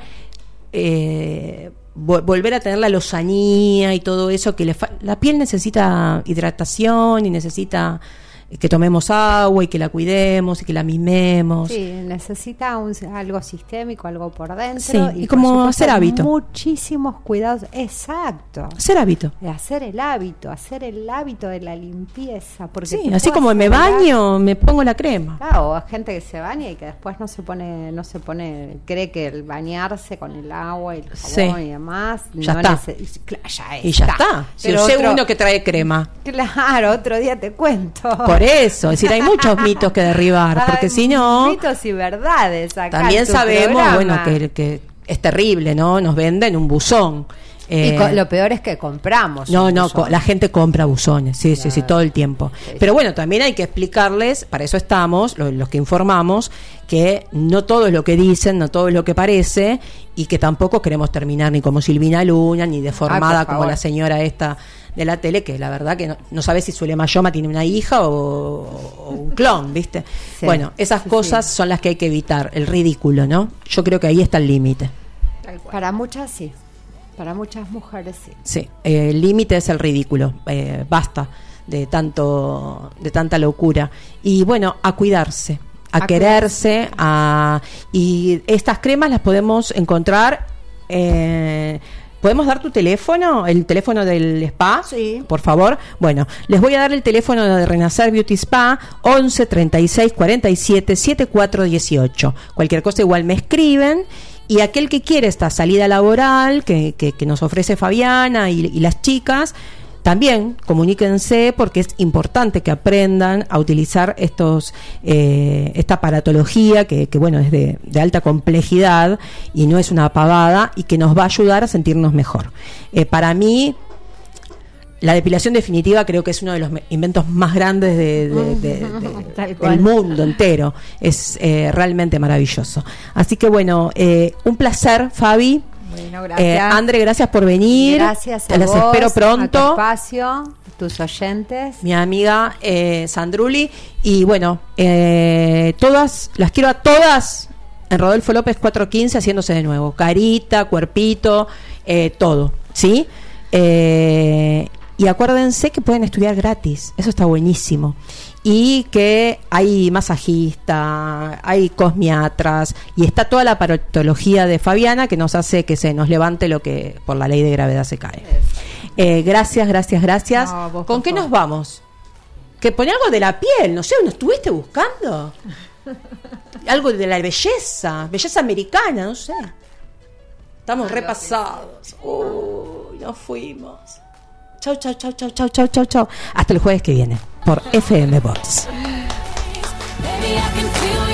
Eh, volver a tener la lozanía y todo eso que le fa- la piel necesita hidratación y necesita que tomemos agua y que la cuidemos y que la mimemos. Sí, necesita un, algo sistémico, algo por dentro. Sí, y, y como supuesto, hacer hábito. Muchísimos cuidados. Exacto. Hacer hábito. Hacer el hábito, hacer el hábito de la limpieza. Porque sí, así como me baño, me pongo la crema. Claro, o gente que se baña y que después no se pone, no se pone, cree que el bañarse con el agua y el jabón sí. y demás. Ya no está. Neces- ya está. Y ya está. Si yo sé uno que trae crema. Claro, otro día te cuento. Por eso, es decir, hay muchos mitos que derribar, porque si no... Mitos y verdades acá. También sabemos, programa. bueno, que, que es terrible, ¿no? Nos venden un buzón. Eh, y co- lo peor es que compramos. No, no, co- la gente compra buzones, sí, claro. sí, sí, todo el tiempo. Sí, Pero bueno, también hay que explicarles, para eso estamos, lo, los que informamos, que no todo es lo que dicen, no todo es lo que parece, y que tampoco queremos terminar ni como Silvina Luna, ni deformada Ay, como la señora esta de la tele, que la verdad que no, no sabe si Zulema Yoma tiene una hija o, o un clon, ¿viste? Sí, bueno, esas sí, cosas sí. son las que hay que evitar, el ridículo, ¿no? Yo creo que ahí está el límite. Para muchas sí. Para muchas mujeres sí. Sí, eh, el límite es el ridículo. Eh, basta de tanto, de tanta locura. Y bueno, a cuidarse, a, a quererse, cuidarse. a y estas cremas las podemos encontrar. Eh, ¿Podemos dar tu teléfono? ¿El teléfono del spa? Sí. Por favor. Bueno, les voy a dar el teléfono de Renacer Beauty Spa, once treinta y seis cuarenta y siete setenta y cuatro dieciocho. Cualquier cosa igual me escriben. Y aquel que quiere esta salida laboral que, que, que nos ofrece Fabiana y, y las chicas, también comuníquense porque es importante que aprendan a utilizar estos eh, esta aparatología que, que bueno, es de, de alta complejidad y no es una pavada y que nos va a ayudar a sentirnos mejor. Eh, para mí, la depilación definitiva creo que es uno de los inventos más grandes de, de, de, de, del mundo entero. Es eh, realmente maravilloso. Así que bueno, eh, un placer, Fabi. Bueno, gracias. Eh, Andre, gracias por venir. Gracias a Te las vos, espero pronto. a tu espacio, tus oyentes. Mi amiga eh, Sandruli. Y bueno, eh, todas, las quiero a todas en Rodolfo López cuatrocientos quince haciéndose de nuevo. Carita, cuerpito, eh, todo. ¿Sí? Eh, y acuérdense que pueden estudiar gratis. Eso está buenísimo. Y que hay masajista, hay cosmiatras y está toda la aparatología de Fabiana que nos hace que se nos levante lo que por la ley de gravedad se cae. Eh, gracias, gracias, gracias. No, vos, ¿Con qué favor. Nos vamos? Que pone algo de la piel, no sé, ¿no estuviste buscando? Algo de la belleza, belleza americana, no sé. Estamos repasados. Uy, nos fuimos. Chau, chau, chau, chau, chau, chau, chau, chau. Hasta el jueves que viene por F M Box. Baby, I can feel